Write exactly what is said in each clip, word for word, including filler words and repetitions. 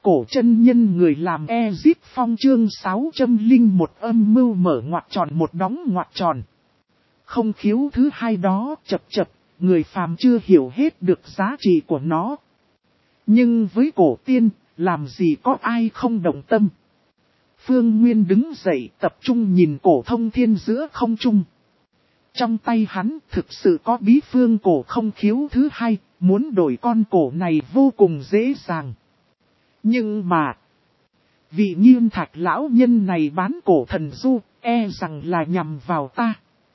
Cổ chân nhân người làm Ezip Phong chương sáu trăm lẻ một âm mưu mở ngoặc tròn một đóng ngoặc tròn. Không khiếu thứ hai đó chập chập, người phàm chưa hiểu hết được giá trị của nó. Nhưng với cổ tiên, làm gì có ai không động tâm. Phương Nguyên đứng dậy tập trung nhìn cổ thông thiên giữa không trung. Trong tay hắn thực sự có bí phương cổ không khiếu thứ hai, muốn đổi con cổ này vô cùng dễ dàng. Nhưng mà, vị Nghiên Thạch lão nhân này bán cổ thần du, e rằng là nhằm vào ta.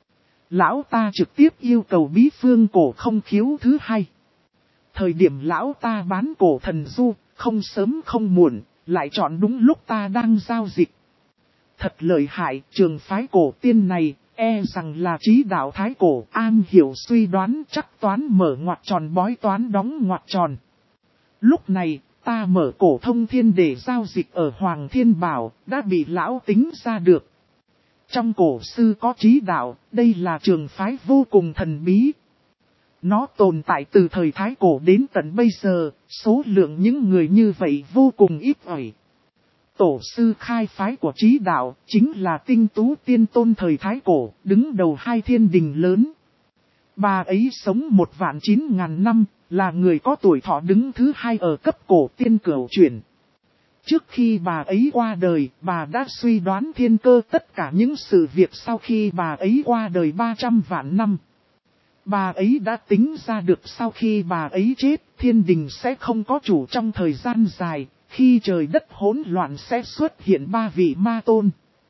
Lão ta trực tiếp yêu cầu bí phương cổ không khiếu thứ hai. Thời điểm lão ta bán cổ thần du, không sớm không muộn, lại chọn đúng lúc ta đang giao dịch. Thật lợi hại, trường phái cổ tiên này, e rằng là trí đạo thái cổ, an hiểu suy đoán chắc toán mở ngoặc tròn bói toán đóng ngoặc tròn. Lúc này, ta mở cổ thông thiên để giao dịch ở Hoàng Thiên Bảo, đã bị lão tính ra được. Trong cổ sư có trí đạo, đây là trường phái vô cùng thần bí. Nó tồn tại từ thời Thái Cổ đến tận bây giờ, số lượng những người như vậy vô cùng ít ỏi. Tổ sư khai phái của trí đạo chính là Tinh Tú Tiên Tôn thời Thái Cổ, đứng đầu hai thiên đình lớn. Bà ấy sống một vạn chín ngàn năm, là người có tuổi thọ đứng thứ hai ở cấp cổ tiên cửu chuyển. Trước khi bà ấy qua đời, bà đã suy đoán thiên cơ tất cả những sự việc sau khi bà ấy qua đời ba trăm vạn năm. Bà ấy đã tính ra được sau khi bà ấy chết, thiên đình sẽ không có chủ trong thời gian dài, khi trời đất hỗn loạn sẽ xuất hiện ba vị ma tôn.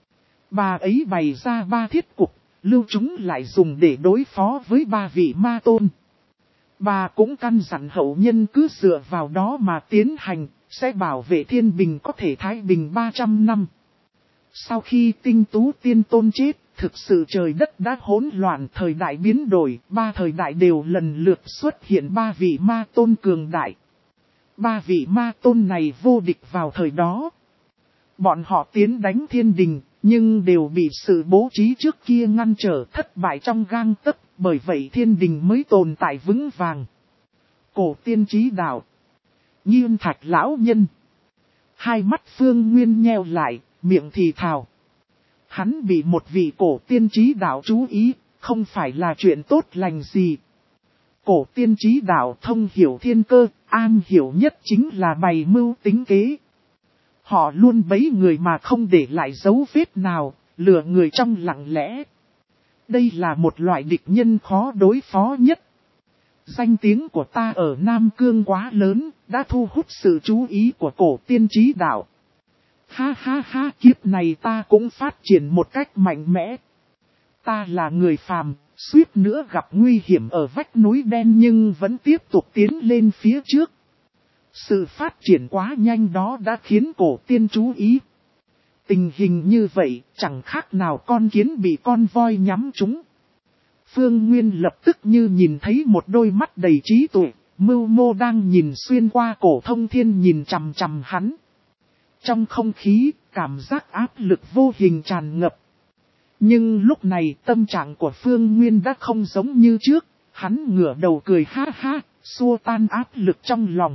Bà ấy bày ra ba thiết cục, lưu chúng lại dùng để đối phó với ba vị ma tôn. Bà cũng căn dặn hậu nhân cứ dựa vào đó mà tiến hành, sẽ bảo vệ thiên bình có thể thái bình ba trăm năm. Sau khi Tinh Tú Tiên Tôn chết, thực sự trời đất đã hỗn loạn, thời đại biến đổi, ba thời đại đều lần lượt xuất hiện ba vị ma tôn cường đại. Ba vị ma tôn này vô địch vào thời đó. Bọn họ tiến đánh thiên đình, nhưng đều bị sự bố trí trước kia ngăn trở thất bại trong gang tấc, bởi vậy thiên đình mới tồn tại vững vàng. Cổ tiên trí đạo. Nghiên Thạch lão nhân. Hai mắt Phương Nguyên nheo lại, miệng thì thào. Hắn bị một vị cổ tiên trí đạo chú ý, không phải là chuyện tốt lành gì. Cổ tiên trí đạo thông hiểu thiên cơ, an hiểu nhất chính là bày mưu tính kế. Họ luôn bấy người mà không để lại dấu vết nào, lừa người trong lặng lẽ. Đây là một loại địch nhân khó đối phó nhất. Danh tiếng của ta ở Nam Cương quá lớn, đã thu hút sự chú ý của cổ tiên trí đạo. Ha ha ha, kiếp này ta cũng phát triển một cách mạnh mẽ. Ta là người phàm, suýt nữa gặp nguy hiểm ở vách núi đen nhưng vẫn tiếp tục tiến lên phía trước. Sự phát triển quá nhanh đó đã khiến cổ tiên chú ý. Tình hình như vậy chẳng khác nào con kiến bị con voi nhắm trúng. Phương Nguyên lập tức như nhìn thấy một đôi mắt đầy trí tuệ, mưu mô đang nhìn xuyên qua cổ thông thiên nhìn chằm chằm hắn. Trong không khí, cảm giác áp lực vô hình tràn ngập. Nhưng lúc này tâm trạng của Phương Nguyên đã không giống như trước, hắn ngửa đầu cười ha ha, xua tan áp lực trong lòng.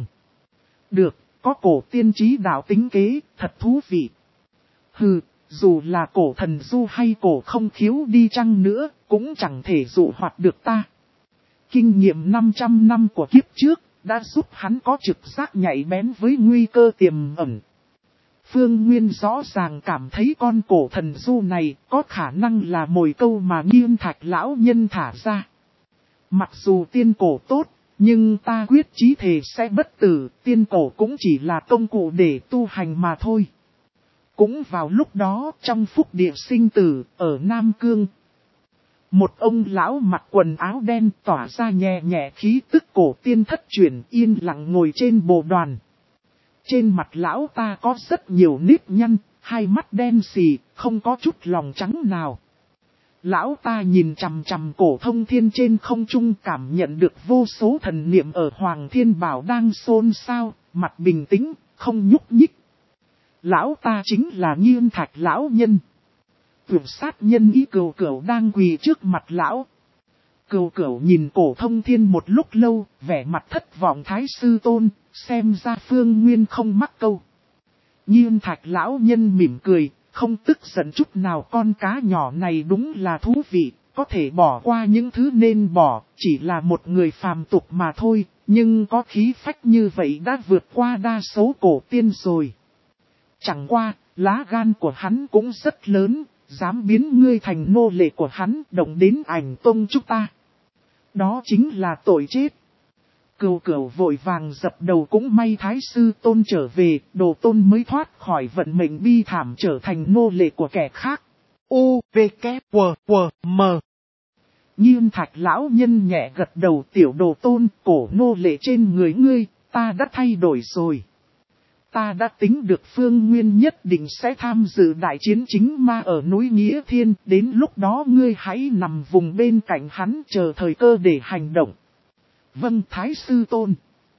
Được, có cổ tiên trí đạo tính kế, thật thú vị. Hừ, dù là cổ thần du hay cổ không khiếu đi chăng nữa, cũng chẳng thể dụ hoạt được ta. Kinh nghiệm năm trăm năm của kiếp trước, đã giúp hắn có trực giác nhạy bén với nguy cơ tiềm ẩn. Phương Nguyên rõ ràng cảm thấy con cổ thần du này có khả năng là mồi câu mà Nghiên Thạch lão nhân thả ra. Mặc dù tiên cổ tốt, nhưng ta quyết chí thề sẽ bất tử, tiên cổ cũng chỉ là công cụ để tu hành mà thôi. Cũng vào lúc đó, trong phúc địa sinh tử, ở Nam Cương, một ông lão mặc quần áo đen tỏa ra nhẹ nhẹ khí tức cổ tiên thất truyền yên lặng ngồi trên bồ đoàn. Trên mặt lão ta có rất nhiều nếp nhăn, hai mắt đen xì, không có chút lòng trắng nào. Lão ta nhìn chằm chằm cổ thông thiên trên không trung, cảm nhận được vô số thần niệm ở Hoàng Thiên Bảo đang xôn xao, mặt bình tĩnh, không nhúc nhích. Lão ta chính là Nghiên Thạch lão nhân. Tuyệt sát nhân ý Cừu Cửu đang quỳ trước mặt lão. Cừu Cửu nhìn cổ thông thiên một lúc lâu, vẻ mặt thất vọng thái sư tôn, xem ra Phương Nguyên không mắc câu. Nhiên Thạch lão nhân mỉm cười, không tức giận chút nào. Con cá nhỏ này đúng là thú vị, có thể bỏ qua những thứ nên bỏ, chỉ là một người phàm tục mà thôi, nhưng có khí phách như vậy đã vượt qua đa số cổ tiên rồi. Chẳng qua, lá gan của hắn cũng rất lớn, dám biến ngươi thành nô lệ của hắn, động đến Ảnh Tông chúng ta. Đó chính là tội chết. Cừu Cửu vội vàng dập đầu, cũng may Thái Sư Tôn trở về, Đồ Tôn mới thoát khỏi vận mệnh bi thảm trở thành nô lệ của kẻ khác. U, V, K, W, W, M. Nhiên Thạch lão nhân nhẹ gật đầu, tiểu Đồ Tôn, cổ nô lệ trên người ngươi, ta đã thay đổi rồi. Ta đã tính được Phương Nguyên nhất định sẽ tham dự đại chiến chính ma ở núi Nghĩa Thiên, đến lúc đó ngươi hãy nằm vùng bên cạnh hắn chờ thời cơ để hành động. Vâng, Thái Sư Tôn.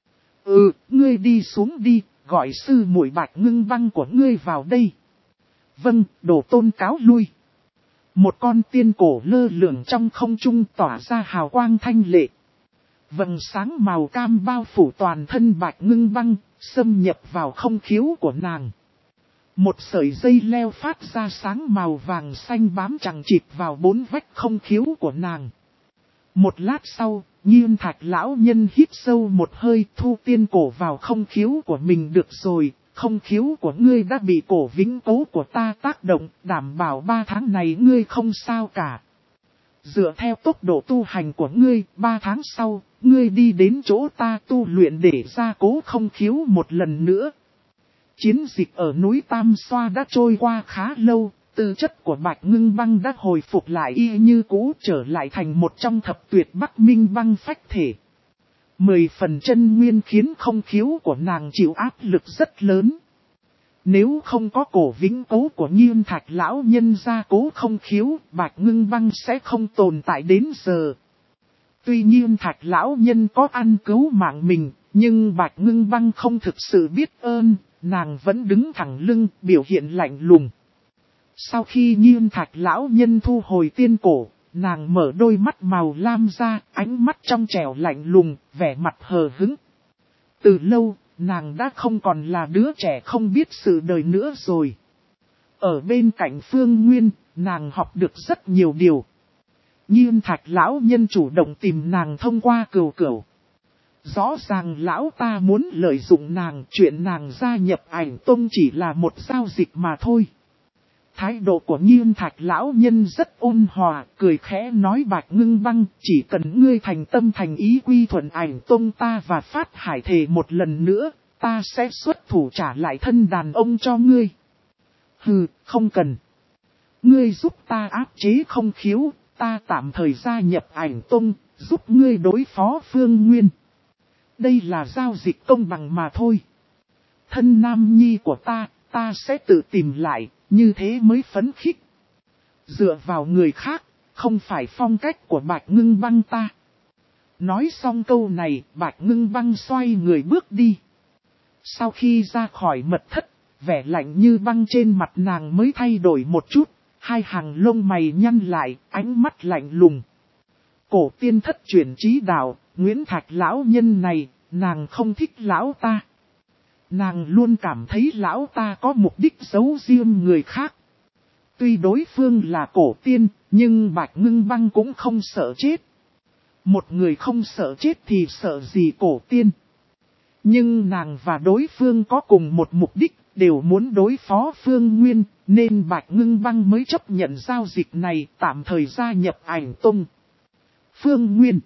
Ừ, ngươi đi xuống đi, gọi sư muội Bạch Ngưng Băng của ngươi vào đây. Vâng, Đồ Tôn cáo lui. Một con tiên cổ lơ lửng trong không trung tỏa ra hào quang thanh lệ. Vầng sáng màu cam bao phủ toàn thân Bạch Ngưng Băng, xâm nhập vào không khiếu của nàng. Một sợi dây leo phát ra sáng màu vàng xanh bám chằng chịt vào bốn vách không khiếu của nàng. Một lát sau, Nhiên Thạch lão nhân hít sâu một hơi, thu tiên cổ vào không khiếu của mình. Được rồi, không khiếu của ngươi đã bị cổ vĩnh cố của ta tác động, đảm bảo ba tháng này ngươi không sao cả. Dựa theo tốc độ tu hành của ngươi, ba tháng sau, ngươi đi đến chỗ ta tu luyện để gia cố không khiếu một lần nữa. Chiến dịch ở núi Tam Xoa đã trôi qua khá lâu, tư chất của Bạch Ngưng Băng đã hồi phục lại y như cũ, trở lại thành một trong thập tuyệt Bắc Minh băng phách thể. Mười phần chân nguyên khiến không khiếu của nàng chịu áp lực rất lớn. Nếu không có cổ vĩnh cố của Nhiên Thạch lão nhân gia cố không khiếu, Bạch Ngưng Băng sẽ không tồn tại đến giờ. Tuy nhiên Thạch lão nhân có ăn cứu mạng mình, nhưng Bạch Ngưng Băng không thực sự biết ơn, nàng vẫn đứng thẳng lưng, biểu hiện lạnh lùng. Sau khi Nhiên Thạch lão nhân thu hồi tiên cổ, nàng mở đôi mắt màu lam ra, ánh mắt trong trẻo lạnh lùng, vẻ mặt hờ hững. Từ lâu, nàng đã không còn là đứa trẻ không biết sự đời nữa rồi. Ở bên cạnh Phương Nguyên, nàng học được rất nhiều điều. Nhiên Thạch lão nhân chủ động tìm nàng thông qua Cừu Cửu. Rõ ràng lão ta muốn lợi dụng nàng, chuyện nàng gia nhập Ảnh Tông chỉ là một giao dịch mà thôi. Thái độ của Nhiên Thạch lão nhân rất ôn hòa, cười khẽ nói Bạch Ngưng Băng, chỉ cần ngươi thành tâm thành ý quy thuận Ảnh Tông ta và Phát Hải thề một lần nữa, ta sẽ xuất thủ trả lại thân đàn ông cho ngươi. Hừ, không cần. Ngươi giúp ta áp chế không khiếu, ta tạm thời gia nhập Ảnh Tông, giúp ngươi đối phó Phương Nguyên. Đây là giao dịch công bằng mà thôi. Thân nam nhi của ta, ta sẽ tự tìm lại, như thế mới phấn khích. Dựa vào người khác, không phải phong cách của Bạch Ngưng Băng ta. Nói xong câu này, Bạch Ngưng Băng xoay người bước đi. Sau khi ra khỏi mật thất, vẻ lạnh như băng trên mặt nàng mới thay đổi một chút, hai hàng lông mày nhăn lại, ánh mắt lạnh lùng. Cổ tiên thất chuyển trí đạo, Nguyễn Thạch lão nhân này, nàng không thích lão ta. Nàng luôn cảm thấy lão ta có mục đích giấu riêng người khác. Tuy đối phương là cổ tiên, nhưng Bạch Ngưng Băng cũng không sợ chết. Một người không sợ chết thì sợ gì cổ tiên. Nhưng nàng và đối phương có cùng một mục đích, đều muốn đối phó Phương Nguyên, nên Bạch Ngưng Băng mới chấp nhận giao dịch này, tạm thời gia nhập Ảnh Tông. Phương Nguyên.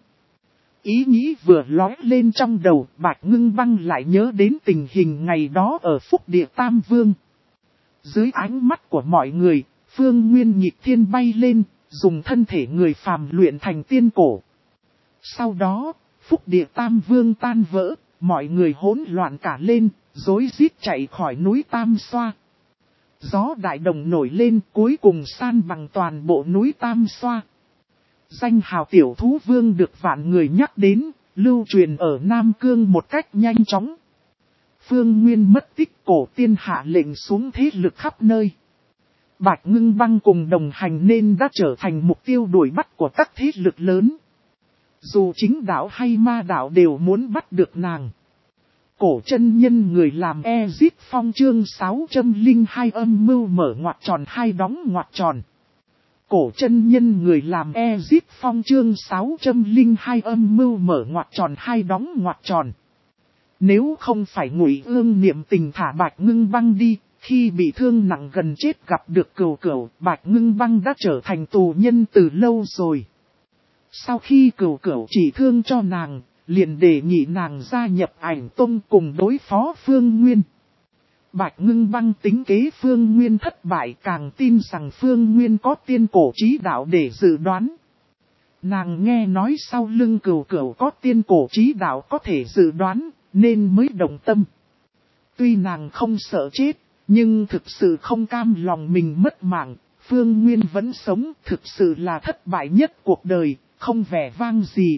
Ý nghĩ vừa lóe lên trong đầu, Bạch Ngưng Băng lại nhớ đến tình hình ngày đó ở Phúc Địa Tam Vương. Dưới ánh mắt của mọi người, Phương Nguyên nhịp thiên bay lên, dùng thân thể người phàm luyện thành tiên cổ. Sau đó, Phúc Địa Tam Vương tan vỡ, mọi người hỗn loạn cả lên, rối rít chạy khỏi núi Tam Xoa. Gió đại đồng nổi lên, cuối cùng san bằng toàn bộ núi Tam Xoa. Danh hào tiểu thú vương được vạn người nhắc đến, lưu truyền ở Nam Cương một cách nhanh chóng. Phương Nguyên mất tích, cổ tiên hạ lệnh xuống thế lực khắp nơi. Bạch Ngưng Băng cùng đồng hành nên đã trở thành mục tiêu đuổi bắt của các thế lực lớn. Dù chính đạo hay ma đạo đều muốn bắt được nàng. Cổ chân nhân người làm Ezip Phong chương sáu trăm linh hai âm mưu mở ngoặc tròn hai đóng ngoặc tròn. Cổ chân nhân người làm Ezip Phong chương sáu trăm linh hai âm mưu mở ngoặc tròn hai đóng ngoặc tròn. Nếu không phải Ngụy Ương niệm tình thả Bạch Ngưng Băng đi, khi bị thương nặng gần chết gặp được Cửu Cửu, Bạch Ngưng Băng đã trở thành tù nhân từ lâu rồi. Sau khi Cửu Cửu chỉ thương cho nàng, liền đề nghị nàng gia nhập Ảnh Tông cùng đối phó Phương Nguyên. Bạch Ngưng Băng tính kế Phương Nguyên thất bại, càng tin rằng Phương Nguyên có tiên cổ trí đạo để dự đoán. Nàng nghe nói sau lưng Cửu Cửu có tiên cổ trí đạo có thể dự đoán, nên mới động tâm. Tuy nàng không sợ chết, nhưng thực sự không cam lòng mình mất mạng, Phương Nguyên vẫn sống, thực sự là thất bại nhất cuộc đời, không vẻ vang gì.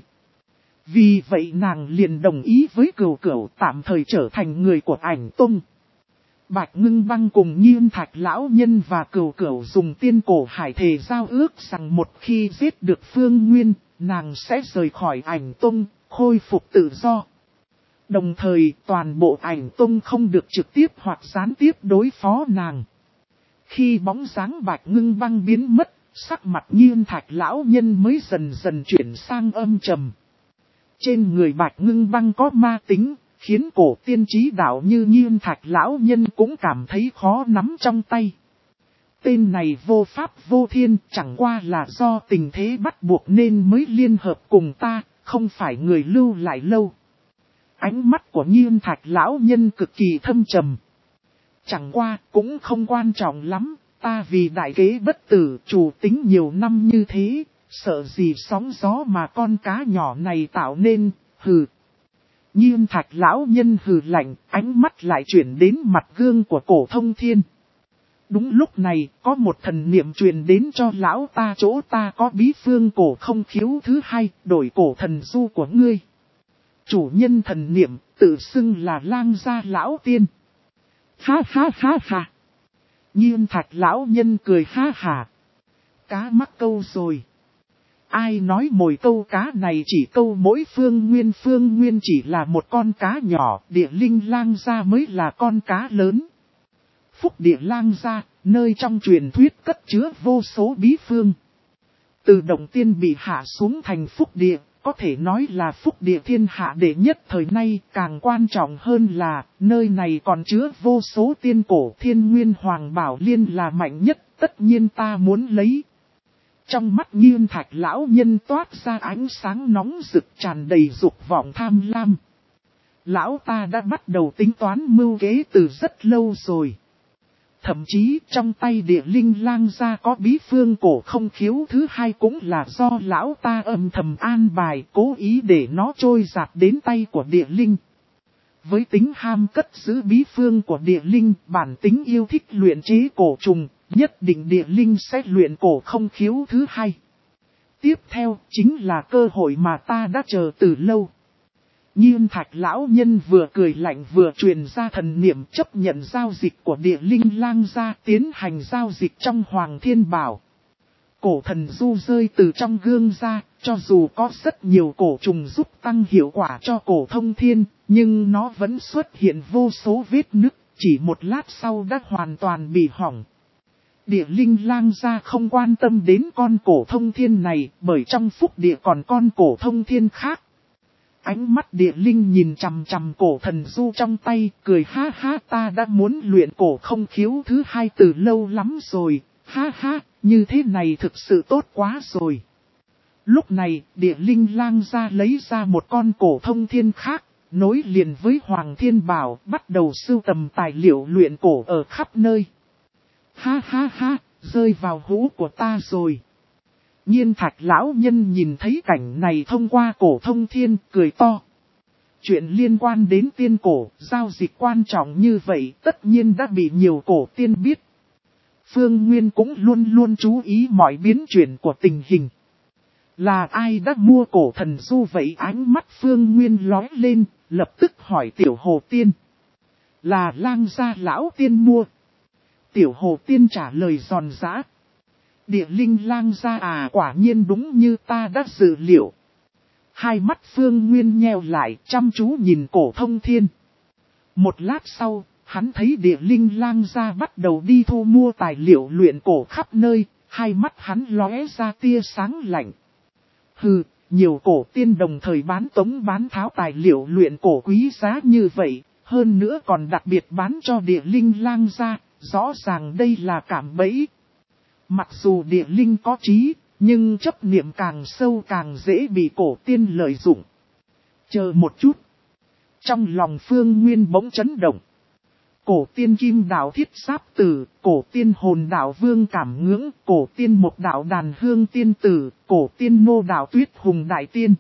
Vì vậy nàng liền đồng ý với Cửu Cửu tạm thời trở thành người của Ảnh Tông. Bạch Ngưng Băng cùng Nhiên Thạch lão nhân và Cửu Cửu dùng tiên cổ hải thể giao ước rằng một khi giết được Phương Nguyên, nàng sẽ rời khỏi Ảnh Tông, khôi phục tự do. Đồng thời toàn bộ Ảnh Tông không được trực tiếp hoặc gián tiếp đối phó nàng. Khi bóng dáng Bạch Ngưng Băng biến mất, sắc mặt Nhiên Thạch lão nhân mới dần dần chuyển sang âm trầm. Trên người Bạch Ngưng Băng có ma tính, khiến cổ tiên trí đạo như Nhiên Thạch lão nhân cũng cảm thấy khó nắm trong tay. Tên này vô pháp vô thiên, chẳng qua là do tình thế bắt buộc nên mới liên hợp cùng ta, không phải người lưu lại lâu. Ánh mắt của Nhiên Thạch lão nhân cực kỳ thâm trầm. Chẳng qua cũng không quan trọng lắm, ta vì đại kế bất tử chủ tính nhiều năm như thế, sợ gì sóng gió mà con cá nhỏ này tạo nên, hừ. Nhiên Thạch lão nhân hừ lạnh, ánh mắt lại chuyển đến mặt gương của Cổ Thông Thiên. Đúng lúc này, có một thần niệm truyền đến cho lão ta, chỗ ta có bí phương cổ không khiếu thứ hai, đổi cổ thần du của ngươi. Chủ nhân thần niệm, tự xưng là Lang gia lão tiên. Ha ha ha ha. Nhiên Thạch lão nhân cười ha hà. Cá mắc câu rồi. Ai nói mồi câu cá này chỉ câu mỗi Phương Nguyên, Phương Nguyên chỉ là một con cá nhỏ, Địa Linh Lang gia mới là con cá lớn. Phúc Địa Lang gia, nơi trong truyền thuyết cất chứa vô số bí phương. Từ động tiên bị hạ xuống thành Phúc Địa, có thể nói là Phúc Địa thiên hạ đệ nhất thời nay, càng quan trọng hơn là, nơi này còn chứa vô số tiên cổ. Thiên Nguyên Hoàng Bảo Liên là mạnh nhất, tất nhiên ta muốn lấy. Trong mắt Nhiên Thạch lão nhân toát ra ánh sáng nóng rực, tràn đầy dục vọng tham lam. Lão ta đã bắt đầu tính toán mưu kế từ rất lâu rồi. Thậm chí trong tay Địa Linh Lang gia có bí phương cổ không khiếu thứ hai cũng là do lão ta âm thầm an bài, cố ý để nó trôi giạt đến tay của Địa Linh. Với tính ham cất giữ bí phương của Địa Linh, bản tính yêu thích luyện chế cổ trùng, nhất định Địa Linh sẽ luyện cổ không khiếu thứ hai. Tiếp theo chính là cơ hội mà ta đã chờ từ lâu. Nhiên Thạch lão nhân vừa cười lạnh vừa truyền ra thần niệm chấp nhận giao dịch của Địa Linh Lang gia, tiến hành giao dịch trong Hoàng Thiên Bảo. Cổ thần du rơi từ trong gương ra, cho dù có rất nhiều cổ trùng giúp tăng hiệu quả cho Cổ Thông Thiên, nhưng nó vẫn xuất hiện vô số vết nứt, chỉ một lát sau đã hoàn toàn bị hỏng. Địa Linh Lang gia không quan tâm đến con Cổ Thông Thiên này, bởi trong Phúc Địa còn con Cổ Thông Thiên khác. Ánh mắt Địa Linh nhìn chằm chằm cổ thần du trong tay, cười ha ha, ta đã muốn luyện cổ không khiếu thứ hai từ lâu lắm rồi, ha ha, như thế này thực sự tốt quá rồi. Lúc này, Địa Linh Lang gia lấy ra một con Cổ Thông Thiên khác, nối liền với Hoàng Thiên Bảo, bắt đầu sưu tầm tài liệu luyện cổ ở khắp nơi. Ha ha ha, rơi vào hũ của ta rồi. Nhiên Thạch lão nhân nhìn thấy cảnh này thông qua Cổ Thông Thiên, cười to. Chuyện liên quan đến tiên cổ, giao dịch quan trọng như vậy tất nhiên đã bị nhiều cổ tiên biết. Phương Nguyên cũng luôn luôn chú ý mọi biến chuyển của tình hình. Là ai đã mua cổ thần du vậy? Ánh mắt Phương Nguyên lóe lên, lập tức hỏi Tiểu Hồ Tiên. Là Lang gia lão tiên mua. Tiểu Hồ Tiên trả lời giòn giã. Địa Linh Lang gia à, quả nhiên đúng như ta đã dự liệu. Hai mắt Phương Nguyên nheo lại, chăm chú nhìn Cổ Thông Thiên. Một lát sau, hắn thấy Địa Linh Lang gia bắt đầu đi thu mua tài liệu luyện cổ khắp nơi, hai mắt hắn lóe ra tia sáng lạnh. Hừ, nhiều cổ tiên đồng thời bán tống bán tháo tài liệu luyện cổ quý giá như vậy, hơn nữa còn đặc biệt bán cho Địa Linh Lang gia, rõ ràng đây là cạm bẫy. Mặc dù Địa Linh có trí, nhưng chấp niệm càng sâu càng dễ bị cổ tiên lợi dụng. Chờ một chút. Trong lòng Phương Nguyên bỗng chấn động. Cổ tiên kim đạo thiết giáp tử, cổ tiên hồn đạo vương cảm ngưỡng, cổ tiên một đạo đàn hương tiên tử, cổ tiên nô đạo tuyết hùng đại tiên.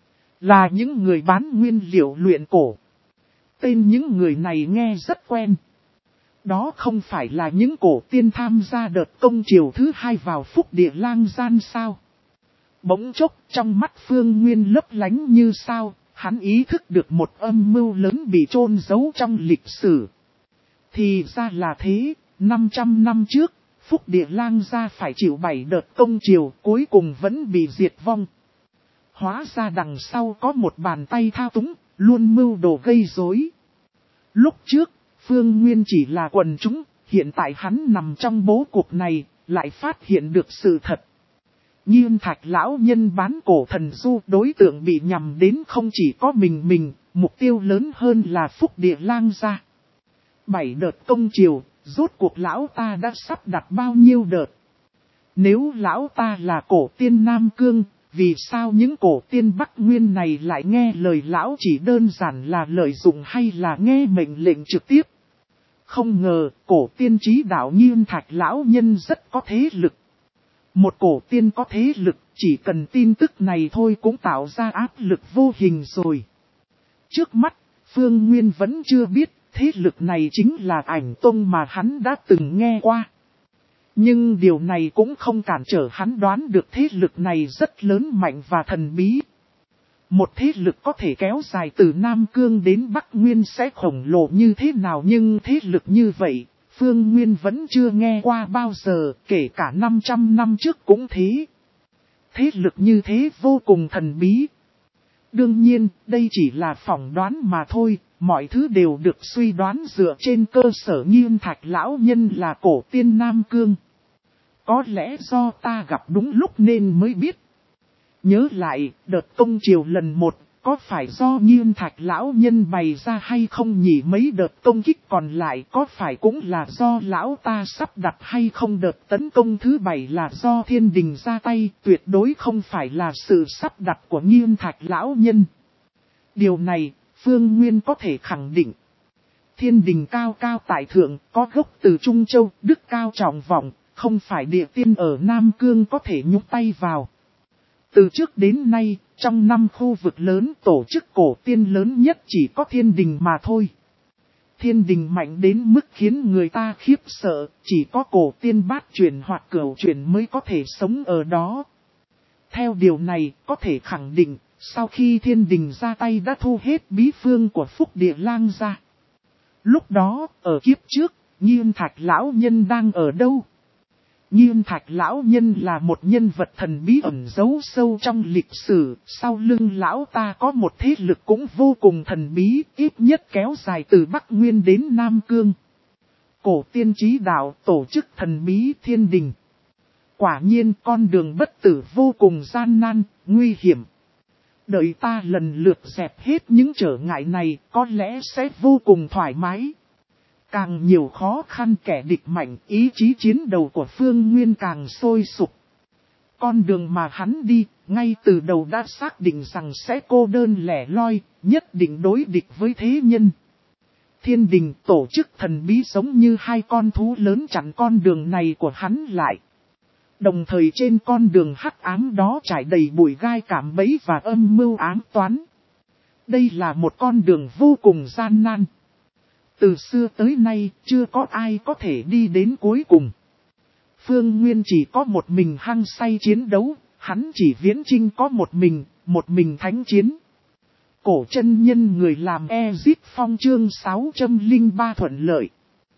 Là những người bán nguyên liệu luyện cổ. Tên những người này nghe rất quen. Đó không phải là những cổ tiên tham gia đợt công triều thứ hai vào Phúc Địa Lang gian sao? Bỗng chốc trong mắt Phương Nguyên lấp lánh như sao, hắn ý thức được một âm mưu lớn bị chôn giấu trong lịch sử. Thì ra là thế, năm trăm năm trước, Phúc Địa Lang gia phải chịu bảy đợt công triều cuối cùng vẫn bị diệt vong. Hóa ra đằng sau có một bàn tay thao túng, luôn mưu đồ gây rối. Lúc trước, Phương Nguyên chỉ là quần chúng, hiện tại hắn nằm trong bố cục này, lại phát hiện được sự thật. Nhiên Thạch lão nhân bán cổ thần du, đối tượng bị nhằm đến không chỉ có mình mình, mục tiêu lớn hơn là Phúc Địa Lang gia. Bảy đợt công triều, rốt cuộc lão ta đã sắp đặt bao nhiêu đợt? Nếu lão ta là cổ tiên Nam Cương, vì sao những cổ tiên Bắc Nguyên này lại nghe lời lão chỉ đơn giản là lợi dụng hay là nghe mệnh lệnh trực tiếp? Không ngờ, cổ tiên trí đạo Nhiên Thạch lão nhân rất có thế lực. Một cổ tiên có thế lực, chỉ cần tin tức này thôi cũng tạo ra áp lực vô hình rồi. Trước mắt, Phương Nguyên vẫn chưa biết, thế lực này chính là Ảnh Tông mà hắn đã từng nghe qua. Nhưng điều này cũng không cản trở hắn đoán được thế lực này rất lớn mạnh và thần bí. Một thế lực có thể kéo dài từ Nam Cương đến Bắc Nguyên sẽ khổng lồ như thế nào, nhưng thế lực như vậy, Phương Nguyên vẫn chưa nghe qua bao giờ, kể cả năm trăm năm trước cũng thế. Thế lực như thế vô cùng thần bí. Đương nhiên, đây chỉ là phỏng đoán mà thôi, mọi thứ đều được suy đoán dựa trên cơ sở Nhiên Thạch lão nhân là cổ tiên Nam Cương. Có lẽ do ta gặp đúng lúc nên mới biết. Nhớ lại, đợt công triều lần một, có phải do Nhiên Thạch lão nhân bày ra hay không nhỉ? Mấy đợt công kích còn lại có phải cũng là do lão ta sắp đặt hay không? Đợt tấn công thứ bảy là do Thiên Đình ra tay, tuyệt đối không phải là sự sắp đặt của Nhiên Thạch lão nhân. Điều này, Phương Nguyên có thể khẳng định. Thiên Đình cao cao tại thượng, có gốc từ Trung Châu, đức cao trọng vọng, không phải địa tiên ở Nam Cương có thể nhúc tay vào. Từ trước đến nay, trong năm khu vực lớn tổ chức cổ tiên lớn nhất chỉ có Thiên Đình mà thôi. Thiên Đình mạnh đến mức khiến người ta khiếp sợ, chỉ có cổ tiên bát truyền hoặc cửu truyền mới có thể sống ở đó. Theo điều này, có thể khẳng định, sau khi Thiên Đình ra tay đã thu hết bí phương của Phúc Địa Lang gia. Lúc đó, ở kiếp trước, Nhiên Thạch lão nhân đang ở đâu? Nhiên Thạch lão nhân là một nhân vật thần bí ẩn giấu sâu trong lịch sử, sau lưng lão ta có một thế lực cũng vô cùng thần bí, ít nhất kéo dài từ Bắc Nguyên đến Nam Cương. Cổ tiên trí đạo, tổ chức thần bí Thiên Đình. Quả nhiên con đường bất tử vô cùng gian nan, nguy hiểm. Đợi ta lần lượt dẹp hết những trở ngại này, có lẽ sẽ vô cùng thoải mái. Càng nhiều khó khăn kẻ địch mạnh, ý chí chiến đấu của Phương Nguyên càng sôi sục. Con đường mà hắn đi, ngay từ đầu đã xác định rằng sẽ cô đơn lẻ loi, nhất định đối địch với thế nhân. Thiên Đình tổ chức thần bí giống như hai con thú lớn chặn con đường này của hắn lại. Đồng thời trên con đường hắc ám đó trải đầy bụi gai cạm bẫy và âm mưu ám toán. Đây là một con đường vô cùng gian nan. Từ xưa tới nay, chưa có ai có thể đi đến cuối cùng. Phương Nguyên chỉ có một mình hăng say chiến đấu, hắn chỉ viễn chinh có một mình, một mình thánh chiến. Cổ chân nhân người làm Ezip Phong chương sáu trăm lẻ ba thuận lợi.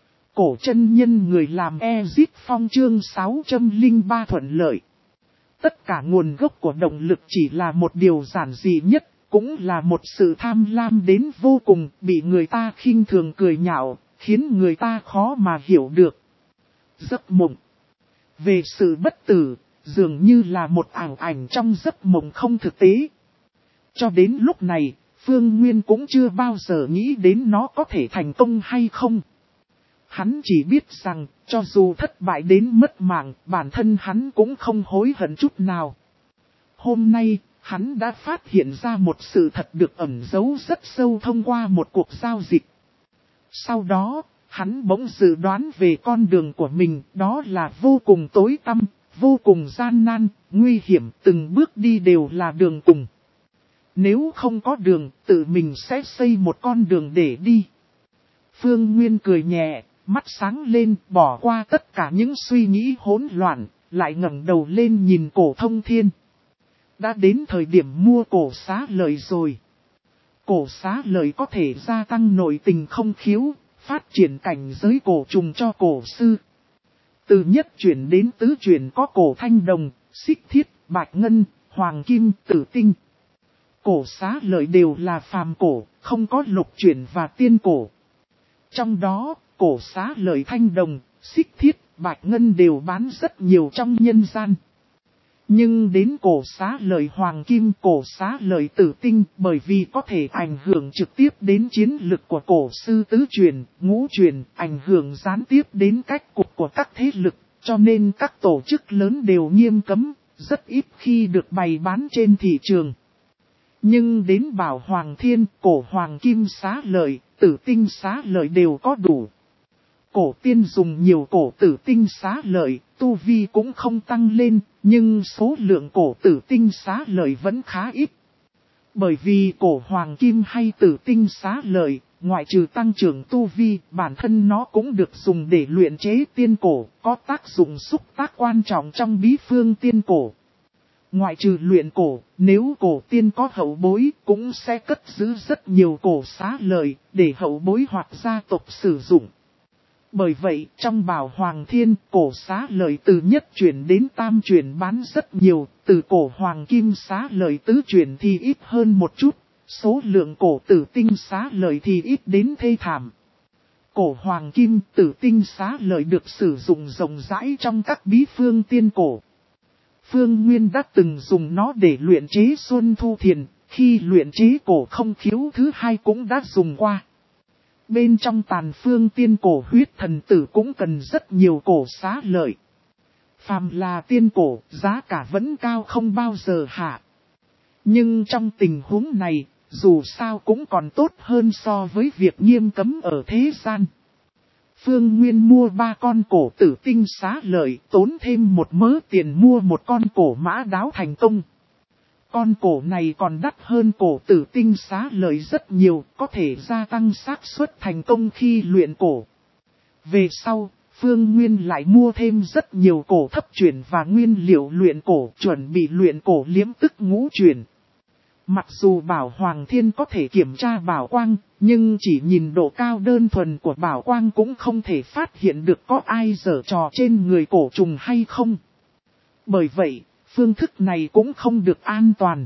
Cổ chân nhân người làm Ezip Phong chương sáu trăm lẻ ba thuận lợi. Tất cả nguồn gốc của động lực chỉ là một điều giản dị nhất, cũng là một sự tham lam đến vô cùng, bị người ta khinh thường cười nhạo, khiến người ta khó mà hiểu được. Giấc mộng. Về sự bất tử, dường như là một ảo ảnh trong giấc mộng không thực tế. Cho đến lúc này, Phương Nguyên cũng chưa bao giờ nghĩ đến nó có thể thành công hay không. Hắn chỉ biết rằng, cho dù thất bại đến mất mạng, bản thân hắn cũng không hối hận chút nào. Hôm nay, hắn đã phát hiện ra một sự thật được ẩn giấu rất sâu thông qua một cuộc giao dịch. Sau đó, hắn bỗng dự đoán về con đường của mình, đó là vô cùng tối tăm, vô cùng gian nan, nguy hiểm, từng bước đi đều là đường cùng. Nếu không có đường, tự mình sẽ xây một con đường để đi. Phương Nguyên cười nhẹ, mắt sáng lên, bỏ qua tất cả những suy nghĩ hỗn loạn, lại ngẩng đầu lên nhìn Cổ Thông Thiên. Đã đến thời điểm mua cổ xá lợi rồi. Cổ xá lợi có thể gia tăng nội tình không khiếu, phát triển cảnh giới cổ trùng cho cổ sư. Từ nhất chuyển đến tứ chuyển có cổ thanh đồng, xích thiết, bạch ngân, hoàng kim, tử tinh. Cổ xá lợi đều là phàm cổ, không có lục chuyển và tiên cổ. Trong đó, cổ xá lợi thanh đồng, xích thiết, bạch ngân đều bán rất nhiều trong nhân gian. Nhưng đến cổ xá lợi hoàng kim, cổ xá lợi tử tinh, bởi vì có thể ảnh hưởng trực tiếp đến chiến lực của cổ sư tứ truyền, ngũ truyền, ảnh hưởng gián tiếp đến cách cục của các thế lực, cho nên các tổ chức lớn đều nghiêm cấm, rất ít khi được bày bán trên thị trường. Nhưng đến bảo hoàng thiên, cổ hoàng kim xá lợi, tử tinh xá lợi đều có đủ. Cổ tiên dùng nhiều cổ tử tinh xá lợi, tu vi cũng không tăng lên, nhưng số lượng cổ tử tinh xá lợi vẫn khá ít. Bởi vì cổ hoàng kim hay tử tinh xá lợi, ngoại trừ tăng trưởng tu vi, bản thân nó cũng được dùng để luyện chế tiên cổ, có tác dụng xúc tác quan trọng trong bí phương tiên cổ. Ngoại trừ luyện cổ, nếu cổ tiên có hậu bối, cũng sẽ cất giữ rất nhiều cổ xá lợi, để hậu bối hoặc gia tộc sử dụng. Bởi vậy, trong bảo hoàng thiên, cổ xá lợi từ nhất chuyển đến tam chuyển bán rất nhiều, từ cổ hoàng kim xá lợi tứ chuyển thì ít hơn một chút, số lượng cổ tử tinh xá lợi thì ít đến thê thảm. Cổ hoàng kim tử tinh xá lợi được sử dụng rộng rãi trong các bí phương tiên cổ. Phương Nguyên đã từng dùng nó để luyện chế Xuân Thu Thiền, khi luyện chế cổ không khiếu thứ hai cũng đã dùng qua. Bên trong tàn phương tiên cổ huyết thần tử cũng cần rất nhiều cổ xá lợi. Phàm là tiên cổ, giá cả vẫn cao không bao giờ hạ. Nhưng trong tình huống này, dù sao cũng còn tốt hơn so với việc nghiêm cấm ở thế gian. Phương Nguyên mua ba con cổ tử tinh xá lợi, tốn thêm một mớ tiền mua một con cổ mã đáo thành công. Con cổ này còn đắt hơn cổ tử tinh xá lợi rất nhiều, có thể gia tăng xác suất thành công khi luyện cổ. Về sau, Phương Nguyên lại mua thêm rất nhiều cổ thấp chuyển và nguyên liệu luyện cổ, chuẩn bị luyện cổ liếm tức ngũ chuyển. Mặc dù bảo Hoàng Thiên có thể kiểm tra bảo quang, nhưng chỉ nhìn độ cao đơn thuần của bảo quang cũng không thể phát hiện được có ai giở trò trên người cổ trùng hay không. Bởi vậy, phương thức này cũng không được an toàn.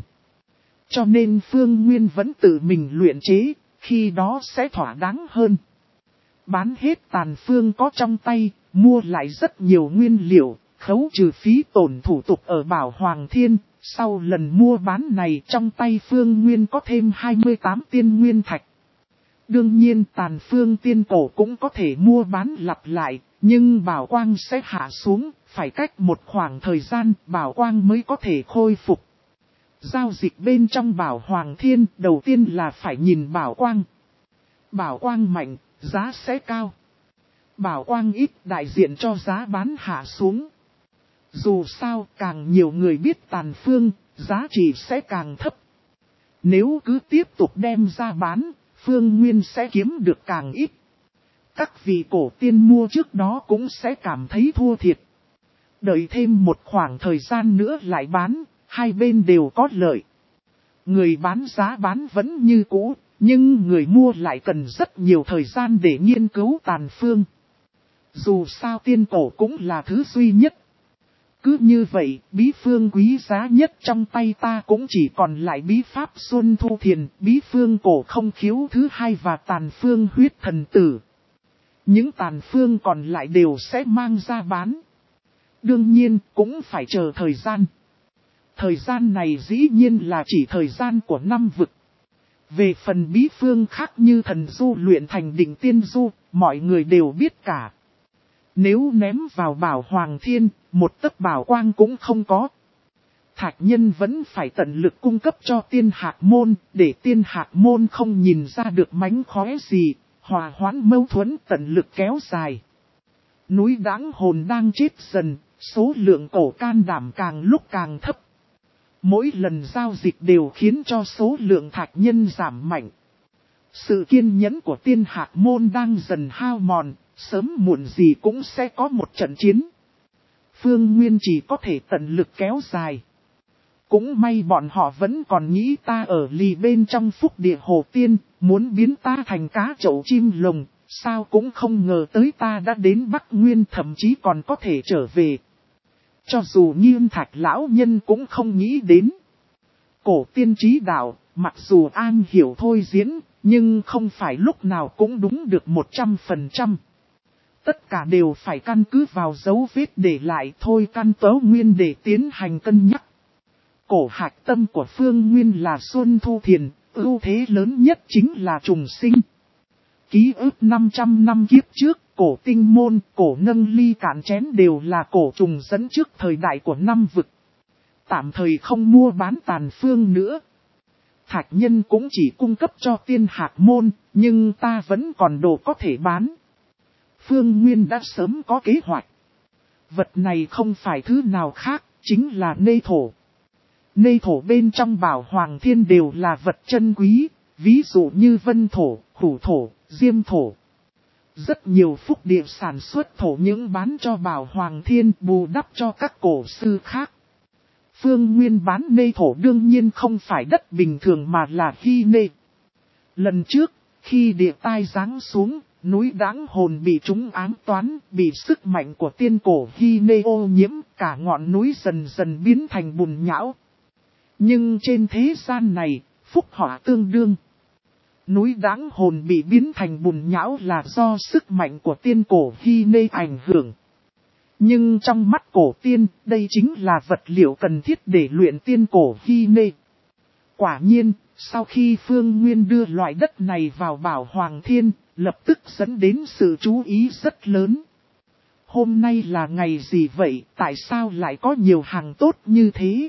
Cho nên Phương Nguyên vẫn tự mình luyện chế, khi đó sẽ thỏa đáng hơn. Bán hết tàn phương có trong tay, mua lại rất nhiều nguyên liệu, khấu trừ phí tổn thủ tục ở bảo Hoàng Thiên. Sau lần mua bán này trong tay Phương Nguyên có thêm hai mươi tám tiên nguyên thạch. Đương nhiên tàn phương tiên cổ cũng có thể mua bán lặp lại, nhưng bảo quang sẽ hạ xuống, phải cách một khoảng thời gian bảo quang mới có thể khôi phục. Giao dịch bên trong bảo Hoàng Thiên đầu tiên là phải nhìn bảo quang. Bảo quang mạnh, giá sẽ cao. Bảo quang ít đại diện cho giá bán hạ xuống. Dù sao càng nhiều người biết tàn phương, giá trị sẽ càng thấp. Nếu cứ tiếp tục đem ra bán, Phương Nguyên sẽ kiếm được càng ít. Các vị cổ tiên mua trước đó cũng sẽ cảm thấy thua thiệt. Đợi thêm một khoảng thời gian nữa lại bán, hai bên đều có lợi. Người bán giá bán vẫn như cũ, nhưng người mua lại cần rất nhiều thời gian để nghiên cứu tàn phương. Dù sao tiên cổ cũng là thứ duy nhất. Cứ như vậy, bí phương quý giá nhất trong tay ta cũng chỉ còn lại bí pháp Xuân Thu Thiền, bí phương cổ không khiếu thứ hai và tàn phương huyết thần tử. Những tàn phương còn lại đều sẽ mang ra bán. Đương nhiên, cũng phải chờ thời gian. Thời gian này dĩ nhiên là chỉ thời gian của năm vực. Về phần bí phương khác như thần du luyện thành định tiên du, mọi người đều biết cả. Nếu ném vào bảo Hoàng Thiên, một tấc bảo quang cũng không có. Thạch Nhân vẫn phải tận lực cung cấp cho tiên hạc môn, để tiên hạc môn không nhìn ra được mánh khóe gì, hòa hoãn mâu thuẫn tận lực kéo dài. Núi Đáng Hồn đang chết dần, số lượng cổ can đảm càng lúc càng thấp. Mỗi lần giao dịch đều khiến cho số lượng thạch nhân giảm mạnh. Sự kiên nhẫn của tiên hạc môn đang dần hao mòn, sớm muộn gì cũng sẽ có một trận chiến. Phương Nguyên chỉ có thể tận lực kéo dài. Cũng may bọn họ vẫn còn nghĩ ta ở lì bên trong phúc địa hồ tiên, muốn biến ta thành cá chậu chim lồng, sao cũng không ngờ tới ta đã đến Bắc Nguyên thậm chí còn có thể trở về. Cho dù Nghiêm Thạch lão nhân cũng không nghĩ đến. Cổ tiên trí đạo, mặc dù an hiểu thôi diễn, nhưng không phải lúc nào cũng đúng được một trăm phần trăm. Tất cả đều phải căn cứ vào dấu vết để lại thôi căn tớ nguyên để tiến hành cân nhắc. Cổ hạch tâm của Phương Nguyên là Xuân Thu Thiền, ưu thế lớn nhất chính là trùng sinh. Ký ức năm trăm năm kiếp trước, cổ tinh môn, cổ nâng ly cạn chén đều là cổ trùng dẫn trước thời đại của năm vực. Tạm thời không mua bán tàn phương nữa. Thạch Nhân cũng chỉ cung cấp cho tiên hạc môn, nhưng ta vẫn còn đồ có thể bán. Phương Nguyên đã sớm có kế hoạch. Vật này không phải thứ nào khác, chính là nê thổ. Nê thổ bên trong bảo Hoàng Thiên đều là vật chân quý, ví dụ như vân thổ, hủ thổ, diêm thổ. Rất nhiều phúc địa sản xuất thổ những bán cho bảo Hoàng Thiên bù đắp cho các cổ sư khác. Phương Nguyên bán nê thổ đương nhiên không phải đất bình thường mà là hy nê. Lần trước, khi địa tai giáng xuống, núi Đáng Hồn bị chúng ám toán, bị sức mạnh của tiên cổ hy nê ô nhiễm, cả ngọn núi dần dần biến thành bùn nhão. Nhưng trên thế gian này, phúc họa tương đương. Núi Đáng Hồn bị biến thành bùn nhão là do sức mạnh của tiên cổ hy nê ảnh hưởng. Nhưng trong mắt cổ tiên, đây chính là vật liệu cần thiết để luyện tiên cổ hy nê. Quả nhiên, sau khi Phương Nguyên đưa loại đất này vào bảo Hoàng Thiên, lập tức dẫn đến sự chú ý rất lớn. Hôm nay là ngày gì vậy, tại sao lại có nhiều hàng tốt như thế?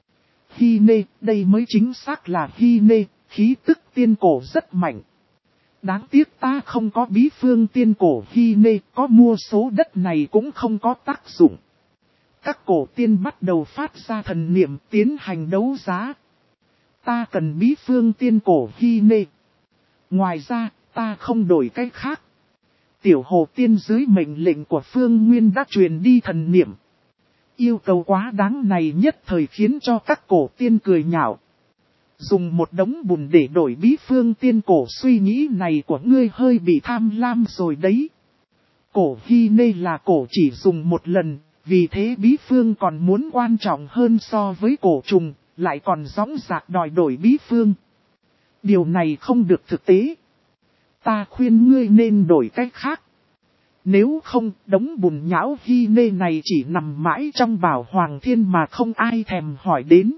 Hy nê, đây mới chính xác là hy nê, khí tức tiên cổ rất mạnh. Đáng tiếc ta không có bí phương tiên cổ hy nê, có mua số đất này cũng không có tác dụng. Các cổ tiên bắt đầu phát ra thần niệm tiến hành đấu giá. Ta cần bí phương tiên cổ hy nê. Ngoài ra, ta không đổi cách khác. Tiểu hồ tiên dưới mệnh lệnh của Phương Nguyên đã truyền đi thần niệm. Yêu cầu quá đáng này nhất thời khiến cho các cổ tiên cười nhạo. Dùng một đống bùn để đổi bí phương tiên cổ, suy nghĩ này của ngươi hơi bị tham lam rồi đấy. Cổ hy nê là cổ chỉ dùng một lần, vì thế bí phương còn muốn quan trọng hơn so với cổ trùng, lại còn dõng dạc đòi đổi bí phương. Điều này không được thực tế. Ta khuyên ngươi nên đổi cách khác. Nếu không, đống bùn nhão hy nê này chỉ nằm mãi trong bảo Hoàng Thiên mà không ai thèm hỏi đến.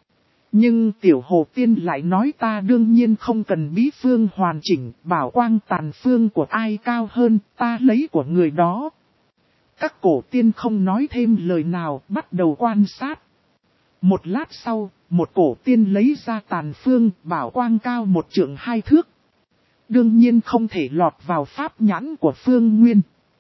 Nhưng tiểu hồ tiên lại nói ta đương nhiên không cần bí phương hoàn chỉnh, bảo quang tàn phương của ai cao hơn, ta lấy của người đó. Các cổ tiên không nói thêm lời nào, bắt đầu quan sát. Một lát sau, một cổ tiên lấy ra tàn phương, bảo quang cao một trượng hai thước. Đương nhiên không thể lọt vào pháp nhãn của Phương Nguyên.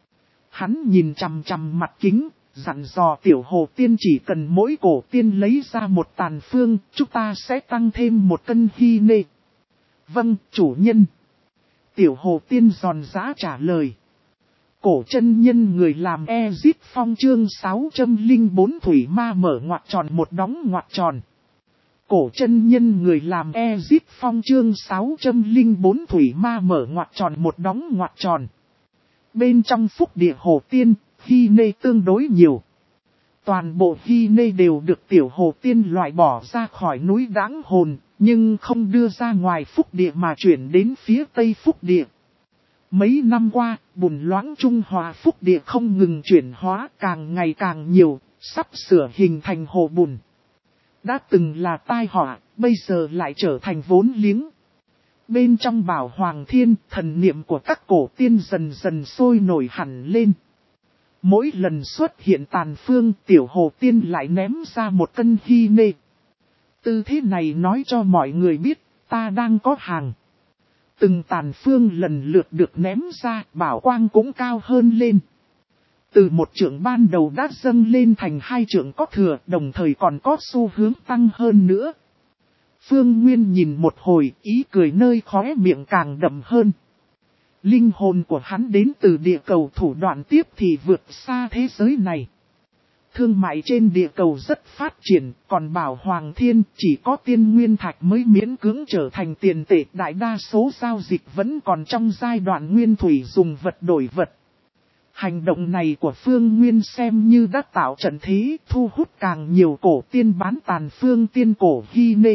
Hắn nhìn chằm chằm mặt kính, dặn dò tiểu hồ tiên chỉ cần mỗi cổ tiên lấy ra một tàn phương, chúng ta sẽ tăng thêm một cân hy nê. Vâng, chủ nhân. Tiểu hồ tiên giòn giã trả lời. Cổ chân nhân người làm Ezip Phong chương sáu trăm lẻ bốn thủy ma mở ngoặc tròn một đóng ngoặc tròn. Cổ chân nhân người làm Ezip Phong chương sáu trăm lẻ bốn thủy ma mở ngoặc tròn một đóng ngoặc tròn. Bên trong phúc địa hồ tiên, hy nê tương đối nhiều. Toàn bộ Hy Nê đều được Tiểu Hồ Tiên loại bỏ ra khỏi núi Đãng Hồn, nhưng không đưa ra ngoài Phúc Địa mà chuyển đến phía Tây Phúc Địa. Mấy năm qua, Bùn Loãng Trung Hòa Phúc Địa không ngừng chuyển hóa càng ngày càng nhiều, sắp sửa hình thành hồ bùn. Đã từng là tai họa, bây giờ lại trở thành vốn liếng. Bên trong Bảo Hoàng Thiên, thần niệm của các cổ tiên dần dần sôi nổi hẳn lên. Mỗi lần xuất hiện tàn phương, Tiểu Hồ Tiên lại ném ra một cân Hy Nê. Tư thế này nói cho mọi người biết, ta đang có hàng. Từng tàn phương lần lượt được ném ra, bảo quang cũng cao hơn lên. Từ một trượng ban đầu đã dâng lên thành hai trượng có thừa, đồng thời còn có xu hướng tăng hơn nữa. Phương Nguyên nhìn một hồi, ý cười nơi khóe miệng càng đậm hơn. Linh hồn của hắn đến từ địa cầu, thủ đoạn tiếp thì vượt xa thế giới này. Thương mại trên địa cầu rất phát triển, còn Bảo Hoàng Thiên chỉ có tiên nguyên thạch mới miễn cưỡng trở thành tiền tệ. Đại đa số giao dịch vẫn còn trong giai đoạn nguyên thủy dùng vật đổi vật. Hành động này của Phương Nguyên xem như đã tạo trận thế, thu hút càng nhiều cổ tiên bán tàn phương tiên cổ Hy Nê.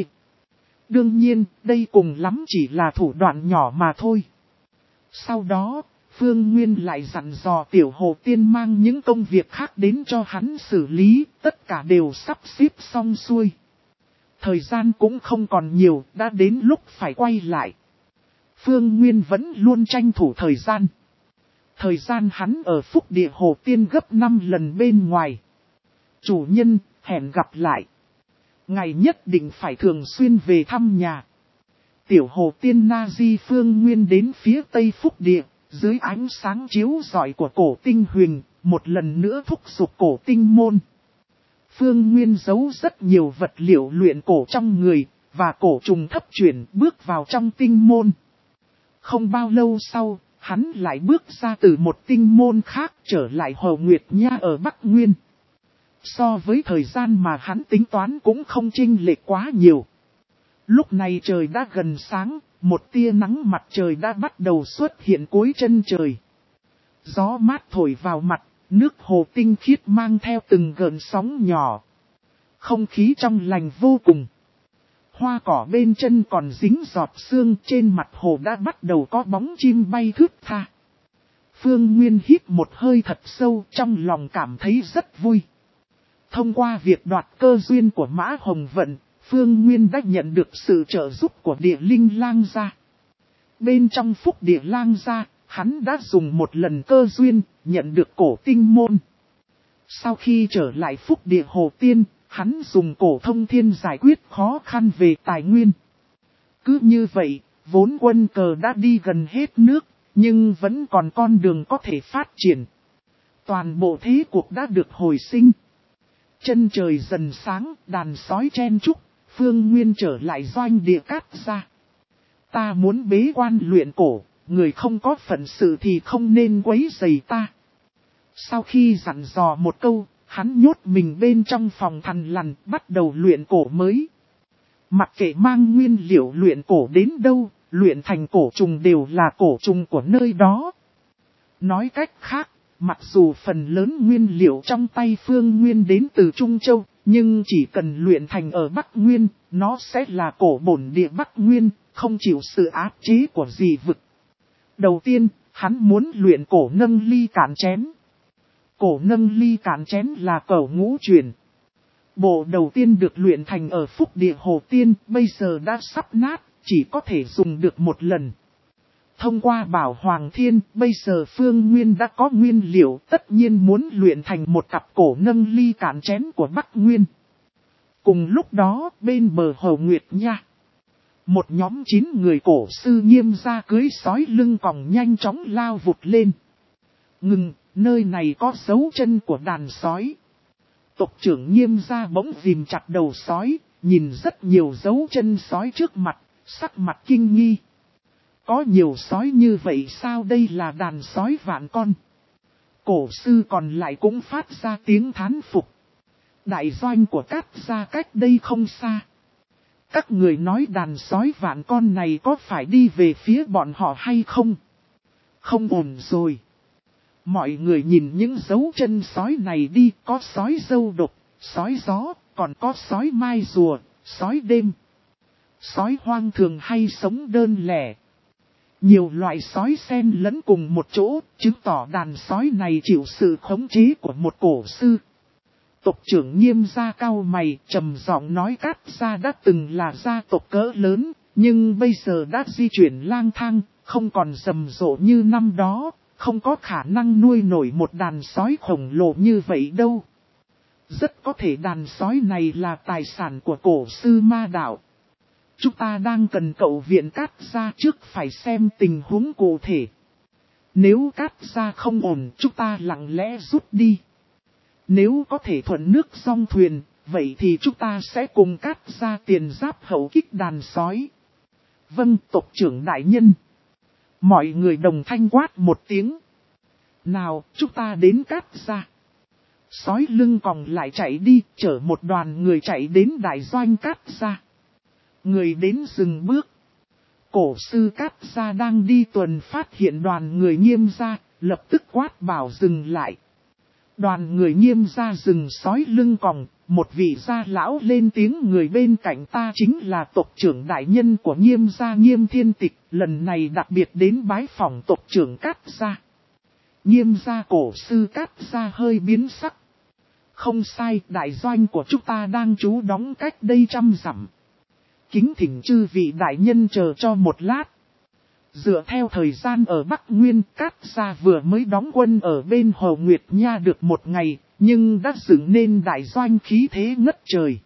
Đương nhiên, đây cùng lắm chỉ là thủ đoạn nhỏ mà thôi. Sau đó, Phương Nguyên lại dặn dò Tiểu Hồ Tiên mang những công việc khác đến cho hắn xử lý, tất cả đều sắp xếp xong xuôi. Thời gian cũng không còn nhiều, đã đến lúc phải quay lại. Phương Nguyên vẫn luôn tranh thủ thời gian. Thời gian hắn ở Phúc Địa Hồ Tiên gấp năm lần bên ngoài. Chủ nhân, hẹn gặp lại. Ngày nhất định phải thường xuyên về thăm nhà. Tiểu Hồ Tiên Na Di Phương Nguyên đến phía Tây Phúc Địa, dưới ánh sáng chiếu rọi của cổ tinh huyền, một lần nữa thúc giục cổ tinh môn. Phương Nguyên giấu rất nhiều vật liệu luyện cổ trong người, và cổ trùng thấp chuyển bước vào trong tinh môn. Không bao lâu sau, hắn lại bước ra từ một tinh môn khác trở lại Hồ Nguyệt Nha ở Bắc Nguyên. So với thời gian mà hắn tính toán cũng không chênh lệch quá nhiều. Lúc này trời đã gần sáng, một tia nắng mặt trời đã bắt đầu xuất hiện cuối chân trời. Gió mát thổi vào mặt, nước hồ tinh khiết mang theo từng gợn sóng nhỏ. Không khí trong lành vô cùng. Hoa cỏ bên chân còn dính giọt sương, trên mặt hồ đã bắt đầu có bóng chim bay thướt tha. Phương Nguyên hít một hơi thật sâu, trong lòng cảm thấy rất vui. Thông qua việc đoạt cơ duyên của Mã Hồng Vận, Phương Nguyên đã nhận được sự trợ giúp của Địa Linh Lang Gia. Bên trong Phúc Địa Lang Gia, hắn đã dùng một lần cơ duyên, nhận được cổ tinh môn. Sau khi trở lại Phúc Địa Hồ Tiên, hắn dùng cổ thông thiên giải quyết khó khăn về tài nguyên. Cứ như vậy, vốn quân cờ đã đi gần hết nước, nhưng vẫn còn con đường có thể phát triển. Toàn bộ thế cuộc đã được hồi sinh. Chân trời dần sáng, đàn sói chen chúc, Phương Nguyên trở lại doanh địa cát ra. Ta muốn bế quan luyện cổ, người không có phận sự thì không nên quấy rầy ta. Sau khi dặn dò một câu, hắn nhốt mình bên trong phòng thằn lằn, bắt đầu luyện cổ mới. Mặc kệ mang nguyên liệu luyện cổ đến đâu, luyện thành cổ trùng đều là cổ trùng của nơi đó. Nói cách khác, mặc dù phần lớn nguyên liệu trong tay Phương Nguyên đến từ Trung Châu, nhưng chỉ cần luyện thành ở Bắc Nguyên, nó sẽ là cổ bổn địa Bắc Nguyên, không chịu sự áp chế của gì vực. Đầu tiên, hắn muốn luyện cổ nâng ly cản chén. Cổ nâng ly cản chén là cẩu ngũ truyền. Bộ đầu tiên được luyện thành ở Phúc Địa Hồ Tiên, bây giờ đã sắp nát, chỉ có thể dùng được một lần. Thông qua Bảo Hoàng Thiên, bây giờ Phương Nguyên đã có nguyên liệu, tất nhiên muốn luyện thành một cặp cổ nâng ly cản chén của Bắc Nguyên. Cùng lúc đó, bên bờ Hồ Nguyệt Nha, một nhóm chín người cổ sư Nghiêm gia cưới sói lưng còng nhanh chóng lao vụt lên. Ngừng, nơi này có dấu chân của đàn sói. Tộc trưởng Nghiêm gia bỗng ghim chặt đầu sói, nhìn rất nhiều dấu chân sói trước mặt, sắc mặt kinh nghi. Có nhiều sói như vậy sao, đây là đàn sói vạn con. Cổ sư còn lại cũng phát ra tiếng thán phục. Đại doanh của các gia cách đây không xa. Các người nói đàn sói vạn con này có phải đi về phía bọn họ hay không? Không ổn rồi. Mọi người nhìn những dấu chân sói này đi, có sói dâu độc, sói gió, còn có sói mai rùa, sói đêm. Sói hoang thường hay sống đơn lẻ. Nhiều loại sói xen lẫn cùng một chỗ, chứng tỏ đàn sói này chịu sự khống chế của một cổ sư. Tộc trưởng Nghiêm gia cau mày, trầm giọng nói Cát gia đã từng là gia tộc cỡ lớn, nhưng bây giờ đã di chuyển lang thang, không còn rầm rộ như năm đó, không có khả năng nuôi nổi một đàn sói khổng lồ như vậy đâu. Rất có thể đàn sói này là tài sản của cổ sư ma đạo. Chúng ta đang cần cậu viện Cát gia trước phải xem tình huống cụ thể. Nếu Cát gia không ổn, chúng ta lặng lẽ rút đi. Nếu có thể thuận nước song thuyền, vậy thì chúng ta sẽ cùng Cát gia tiền giáp hậu kích đàn sói. Vâng, tộc trưởng đại nhân. Mọi người đồng thanh quát một tiếng. Nào, chúng ta đến Cát gia. Sói lưng còng lại chạy đi, chở một đoàn người chạy đến đại doanh Cát gia. Người đến dừng bước. Cổ sư Cát gia đang đi tuần phát hiện đoàn người Nghiêm gia, lập tức quát bảo dừng lại. Đoàn người Nghiêm gia dừng sói lưng còng, một vị gia lão lên tiếng người bên cạnh ta chính là tộc trưởng đại nhân của Nghiêm gia Nghiêm Thiên Tịch, lần này đặc biệt đến bái phỏng tộc trưởng Cát gia. Nghiêm gia cổ sư Cát gia hơi biến sắc. Không sai, đại doanh của chúng ta đang trú đóng cách đây trăm dặm. Kính thỉnh chư vị đại nhân chờ cho một lát. Dựa theo thời gian ở Bắc Nguyên, Cát gia vừa mới đóng quân ở bên Hồ Nguyệt Nha được một ngày, nhưng đã dựng nên đại doanh khí thế ngất trời.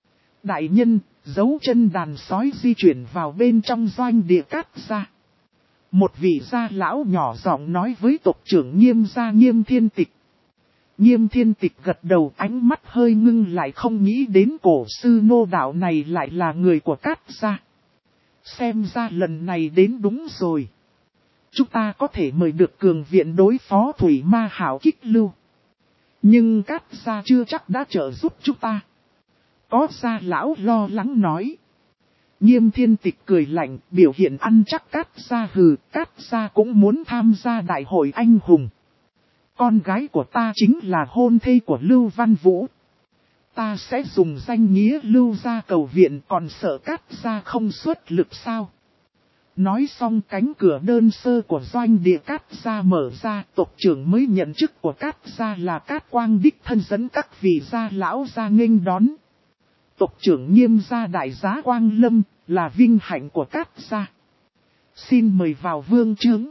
Đại nhân, dấu chân đàn sói di chuyển vào bên trong doanh địa Cát gia. Một vị gia lão nhỏ giọng nói với tộc trưởng Nghiêm gia Nghiêm Thiên Tịch. Nghiêm Thiên Tịch gật đầu, ánh mắt hơi ngưng lại, không nghĩ đến cổ sư nô đạo này lại là người của Cát gia. Xem ra lần này đến đúng rồi. Chúng ta có thể mời được cường viện đối phó thủy ma hảo kích lưu. Nhưng Cát gia chưa chắc đã trợ giúp chúng ta. Có gia lão lo lắng nói. Nghiêm Thiên Tịch cười lạnh, biểu hiện ăn chắc Cát gia hừ, Cát gia cũng muốn tham gia đại hội anh hùng. Con gái của ta chính là hôn thê của Lưu Văn Vũ. Ta sẽ dùng danh nghĩa Lưu gia cầu viện, còn sợ Cát gia không xuất lực sao? Nói xong cánh cửa đơn sơ của doanh địa Cát gia mở ra, tộc trưởng mới nhận chức của Cát gia là Cát Quang đích thân dẫn các vị gia lão gia nghênh đón. Tộc trưởng Nghiêm gia đại giá Quang Lâm, là vinh hạnh của Cát gia. Xin mời vào vương trướng.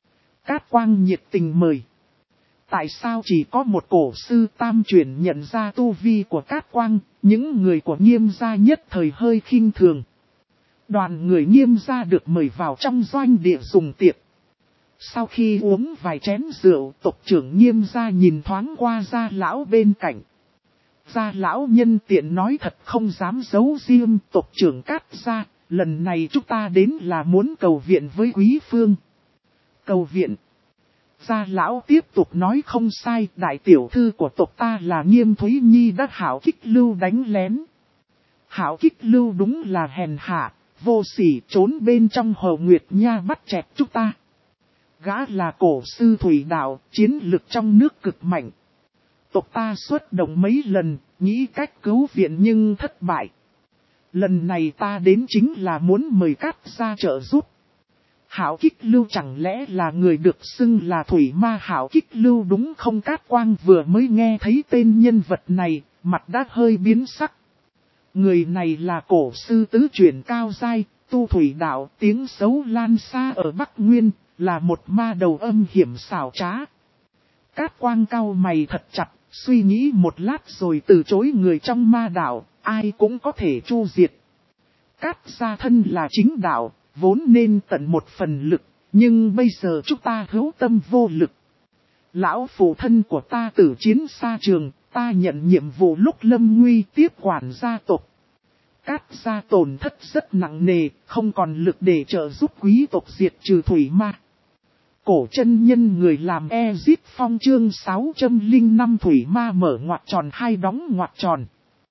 Cát Quang nhiệt tình mời. Tại sao chỉ có một cổ sư tam truyền nhận ra tu vi của Cát Quang, những người của Nghiêm gia nhất thời hơi khinh thường. Đoàn người Nghiêm gia được mời vào trong doanh địa dùng tiệc. Sau khi uống vài chén rượu, tộc trưởng Nghiêm gia nhìn thoáng qua gia lão bên cạnh. Gia lão nhân tiện nói thật không dám giấu riêng, tộc trưởng Cát gia, lần này chúng ta đến là muốn cầu viện với quý phương. Cầu viện. Gia lão tiếp tục nói không sai, đại tiểu thư của tộc ta là Nghiêm Thúy Nhi đã hảo kích lưu đánh lén. Hảo kích lưu đúng là hèn hạ, vô sỉ, trốn bên trong Hồ Nguyệt Nha bắt chẹt chúng ta. Gã là cổ sư thủy đạo, chiến lực trong nước cực mạnh. Tộc ta xuất động mấy lần, nghĩ cách cứu viện nhưng thất bại. Lần này ta đến chính là muốn mời Cát gia trợ giúp. Hảo kích lưu chẳng lẽ là người được xưng là thủy ma hảo kích lưu đúng không? Cát Quang vừa mới nghe thấy tên nhân vật này, mặt đã hơi biến sắc. Người này là cổ sư tứ truyền cao giai, tu thủy đạo, tiếng xấu lan xa ở Bắc Nguyên, là một ma đầu âm hiểm xảo trá. Cát Quang cau mày thật chặt, suy nghĩ một lát rồi từ chối người trong ma đạo, ai cũng có thể chu diệt. Cát gia thân là chính đạo, vốn nên tận một phần lực, nhưng bây giờ chúng ta hữu tâm vô lực. Lão phụ thân của ta tử chiến xa trường, ta nhận nhiệm vụ lúc lâm nguy tiếp quản gia tộc. Cát gia tổn thất rất nặng nề, không còn lực để trợ giúp quý tộc diệt trừ thủy ma. Cổ chân nhân người làm Ezip Phong chương sáu trăm lẻ năm thủy ma mở ngoặc tròn hai đóng ngoặc tròn.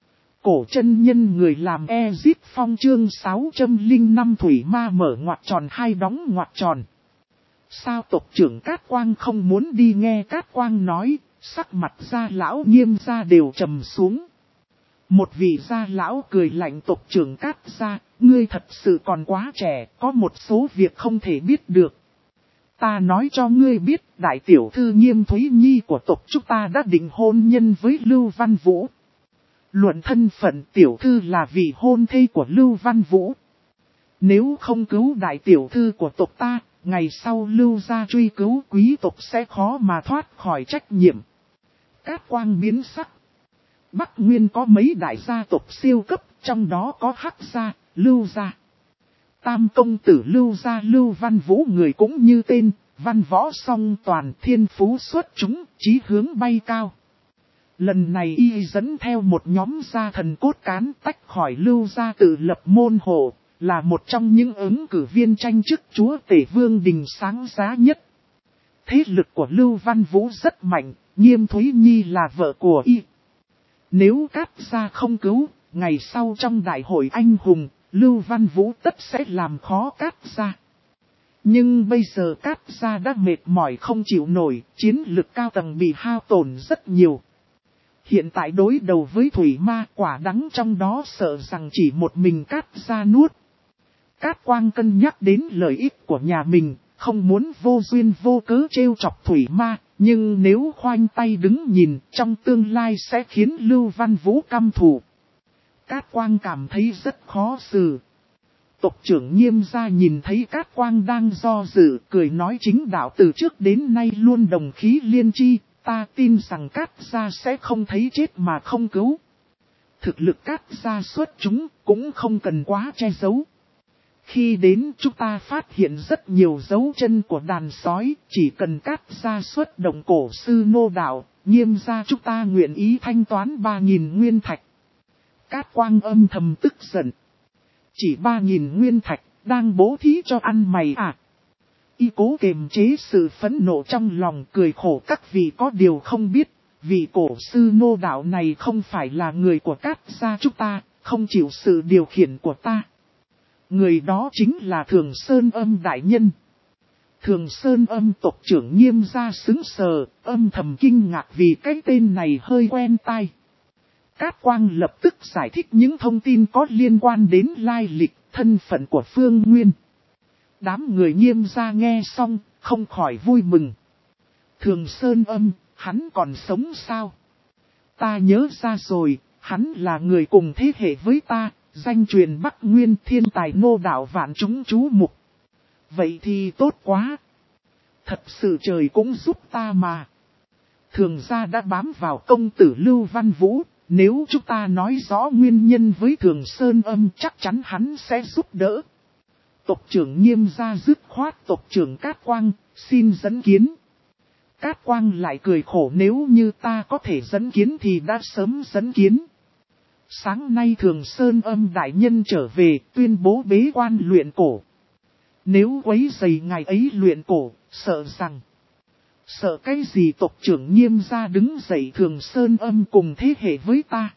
Cổ chân nhân người làm Ezip Phong chương sáu trăm lẻ năm thủy ma mở ngoặc tròn hai đóng ngoặc tròn. Sao tộc trưởng Cát Quang không muốn đi nghe Cát Quang nói, sắc mặt gia lão Nghiêm gia đều trầm xuống. Một vị gia lão cười lạnh tộc trưởng Cát gia, ngươi thật sự còn quá trẻ, có một số việc không thể biết được. Ta nói cho ngươi biết, đại tiểu thư Nghiêm Thúy Nhi của tộc chúng ta đã định hôn nhân với Lưu Văn Vũ. Luận thân phận tiểu thư là vị hôn thê của Lưu Văn Vũ. Nếu không cứu đại tiểu thư của tộc ta, ngày sau Lưu gia truy cứu quý tộc sẽ khó mà thoát khỏi trách nhiệm. Cát Quang biến sắc. Bắc Nguyên có mấy đại gia tộc siêu cấp, trong đó có Hắc gia, Lưu gia. Tam công tử Lưu gia Lưu Văn Vũ người cũng như tên, văn võ song toàn, thiên phú xuất chúng, chí hướng bay cao. Lần này y dẫn theo một nhóm gia thần cốt cán tách khỏi Lưu gia tự lập môn hộ, là một trong những ứng cử viên tranh chức chúa tể vương đình sáng giá nhất. Thế lực của Lưu Văn Vũ rất mạnh, Nghiêm Thúy Nhi là vợ của y. Nếu Cát gia không cứu, ngày sau trong đại hội anh hùng, Lưu Văn Vũ tất sẽ làm khó Cát gia. Nhưng bây giờ Cát gia đã mệt mỏi không chịu nổi, chiến lực cao tầng bị hao tổn rất nhiều. Hiện tại đối đầu với thủy ma, quả đắng trong đó sợ rằng chỉ một mình Cát gia nuốt. Cát Quang cân nhắc đến lợi ích của nhà mình, không muốn vô duyên vô cớ trêu chọc thủy ma, nhưng nếu khoanh tay đứng nhìn, trong tương lai sẽ khiến Lưu Văn Vũ căm thù. Cát Quang cảm thấy rất khó xử. Tộc trưởng Nghiêm gia nhìn thấy Cát Quang đang do dự, cười nói chính đạo từ trước đến nay luôn đồng khí liên chi, ta tin rằng Cát gia sẽ không thấy chết mà không cứu. Thực lực Cát gia xuất chúng, cũng không cần quá che giấu. Khi đến chúng ta phát hiện rất nhiều dấu chân của đàn sói, chỉ cần Cát gia xuất động cổ sư nô đạo, Nghiêm gia chúng ta nguyện ý thanh toán ba nghìn nguyên thạch. Cát Quang âm thầm tức giận. Chỉ ba nghìn nguyên thạch, đang bố thí cho ăn mày à? Y cố kiềm chế sự phẫn nộ trong lòng, cười khổ các vị có điều không biết, vị cổ sư nô đạo này không phải là người của Cát gia chúng ta, không chịu sự điều khiển của ta. Người đó chính là Thường Sơn Âm đại nhân. Thường Sơn Âm tộc trưởng Nghiêm gia xứng sờ, âm thầm kinh ngạc vì cái tên này hơi quen tai. Cát Quang lập tức giải thích những thông tin có liên quan đến lai lịch, thân phận của Phương Nguyên. Đám người Nghiêm gia nghe xong, không khỏi vui mừng. Thường Sơn Âm, hắn còn sống sao? Ta nhớ ra rồi, hắn là người cùng thế hệ với ta, danh truyền Bắc Nguyên thiên tài nô đạo vạn chúng chú mục. Vậy thì tốt quá. Thật sự trời cũng giúp ta mà. Thường gia đã bám vào công tử Lưu Văn Vũ. Nếu chúng ta nói rõ nguyên nhân với Thường Sơn Âm chắc chắn hắn sẽ giúp đỡ. Tộc trưởng Nghiêm gia dứt khoát tộc trưởng Cát Quang, xin dẫn kiến. Cát Quang lại cười khổ, nếu như ta có thể dẫn kiến thì đã sớm dẫn kiến. Sáng nay Thường Sơn Âm đại nhân trở về tuyên bố bế quan luyện cổ. Nếu quấy rầy ngày ấy luyện cổ, sợ rằng... Sợ cái gì? Tộc trưởng Nghiêm gia đứng dậy. Thường Sơn Âm cùng thế hệ với ta.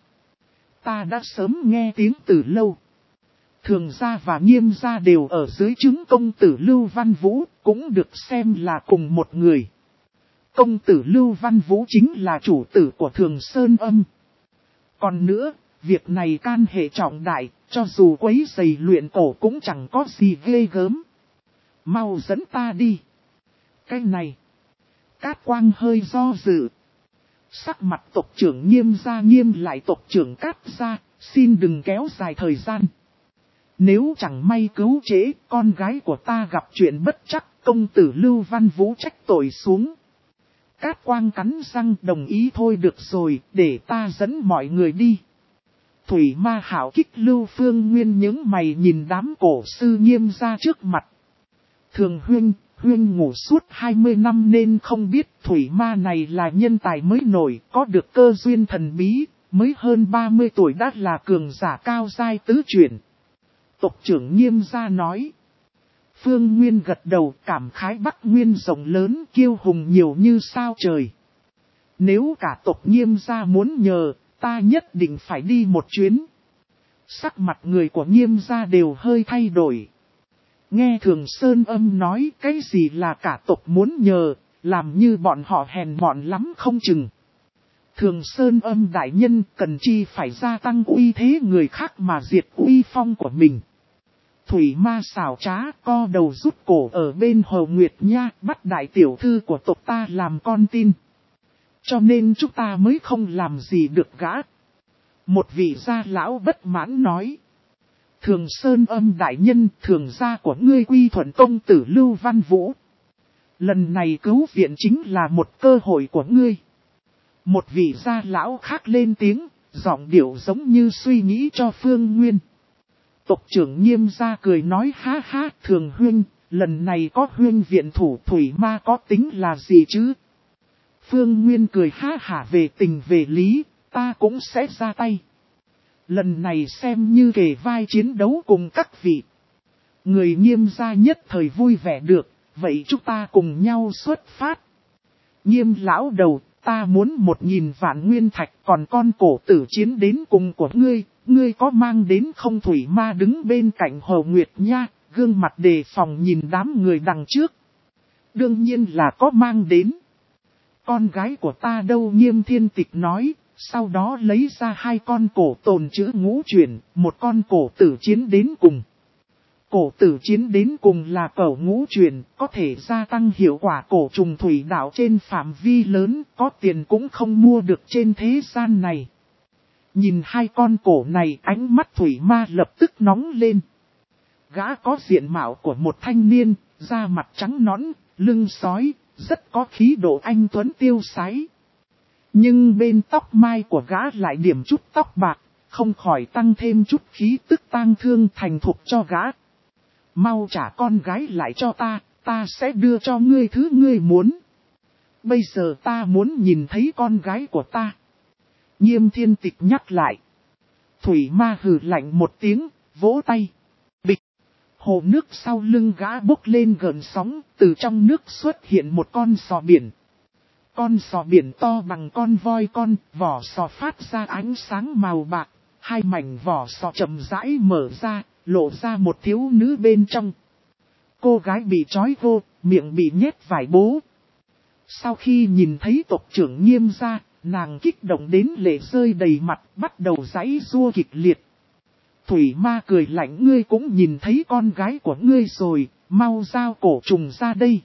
Ta đã sớm nghe tiếng từ lâu. Thường gia và Nghiêm gia đều ở dưới trướng công tử Lưu Văn Vũ, cũng được xem là cùng một người. Công tử Lưu Văn Vũ chính là chủ tử của Thường Sơn Âm. Còn nữa, việc này can hệ trọng đại, cho dù quấy rầy luyện cổ cũng chẳng có gì ghê gớm. Mau dẫn ta đi. Cái này... Cát Quang hơi do dự. Sắc mặt tộc trưởng Nghiêm gia nghiêm lại, tộc trưởng Cát gia, xin đừng kéo dài thời gian. Nếu chẳng may cứu trễ, con gái của ta gặp chuyện bất chắc, công tử Lưu Văn Vũ trách tội xuống. Cát Quang cắn răng đồng ý, thôi được rồi, để ta dẫn mọi người đi. Thủy ma hảo kích Lưu Phương Nguyên những mày nhìn đám cổ sư Nghiêm gia trước mặt. Thường huynh, huynh ngủ suốt hai mươi năm nên không biết thủy ma này là nhân tài mới nổi, có được cơ duyên thần bí, mới hơn ba mươi tuổi đã là cường giả cao giai tứ chuyển. Tộc trưởng Nghiêm gia nói. Phương Nguyên gật đầu, cảm khái Bắc Nguyên rộng lớn, kiêu hùng nhiều như sao trời. Nếu cả tộc Nghiêm gia muốn nhờ, ta nhất định phải đi một chuyến. Sắc mặt người của Nghiêm gia đều hơi thay đổi. Nghe Thường Sơn Âm nói cái gì là cả tộc muốn nhờ, làm như bọn họ hèn mọn lắm không chừng. Thường Sơn Âm đại nhân cần chi phải gia tăng uy thế người khác mà diệt uy phong của mình. Thủy ma xảo trá co đầu rút cổ ở bên Hồ Nguyệt Nha, bắt đại tiểu thư của tộc ta làm con tin. Cho nên chúng ta mới không làm gì được gã. Một vị gia lão bất mãn nói. Thường Sơn Âm đại nhân, thường gia của ngươi quy thuận công tử Lưu Văn Vũ. Lần này cứu viện chính là một cơ hội của ngươi. Một vị gia lão khác lên tiếng, giọng điệu giống như suy nghĩ cho Phương Nguyên. Tộc trưởng Nghiêm gia cười nói ha ha, Thường huynh, lần này có huynh viện thủ thủy ma có tính là gì chứ? Phương Nguyên cười ha hả, về tình về lý, ta cũng sẽ ra tay. Lần này xem như kề vai chiến đấu cùng các vị. Người Nghiêm gia nhất thời vui vẻ được, vậy chúng ta cùng nhau xuất phát. Nghiêm lão đầu, ta muốn một nghìn vạn nguyên thạch, còn con cổ tử chiến đến cùng của ngươi, ngươi có mang đến không? Thủy ma đứng bên cạnh Hồ Nguyệt Nha, gương mặt đề phòng nhìn đám người đằng trước. Đương nhiên là có mang đến. Con gái của ta đâu? Nghiêm Thiên Tịch nói, sau đó lấy ra hai con cổ tồn chữ ngũ chuyển, một con cổ tử chiến đến cùng. Cổ tử chiến đến cùng là cẩu ngũ truyền, có thể gia tăng hiệu quả cổ trùng thủy đạo trên phạm vi lớn, có tiền cũng không mua được trên thế gian này. Nhìn hai con cổ này, ánh mắt thủy ma lập tức nóng lên. Gã có diện mạo của một thanh niên, da mặt trắng nõn, lưng sói, rất có khí độ anh tuấn tiêu sái. Nhưng bên tóc mai của gã lại điểm chút tóc bạc, không khỏi tăng thêm chút khí tức tang thương thành thục cho gã. Mau trả con gái lại cho ta, ta sẽ đưa cho ngươi thứ ngươi muốn. Bây giờ ta muốn nhìn thấy con gái của ta. Nghiêm Thiên Tịch nhắc lại. Thủy ma hừ lạnh một tiếng, vỗ tay. Bịch. Hồ nước sau lưng gã bốc lên gợn sóng, từ trong nước xuất hiện một con sò biển. Con sò biển to bằng con voi con, vỏ sò phát ra ánh sáng màu bạc, hai mảnh vỏ sò chậm rãi mở ra, lộ ra một thiếu nữ bên trong. Cô gái bị trói vô, miệng bị nhét vải bố. Sau khi nhìn thấy tộc trưởng Nghiêm gia, nàng kích động đến lệ rơi đầy mặt, bắt đầu giãy giụa kịch liệt. Thủy ma cười lạnh, ngươi cũng nhìn thấy con gái của ngươi rồi, mau giao cổ trùng ra đây.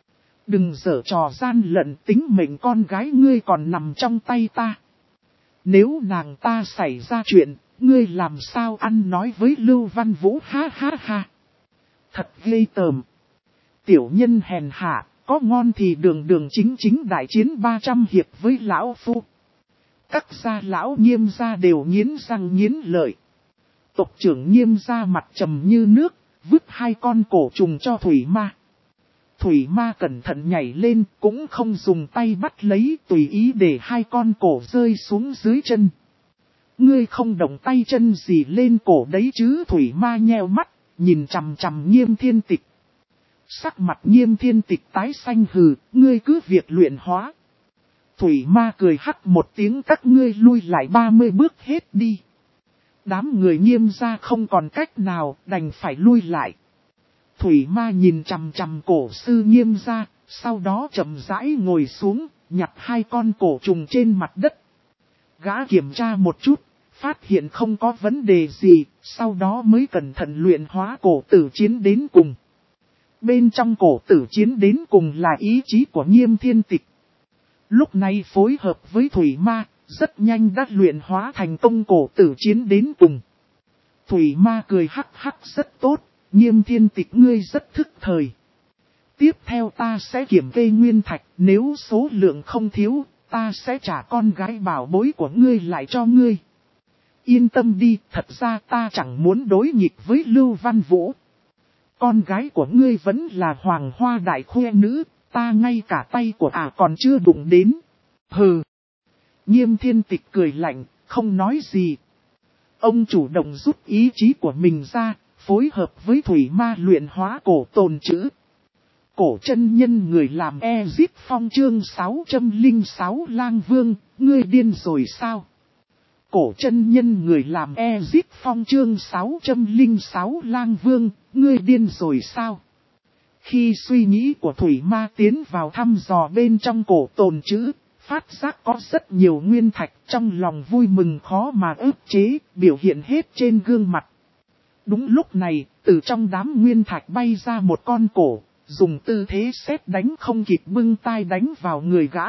Đừng giở trò gian lận, tính mệnh con gái ngươi còn nằm trong tay ta. Nếu nàng ta xảy ra chuyện, ngươi làm sao ăn nói với Lưu Văn Vũ? Ha ha ha. Thật ghê tởm. Tiểu nhân hèn hạ, có ngon thì đường đường chính chính đại chiến ba trăm hiệp với lão phu. Các gia lão Nghiêm gia đều nghiến răng nghiến lợi. Tộc trưởng Nghiêm gia mặt trầm như nước, vứt hai con cổ trùng cho Thủy ma. Thủy ma cẩn thận nhảy lên, cũng không dùng tay bắt lấy, tùy ý để hai con cổ rơi xuống dưới chân. Ngươi không động tay chân gì lên cổ đấy chứ? Thủy ma nheo mắt, nhìn chằm chằm Nghiêm Thiên Tịch. Sắc mặt Nghiêm Thiên Tịch tái xanh, hừ, ngươi cứ việc luyện hóa. Thủy ma cười hắc một tiếng, các ngươi lui lại ba mươi bước hết đi. Đám người Nghiêm gia không còn cách nào, đành phải lui lại. Thủy ma nhìn chằm chằm cổ sư Nghiêm gia, sau đó chậm rãi ngồi xuống, nhặt hai con cổ trùng trên mặt đất. Gã kiểm tra một chút, phát hiện không có vấn đề gì, sau đó mới cẩn thận luyện hóa cổ tử chiến đến cùng. Bên trong cổ tử chiến đến cùng là ý chí của Nghiêm Thiên Tịch. Lúc này phối hợp với Thủy ma, rất nhanh đã luyện hóa thành công cổ tử chiến đến cùng. Thủy ma cười hắc hắc, rất tốt, Nghiêm Thiên Tịch ngươi rất thức thời. Tiếp theo ta sẽ kiểm kê nguyên thạch, nếu số lượng không thiếu, ta sẽ trả con gái bảo bối của ngươi lại cho ngươi. Yên tâm đi, thật ra ta chẳng muốn đối nghịch với Lưu Văn Vũ. Con gái của ngươi vẫn là hoàng hoa đại khoe nữ, ta ngay cả tay của ả à còn chưa đụng đến. Hừ. Nghiêm Thiên Tịch cười lạnh, không nói gì. Ông chủ động rút ý chí của mình ra, phối hợp với Thủy ma luyện hóa cổ tồn chữ. Cổ chân nhân người làm E-Zip Phong chương sáu trăm lẻ sáu Lang Vương, ngươi điên rồi sao? Cổ chân nhân người làm Ezip Phong chương sáu trăm lẻ sáu Lang Vương, ngươi điên rồi sao? Khi suy nghĩ của Thủy Ma tiến vào thăm dò bên trong cổ tồn chữ, phát giác có rất nhiều nguyên thạch, trong lòng vui mừng khó mà ức chế, biểu hiện hết trên gương mặt. Đúng lúc này, từ trong đám nguyên thạch bay ra một con cổ, dùng tư thế sét đánh không kịp bưng tai đánh vào người gã.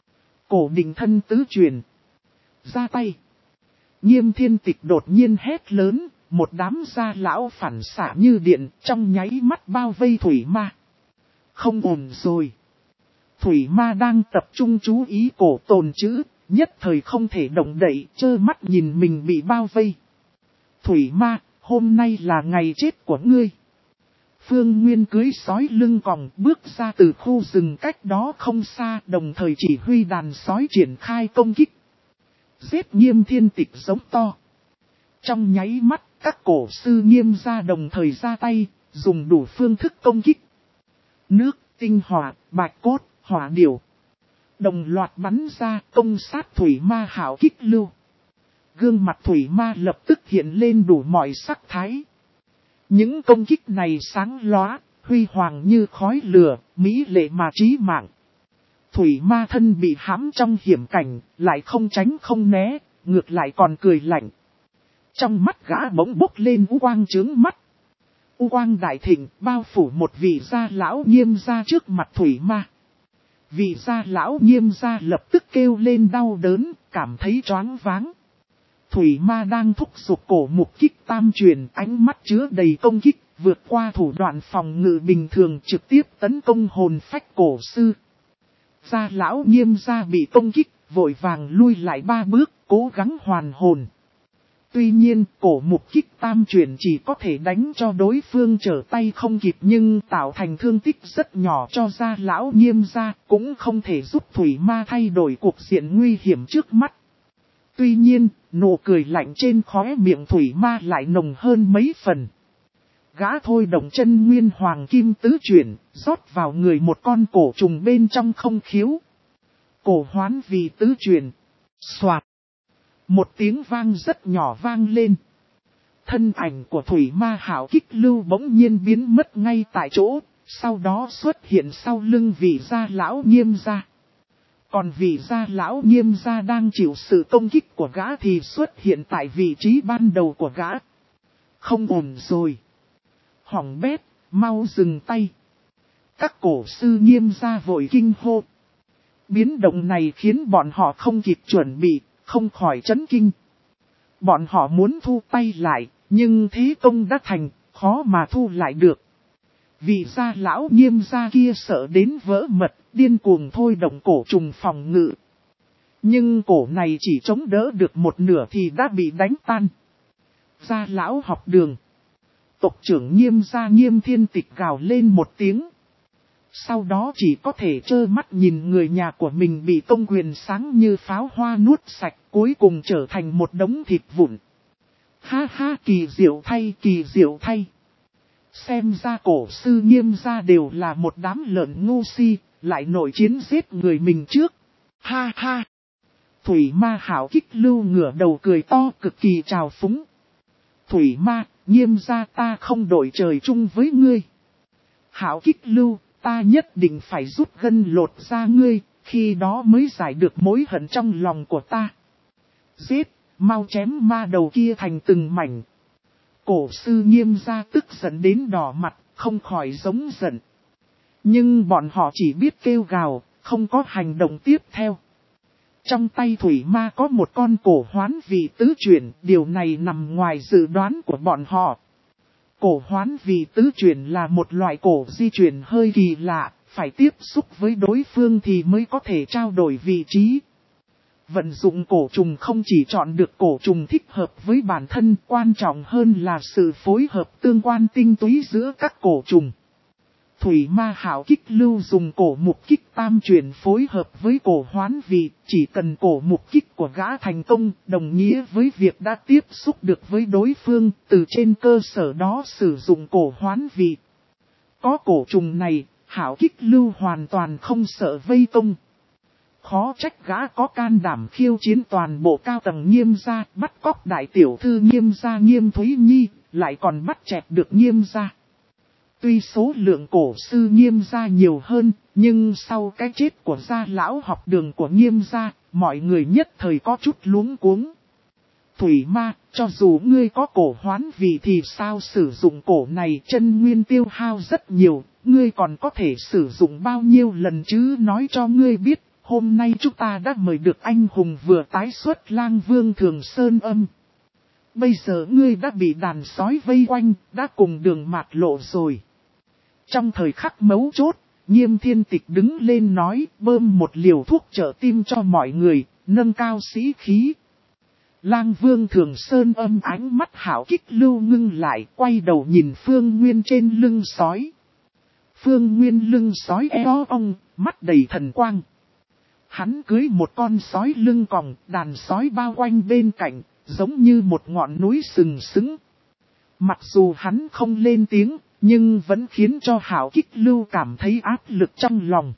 Cổ định thân tứ truyền. Ra tay. Nghiêm Thiên Tịch đột nhiên hét lớn, một đám gia lão phản xạ như điện trong nháy mắt bao vây Thủy Ma. Không ổn rồi. Thủy Ma đang tập trung chú ý cổ tồn chữ, nhất thời không thể động đậy, trơ mắt nhìn mình bị bao vây. Thủy Ma, hôm nay là ngày chết của ngươi. Phương Nguyên cưới sói lưng còng bước ra từ khu rừng cách đó không xa, đồng thời chỉ huy đàn sói triển khai công kích. Giết Nghiêm Thiên Tịch giống to. Trong nháy mắt, các cổ sư Nghiêm gia đồng thời ra tay, dùng đủ phương thức công kích. Nước, tinh hỏa, bạch cốt, hỏa điểu. Đồng loạt bắn ra công sát Thủy Ma hảo kích lưu. Gương mặt Thủy Ma lập tức hiện lên đủ mọi sắc thái. Những công kích này sáng lóa, huy hoàng như khói lửa, mỹ lệ mà trí mạng. Thủy Ma thân bị hãm trong hiểm cảnh, lại không tránh không né, ngược lại còn cười lạnh. Trong mắt gã bỗng bốc lên u quang chướng mắt. U quang đại thịnh bao phủ một vị gia lão Nghiêm gia trước mặt Thủy Ma. Vị gia lão Nghiêm gia lập tức kêu lên đau đớn, cảm thấy choáng váng. Thủy Ma đang thúc giục cổ mục kích tam truyền, ánh mắt chứa đầy công kích, vượt qua thủ đoạn phòng ngự bình thường trực tiếp tấn công hồn phách cổ sư. Gia lão Nghiêm gia bị công kích, vội vàng lui lại ba bước, cố gắng hoàn hồn. Tuy nhiên, cổ mục kích tam truyền chỉ có thể đánh cho đối phương trở tay không kịp nhưng tạo thành thương tích rất nhỏ cho gia lão Nghiêm gia, cũng không thể giúp Thủy Ma thay đổi cuộc diện nguy hiểm trước mắt. Tuy nhiên, nụ cười lạnh trên khóe miệng Thủy Ma lại nồng hơn mấy phần. Gã thôi động chân nguyên hoàng kim tứ chuyển, rót vào người một con cổ trùng bên trong không khiếu. Cổ hoán vì tứ chuyển. Xoạt. Một tiếng vang rất nhỏ vang lên. Thân ảnh của Thủy Ma hảo kích lưu bỗng nhiên biến mất ngay tại chỗ, sau đó xuất hiện sau lưng vị gia lão Nghiêm gia. Còn vị gia lão Nghiêm gia đang chịu sự công kích của gã thì xuất hiện tại vị trí ban đầu của gã. Không ổn rồi. Hỏng bét, mau dừng tay. Các cổ sư Nghiêm gia vội kinh hô. Biến động này khiến bọn họ không kịp chuẩn bị, không khỏi chấn kinh. Bọn họ muốn thu tay lại, nhưng thế công đã thành, khó mà thu lại được. Vị gia lão Nghiêm gia kia sợ đến vỡ mật, điên cuồng thôi động cổ trùng phòng ngự. Nhưng cổ này chỉ chống đỡ được một nửa thì đã bị đánh tan. Gia lão học đường. Tộc trưởng Nghiêm gia Nghiêm Thiên Tịch gào lên một tiếng. Sau đó chỉ có thể trơ mắt nhìn người nhà của mình bị công quyền sáng như pháo hoa nuốt sạch, cuối cùng trở thành một đống thịt vụn. Ha ha, kỳ diệu thay, kỳ diệu thay. Xem ra cổ sư Nghiêm gia đều là một đám lợn ngu si, lại nổi chiến giết người mình trước. Ha ha. Thủy Ma hảo kích lưu ngửa đầu cười to cực kỳ trào phúng. Thủy Ma, Nghiêm gia ta không đổi trời chung với ngươi. Hảo kích lưu, ta nhất định phải rút gân lột ra ngươi, khi đó mới giải được mối hận trong lòng của ta. Giết, mau chém ma đầu kia thành từng mảnh. Cổ sư Nghiêm gia tức giận đến đỏ mặt, không khỏi giống giận. Nhưng bọn họ chỉ biết kêu gào, không có hành động tiếp theo. Trong tay Thủy Ma có một con cổ hoán vị tứ chuyển, điều này nằm ngoài dự đoán của bọn họ. Cổ hoán vị tứ chuyển là một loại cổ di chuyển hơi kỳ lạ, phải tiếp xúc với đối phương thì mới có thể trao đổi vị trí. Vận dụng cổ trùng không chỉ chọn được cổ trùng thích hợp với bản thân, quan trọng hơn là sự phối hợp tương quan tinh túy giữa các cổ trùng. Thủy Ma hảo kích lưu dùng cổ mục kích tam chuyển phối hợp với cổ hoán vị, chỉ cần cổ mục kích của gã thành công, đồng nghĩa với việc đã tiếp xúc được với đối phương, từ trên cơ sở đó sử dụng cổ hoán vị. Có cổ trùng này, hảo kích lưu hoàn toàn không sợ vây công. Khó trách gã có can đảm khiêu chiến toàn bộ cao tầng Nghiêm gia, bắt cóc đại tiểu thư Nghiêm gia Nghiêm Thúy Nhi, lại còn bắt chẹt được Nghiêm gia. Tuy số lượng cổ sư Nghiêm gia nhiều hơn, nhưng sau cái chết của gia lão học đường của Nghiêm gia, mọi người nhất thời có chút luống cuống. Thủy ma, cho dù ngươi có cổ hoán vị thì sao sử dụng cổ này chân nguyên tiêu hao rất nhiều, ngươi còn có thể sử dụng bao nhiêu lần chứ nói cho ngươi biết, hôm nay chúng ta đã mời được anh hùng vừa tái xuất Lang Vương Thường Sơn Âm. Bây giờ ngươi đã bị đàn sói vây quanh, đã cùng đường mạt lộ rồi. Trong thời khắc mấu chốt, Nghiêm Thiên Tịch đứng lên nói bơm một liều thuốc trợ tim cho mọi người, nâng cao sĩ khí. Lang Vương Thường Sơn Âm ánh mắt hảo kích lưu ngưng lại, quay đầu nhìn Phương Nguyên trên lưng sói. Phương Nguyên lưng sói eo ong, mắt đầy thần quang. Hắn cưới một con sói lưng còng, đàn sói bao quanh bên cạnh, giống như một ngọn núi sừng sững. Mặc dù hắn không lên tiếng, nhưng vẫn khiến cho hảo kích lưu cảm thấy áp lực trong lòng.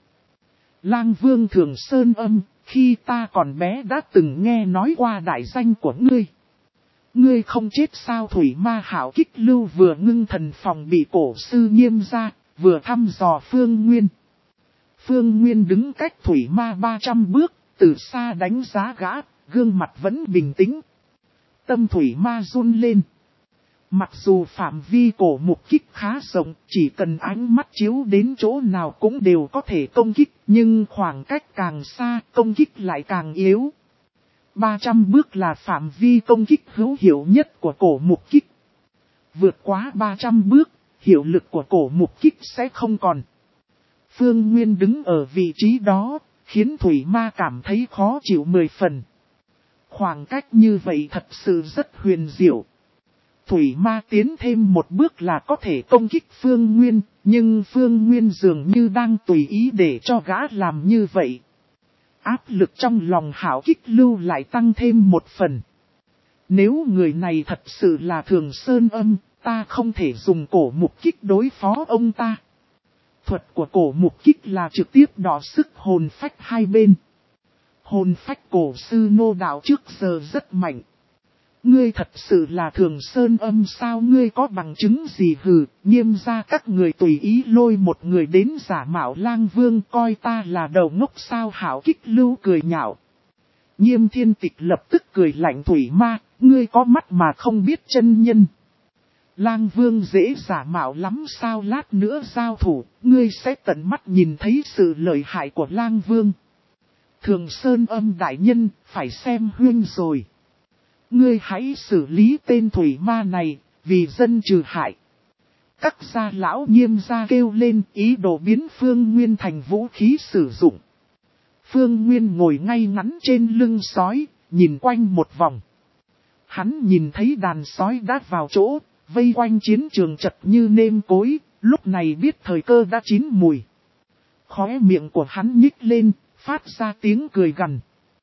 Lang Vương Thường Sơn Âm, khi ta còn bé đã từng nghe nói qua đại danh của ngươi. Ngươi không chết sao? Thủy ma hảo kích lưu vừa ngưng thần phòng bị cổ sư Nghiêm ra, vừa thăm dò Phương Nguyên. Phương Nguyên đứng cách thủy ma ba trăm bước, từ xa đánh giá gã, gương mặt vẫn bình tĩnh. Tâm thủy ma run lên. Mặc dù phạm vi cổ mục kích khá rộng, chỉ cần ánh mắt chiếu đến chỗ nào cũng đều có thể công kích, nhưng khoảng cách càng xa, công kích lại càng yếu. ba trăm bước là phạm vi công kích hữu hiệu nhất của cổ mục kích. Vượt quá ba trăm bước, hiệu lực của cổ mục kích sẽ không còn. Phương Nguyên đứng ở vị trí đó, khiến Thủy Ma cảm thấy khó chịu mười phần. Khoảng cách như vậy thật sự rất huyền diệu. Thủy Ma tiến thêm một bước là có thể công kích Phương Nguyên, nhưng Phương Nguyên dường như đang tùy ý để cho gã làm như vậy. Áp lực trong lòng hảo kích lưu lại tăng thêm một phần. Nếu người này thật sự là Thường Sơn Âm, ta không thể dùng cổ mục kích đối phó ông ta. Thuật của cổ mục kích là trực tiếp đọ sức hồn phách hai bên. Hồn phách cổ sư Nô Đạo trước giờ rất mạnh. Ngươi thật sự là Thường Sơn Âm sao? Ngươi có bằng chứng gì? Hừ, Nghiêm ra các người tùy ý lôi một người đến giả mạo Lang Vương, coi ta là đầu ngốc sao? Hảo kích lưu cười nhạo. Nghiêm Thiên Tịch lập tức cười lạnh. Thủy Ma, ngươi có mắt mà không biết chân nhân. Lang Vương dễ giả mạo lắm sao? Lát nữa giao thủ, ngươi sẽ tận mắt nhìn thấy sự lợi hại của Lang Vương. Thường Sơn Âm đại nhân, phải xem huyên rồi. Ngươi hãy xử lý tên Thủy Ma này, vì dân trừ hại. Các gia lão Nghiêm gia kêu lên, ý đồ biến Phương Nguyên thành vũ khí sử dụng. Phương Nguyên ngồi ngay ngắn trên lưng sói, nhìn quanh một vòng. Hắn nhìn thấy đàn sói đã vào chỗ, vây quanh chiến trường chật như nêm cối, lúc này biết thời cơ đã chín mùi. Khóe miệng của hắn nhích lên, phát ra tiếng cười gằn.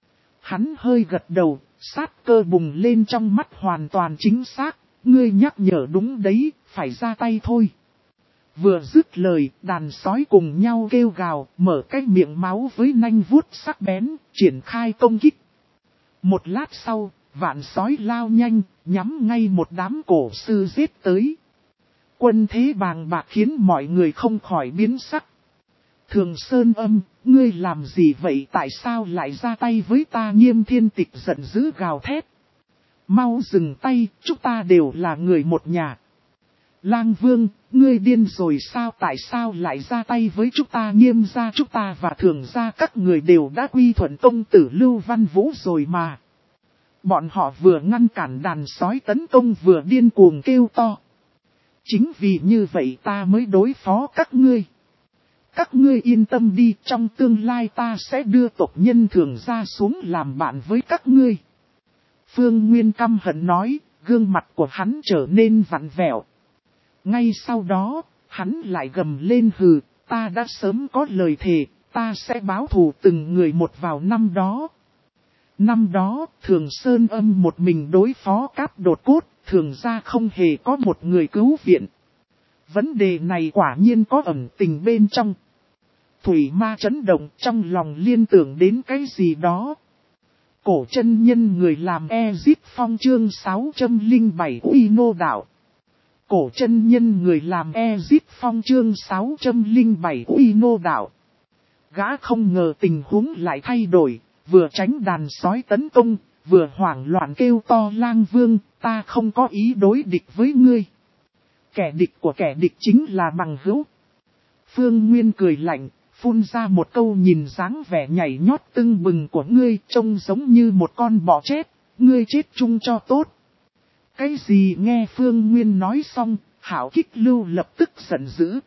Hắn hơi gật đầu, sát cơ bùng lên trong mắt hoàn toàn chính xác, ngươi nhắc nhở đúng đấy, phải ra tay thôi. Vừa dứt lời, đàn sói cùng nhau kêu gào, mở cái miệng máu với nanh vuốt sắc bén, triển khai công kích. Một lát sau, vạn sói lao nhanh, nhắm ngay một đám cổ sư giết tới. Quân thế bàng bạc khiến mọi người không khỏi biến sắc. Thường Sơn Âm, ngươi làm gì vậy? Tại sao lại ra tay với ta? Nghiêm Thiên Tịch giận dữ gào thét. Mau dừng tay, chúng ta đều là người một nhà. Lang Vương, ngươi điên rồi sao? Tại sao lại ra tay với chúng ta? Nghiêm gia chúng ta và Thường gia các người đều đã quy thuận công tử Lưu Văn Vũ rồi mà. Bọn họ vừa ngăn cản đàn sói tấn công vừa điên cuồng kêu to. Chính vì như vậy ta mới đối phó các ngươi. Các ngươi yên tâm đi, trong tương lai ta sẽ đưa tộc nhân Thường gia xuống làm bạn với các ngươi. Phương Nguyên căm hận nói, gương mặt của hắn trở nên vặn vẹo. Ngay sau đó, hắn lại gầm lên hừ, ta đã sớm có lời thề, ta sẽ báo thù từng người một vào năm đó. Năm đó, Thường Sơn Âm một mình đối phó Cáp Đột Cốt, Thường gia không hề có một người cứu viện. Vấn đề này quả nhiên có ẩn tình bên trong. Thủy ma chấn động trong lòng liên tưởng đến cái gì đó. Cổ chân nhân người làm Ezip Phong chương sáu trăm lẻ bảy Uy Nô Đạo. Cổ chân nhân người làm Ezip Phong chương sáu trăm lẻ bảy Uy Nô Đạo. Gã không ngờ tình huống lại thay đổi, vừa tránh đàn sói tấn công, vừa hoảng loạn kêu to Lang Vương, ta không có ý đối địch với ngươi. Kẻ địch của kẻ địch chính là bằng hữu. Phương Nguyên cười lạnh, phun ra một câu nhìn dáng vẻ nhảy nhót tưng bừng của ngươi trông giống như một con bọ chết, ngươi chết chung cho tốt. Cái gì nghe Phương Nguyên nói xong, Hảo Kích Lưu lập tức giận dữ.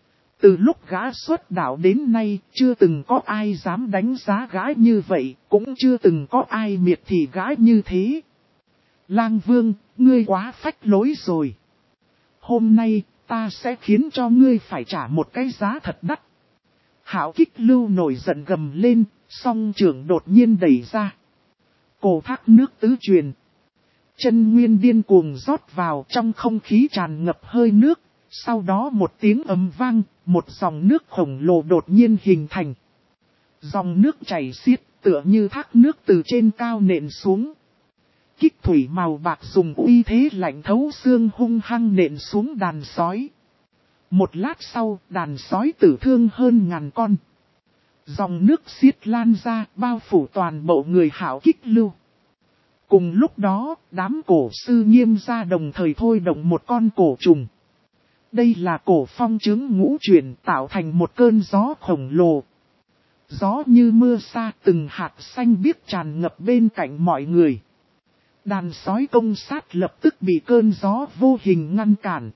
Từ lúc gã xuất đạo đến nay, chưa từng có ai dám đánh giá gã như vậy, cũng chưa từng có ai miệt thị gã như thế. Lang Vương, ngươi quá phách lối rồi. Hôm nay, ta sẽ khiến cho ngươi phải trả một cái giá thật đắt. Hảo Kích Lưu nổi giận gầm lên, song trưởng đột nhiên đẩy ra. Cổ thác nước tứ truyền. Chân nguyên điên cuồng rót vào trong không khí tràn ngập hơi nước. Sau đó một tiếng ầm vang, một dòng nước khổng lồ đột nhiên hình thành. Dòng nước chảy xiết tựa như thác nước từ trên cao nện xuống. Kích thủy màu bạc dùng uy thế lạnh thấu xương hung hăng nện xuống đàn sói. Một lát sau, đàn sói tử thương hơn ngàn con. Dòng nước xiết lan ra, bao phủ toàn bộ người Hảo Kích Lưu. Cùng lúc đó, đám cổ sư Nghiêm gia đồng thời thôi động một con cổ trùng. Đây là cổ phong chứng ngũ chuyển tạo thành một cơn gió khổng lồ. Gió như mưa sa, từng hạt xanh biếc tràn ngập bên cạnh mọi người. Đàn sói công sát lập tức bị cơn gió vô hình ngăn cản.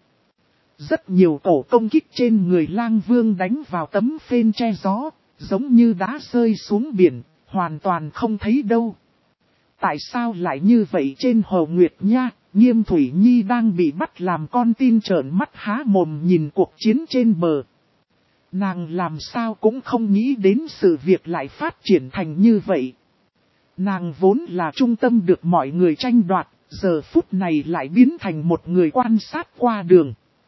Rất nhiều cổ công kích trên người Lang Vương đánh vào tấm phên che gió, giống như đá rơi xuống biển, hoàn toàn không thấy đâu. Tại sao lại như vậy trên Hồ Nguyệt Nha? Nghiêm Thủy Nhi đang bị bắt làm con tin trợn mắt há mồm nhìn cuộc chiến trên bờ. Nàng làm sao cũng không nghĩ đến sự việc lại phát triển thành như vậy. Nàng vốn là trung tâm được mọi người tranh đoạt, giờ phút này lại biến thành một người quan sát qua đường.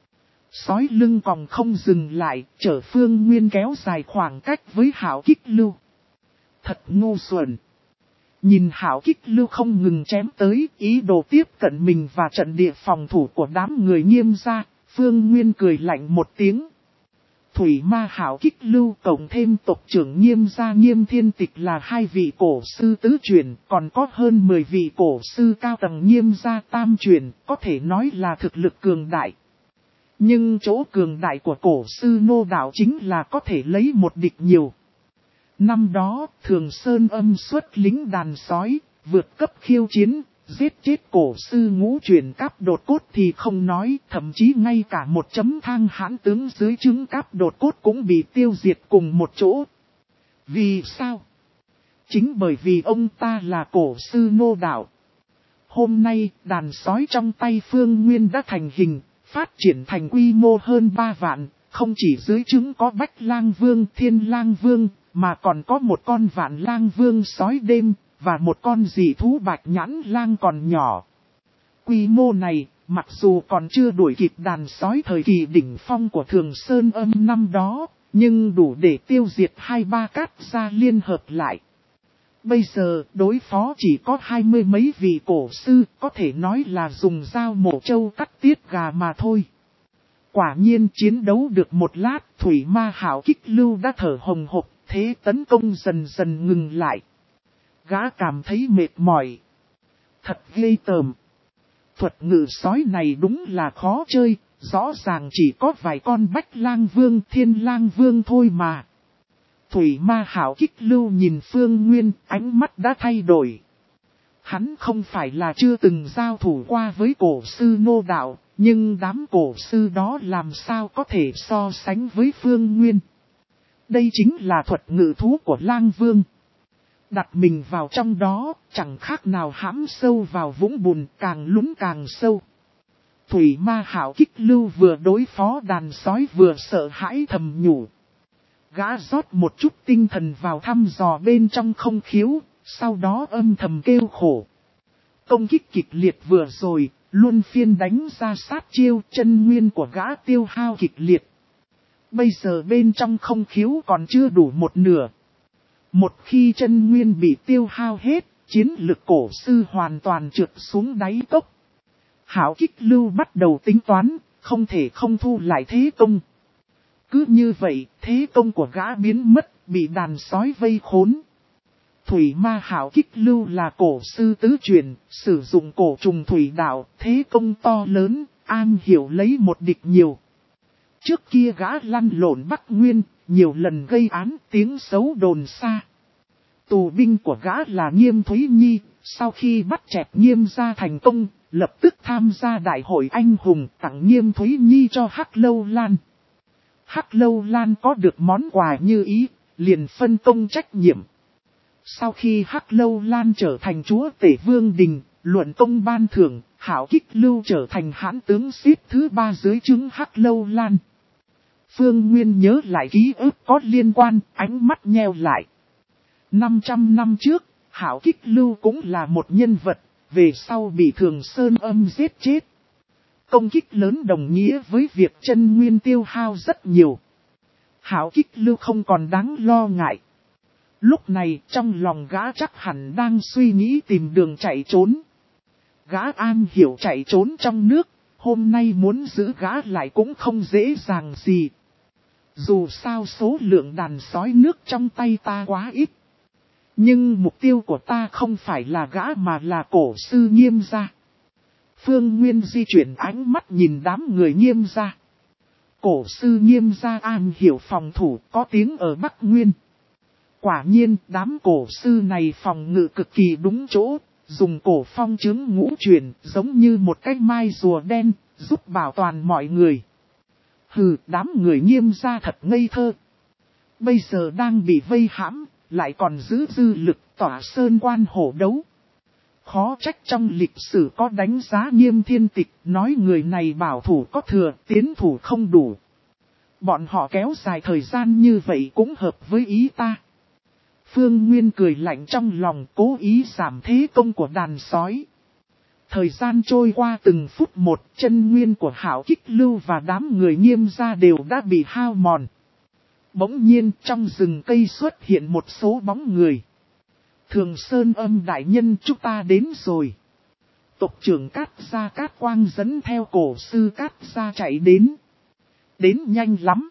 Sói lưng còn không dừng lại, chở Phương Nguyên kéo dài khoảng cách với Hảo Kích Lưu. Thật ngu xuẩn. Nhìn Hảo Kích Lưu không ngừng chém tới, ý đồ tiếp cận mình và trận địa phòng thủ của đám người Nghiêm gia, Phương Nguyên cười lạnh một tiếng. Thủy ma Hảo Kích Lưu cộng thêm tộc trưởng Nghiêm gia Nghiêm Thiên Tịch là hai vị cổ sư tứ truyền, còn có hơn mười vị cổ sư cao tầng Nghiêm gia tam truyền, có thể nói là thực lực cường đại. Nhưng chỗ cường đại của cổ sư Nô Đạo chính là có thể lấy một địch nhiều. Năm đó, Thường Sơn âm xuất lính đàn sói, vượt cấp khiêu chiến, giết chết cổ sư ngũ truyền cáp đột cốt thì không nói, thậm chí ngay cả một chấm thang hãn tướng dưới trứng cáp đột cốt cũng bị tiêu diệt cùng một chỗ. Vì sao? Chính bởi vì ông ta là cổ sư Nô Đạo. Hôm nay, đàn sói trong tay Phương Nguyên đã thành hình, phát triển thành quy mô hơn ba vạn, không chỉ dưới trứng có Bách Lang Vương, Thiên Lang Vương, mà còn có một con Vạn Lang Vương sói đêm, và một con dị thú Bạch Nhãn Lang còn nhỏ. Quy mô này, mặc dù còn chưa đuổi kịp đàn sói thời kỳ đỉnh phong của Thường Sơn âm năm đó, nhưng đủ để tiêu diệt hai ba cát gia liên hợp lại. Bây giờ, đối phó chỉ có hai mươi mấy vị cổ sư, có thể nói là dùng dao mổ trâu cắt tiết gà mà thôi. Quả nhiên chiến đấu được một lát, Thủy ma Hảo Kích Lưu đã thở hồng hộc, thế tấn công dần dần ngừng lại. Gã cảm thấy mệt mỏi. Thật ghê tởm. Thuật ngự sói này đúng là khó chơi, rõ ràng chỉ có vài con Bách Lang Vương, Thiên Lang Vương thôi mà. Thủy ma Hảo Kích Lưu nhìn Phương Nguyên, ánh mắt đã thay đổi. Hắn không phải là chưa từng giao thủ qua với cổ sư Nô Đạo, nhưng đám cổ sư đó làm sao có thể so sánh với Phương Nguyên. Đây chính là thuật ngự thú của Lang Vương. Đặt mình vào trong đó, chẳng khác nào hãm sâu vào vũng bùn, càng lún càng sâu. Thủy ma Hảo Kích Lưu vừa đối phó đàn sói vừa sợ hãi thầm nhủ. Gã rót một chút tinh thần vào thăm dò bên trong không khiếu, sau đó âm thầm kêu khổ. Công kích kịch liệt vừa rồi, luôn phiên đánh ra sát chiêu, chân nguyên của gã tiêu hao kịch liệt. Bây giờ bên trong không khiếu còn chưa đủ một nửa. Một khi chân nguyên bị tiêu hao hết, chiến lực cổ sư hoàn toàn trượt xuống đáy cốc. Hảo Kích Lưu bắt đầu tính toán, không thể không thu lại thế công. Cứ như vậy, thế công của gã biến mất, bị đàn sói vây khốn. Thủy ma Hảo Kích Lưu là cổ sư tứ truyền, sử dụng cổ trùng thủy đạo, thế công to lớn, an hiểu lấy một địch nhiều. Trước kia gã lăn lộn Bắc Nguyên, nhiều lần gây án, tiếng xấu đồn xa. Tù binh của gã là Nghiêm Thúy Nhi, sau khi bắt chẹt Nghiêm gia thành công, lập tức tham gia đại hội anh hùng tặng Nghiêm Thúy Nhi cho Hắc Lâu Lan. Hắc Lâu Lan có được món quà như ý, liền phân công trách nhiệm. Sau khi Hắc Lâu Lan trở thành chúa tể Vương Đình, luận công ban thưởng, Hảo Kích Lưu trở thành hãn tướng xếp thứ ba dưới trướng Hắc Lâu Lan. Phương Nguyên nhớ lại ký ức có liên quan, ánh mắt nheo lại. năm trăm năm trước, Hảo Kích Lưu cũng là một nhân vật, về sau bị Thường Sơn Âm giết chết. Công kích lớn đồng nghĩa với việc chân nguyên tiêu hao rất nhiều. Hảo Kích Lưu không còn đáng lo ngại. Lúc này trong lòng gã chắc hẳn đang suy nghĩ tìm đường chạy trốn. Gã an hiểu chạy trốn trong nước, hôm nay muốn giữ gã lại cũng không dễ dàng gì. Dù sao số lượng đàn sói nước trong tay ta quá ít. Nhưng mục tiêu của ta không phải là gã mà là cổ sư Nghiêm gia. Phương Nguyên di chuyển ánh mắt nhìn đám người Nghiêm gia. Cổ sư Nghiêm gia an hiểu phòng thủ có tiếng ở Bắc Nguyên. Quả nhiên đám cổ sư này phòng ngự cực kỳ đúng chỗ, dùng cổ phong chứng ngũ truyền giống như một cái mai rùa đen, giúp bảo toàn mọi người. Hừ, đám người Nghiêm gia thật ngây thơ. Bây giờ đang bị vây hãm, lại còn giữ dư lực tỏa sơn quan hổ đấu. Khó trách trong lịch sử có đánh giá Nghiêm Thiên Tịch, nói người này bảo thủ có thừa, tiến thủ không đủ. Bọn họ kéo dài thời gian như vậy cũng hợp với ý ta. Phương Nguyên cười lạnh trong lòng, cố ý giảm thế công của đàn sói. Thời gian trôi qua từng phút một, chân nguyên của Hảo Kích Lưu và đám người Nghiêm gia đều đã bị hao mòn. Bỗng nhiên trong rừng cây xuất hiện một số bóng người. Thường Sơn Âm đại nhân, chúng ta đến rồi. Tộc trưởng Cát Gia Cát Quang dẫn theo cổ sư Cát Gia chạy đến. Đến nhanh lắm.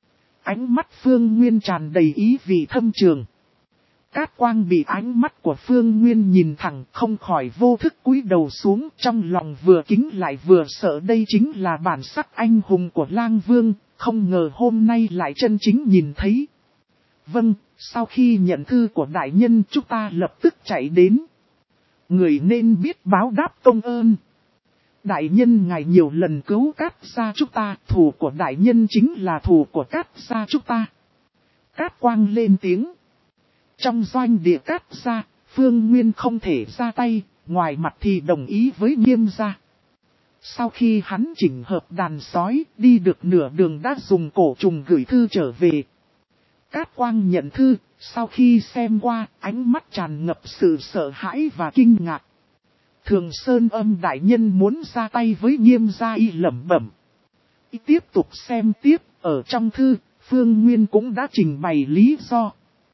Ánh mắt Phương Nguyên tràn đầy ý vị thâm trường. Cát Quang bị ánh mắt của Phương Nguyên nhìn thẳng, không khỏi vô thức cúi đầu xuống, trong lòng vừa kính lại vừa sợ. Đây chính là bản sắc anh hùng của Lang Vương, không ngờ hôm nay lại chân chính nhìn thấy. Vâng, sau khi nhận thư của đại nhân chúng ta lập tức chạy đến. Người nên biết báo đáp công ơn. Đại nhân ngài nhiều lần cứu Cát gia chúng ta, thù của đại nhân chính là thù của Cát gia chúng ta. Cát Quang lên tiếng. Trong doanh địa Cát gia, Phương Nguyên không thể ra tay, ngoài mặt thì đồng ý với Nghiêm gia. Sau khi hắn chỉnh hợp đàn sói, đi được nửa đường đã dùng cổ trùng gửi thư trở về. Cát Quang nhận thư, sau khi xem qua, ánh mắt tràn ngập sự sợ hãi và kinh ngạc. Thường Sơn Âm đại nhân muốn ra tay với Nghiêm gia, y lẩm bẩm. Y tiếp tục xem tiếp, ở trong thư, Phương Nguyên cũng đã trình bày lý do.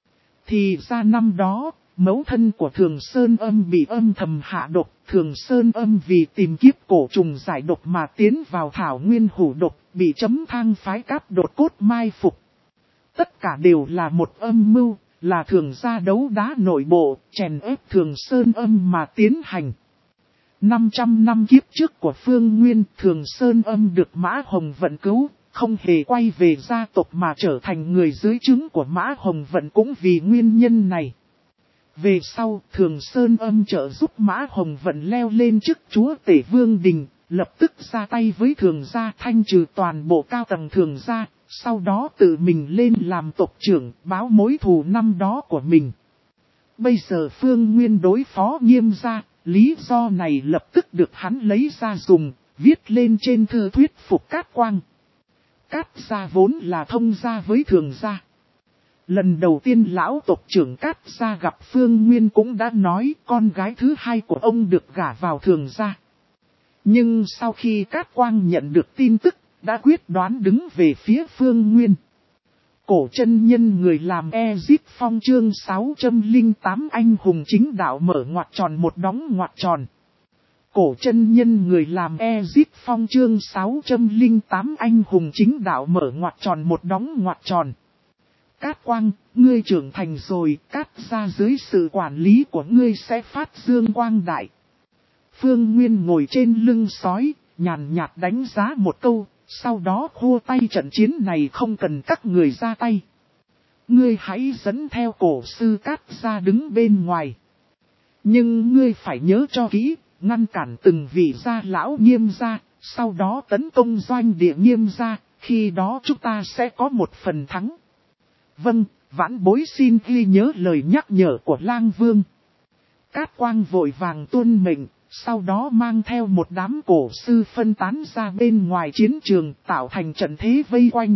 Thì ra năm đó, mẫu thân của Thường Sơn Âm bị âm thầm hạ độc. Thường Sơn Âm vì tìm kiếp cổ trùng giải độc mà tiến vào thảo nguyên hủ độc, bị chấm thang phái Cáp đột cốt mai phục. Tất cả đều là một âm mưu, là Thường gia đấu đá nội bộ, chèn ép Thường Sơn Âm mà tiến hành. năm trăm năm kiếp trước của Phương Nguyên, Thường Sơn Âm được Mã Hồng Vận cứu, không hề quay về gia tộc mà trở thành người dưới trướng của Mã Hồng Vận cũng vì nguyên nhân này. Về sau, Thường Sơn Âm trợ giúp Mã Hồng Vận leo lên chức chúa tể Vương Đình, lập tức ra tay với Thường gia, thanh trừ toàn bộ cao tầng Thường gia, sau đó tự mình lên làm tộc trưởng, báo mối thù năm đó của mình. Bây giờ Phương Nguyên đối phó Nghiêm gia, lý do này lập tức được hắn lấy ra dùng, viết lên trên thư thuyết phục Cát Quang. Cát gia vốn là thông gia với Thường gia. Lần đầu tiên lão tộc trưởng Cát gia gặp Phương Nguyên cũng đã nói con gái thứ hai của ông được gả vào Thường gia. Nhưng sau khi Cát Quang nhận được tin tức, đã quyết đoán đứng về phía Phương Nguyên. Cổ chân nhân người làm Ezip Phong chương sáu trăm lẻ tám anh hùng chính đạo mở ngoặc tròn một đóng ngoặc tròn. Cổ chân nhân người làm Ezip Phong chương sáu trăm lẻ tám anh hùng chính đạo mở ngoặc tròn một đóng ngoặc tròn. Cát Quang, ngươi trưởng thành rồi, Cát gia dưới sự quản lý của ngươi sẽ phát dương quang đại. Phương Nguyên ngồi trên lưng sói, nhàn nhạt đánh giá một câu, sau đó khua tay trận chiến này không cần các người ra tay. Ngươi hãy dẫn theo cổ sư Cát gia đứng bên ngoài. Nhưng ngươi phải nhớ cho kỹ, ngăn cản từng vị gia lão Nghiêm gia, sau đó tấn công doanh địa Nghiêm gia, khi đó chúng ta sẽ có một phần thắng. Vâng, vãn bối xin ghi nhớ lời nhắc nhở của Lang Vương. Cát Quang vội vàng tuân mệnh, sau đó mang theo một đám cổ sư phân tán ra bên ngoài chiến trường tạo thành trận thế vây quanh.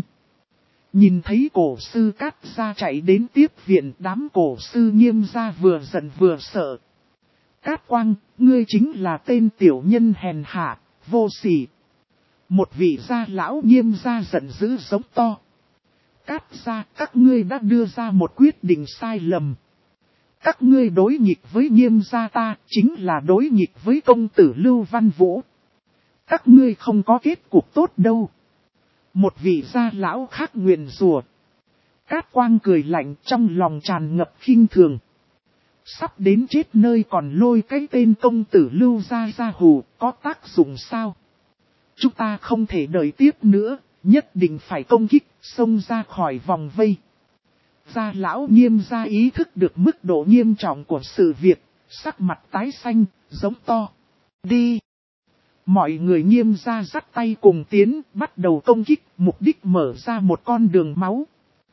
Nhìn thấy cổ sư Cát gia chạy đến tiếp viện, đám cổ sư Nghiêm gia vừa giận vừa sợ. Cát Quang, ngươi chính là tên tiểu nhân hèn hạ, vô sỉ. Một vị gia lão Nghiêm gia giận dữ giống to. Cát gia, các ngươi đã đưa ra một quyết định sai lầm. Các ngươi đối nghịch với Nghiêm gia ta, chính là đối nghịch với công tử Lưu Văn Vũ. Các ngươi không có kết cục tốt đâu. Một vị gia lão khác nguyền rủa. Cát Quang cười lạnh, trong lòng tràn ngập khinh thường. Sắp đến chết nơi còn lôi cái tên công tử Lưu gia ra hù, có tác dụng sao? Chúng ta không thể đợi tiếp nữa, nhất định phải công kích, xông ra khỏi vòng vây. Gia lão Nghiêm gia ý thức được mức độ nghiêm trọng của sự việc, sắc mặt tái xanh, giống to. Đi! Mọi người Nghiêm gia dắt tay cùng tiến, bắt đầu công kích, mục đích mở ra một con đường máu.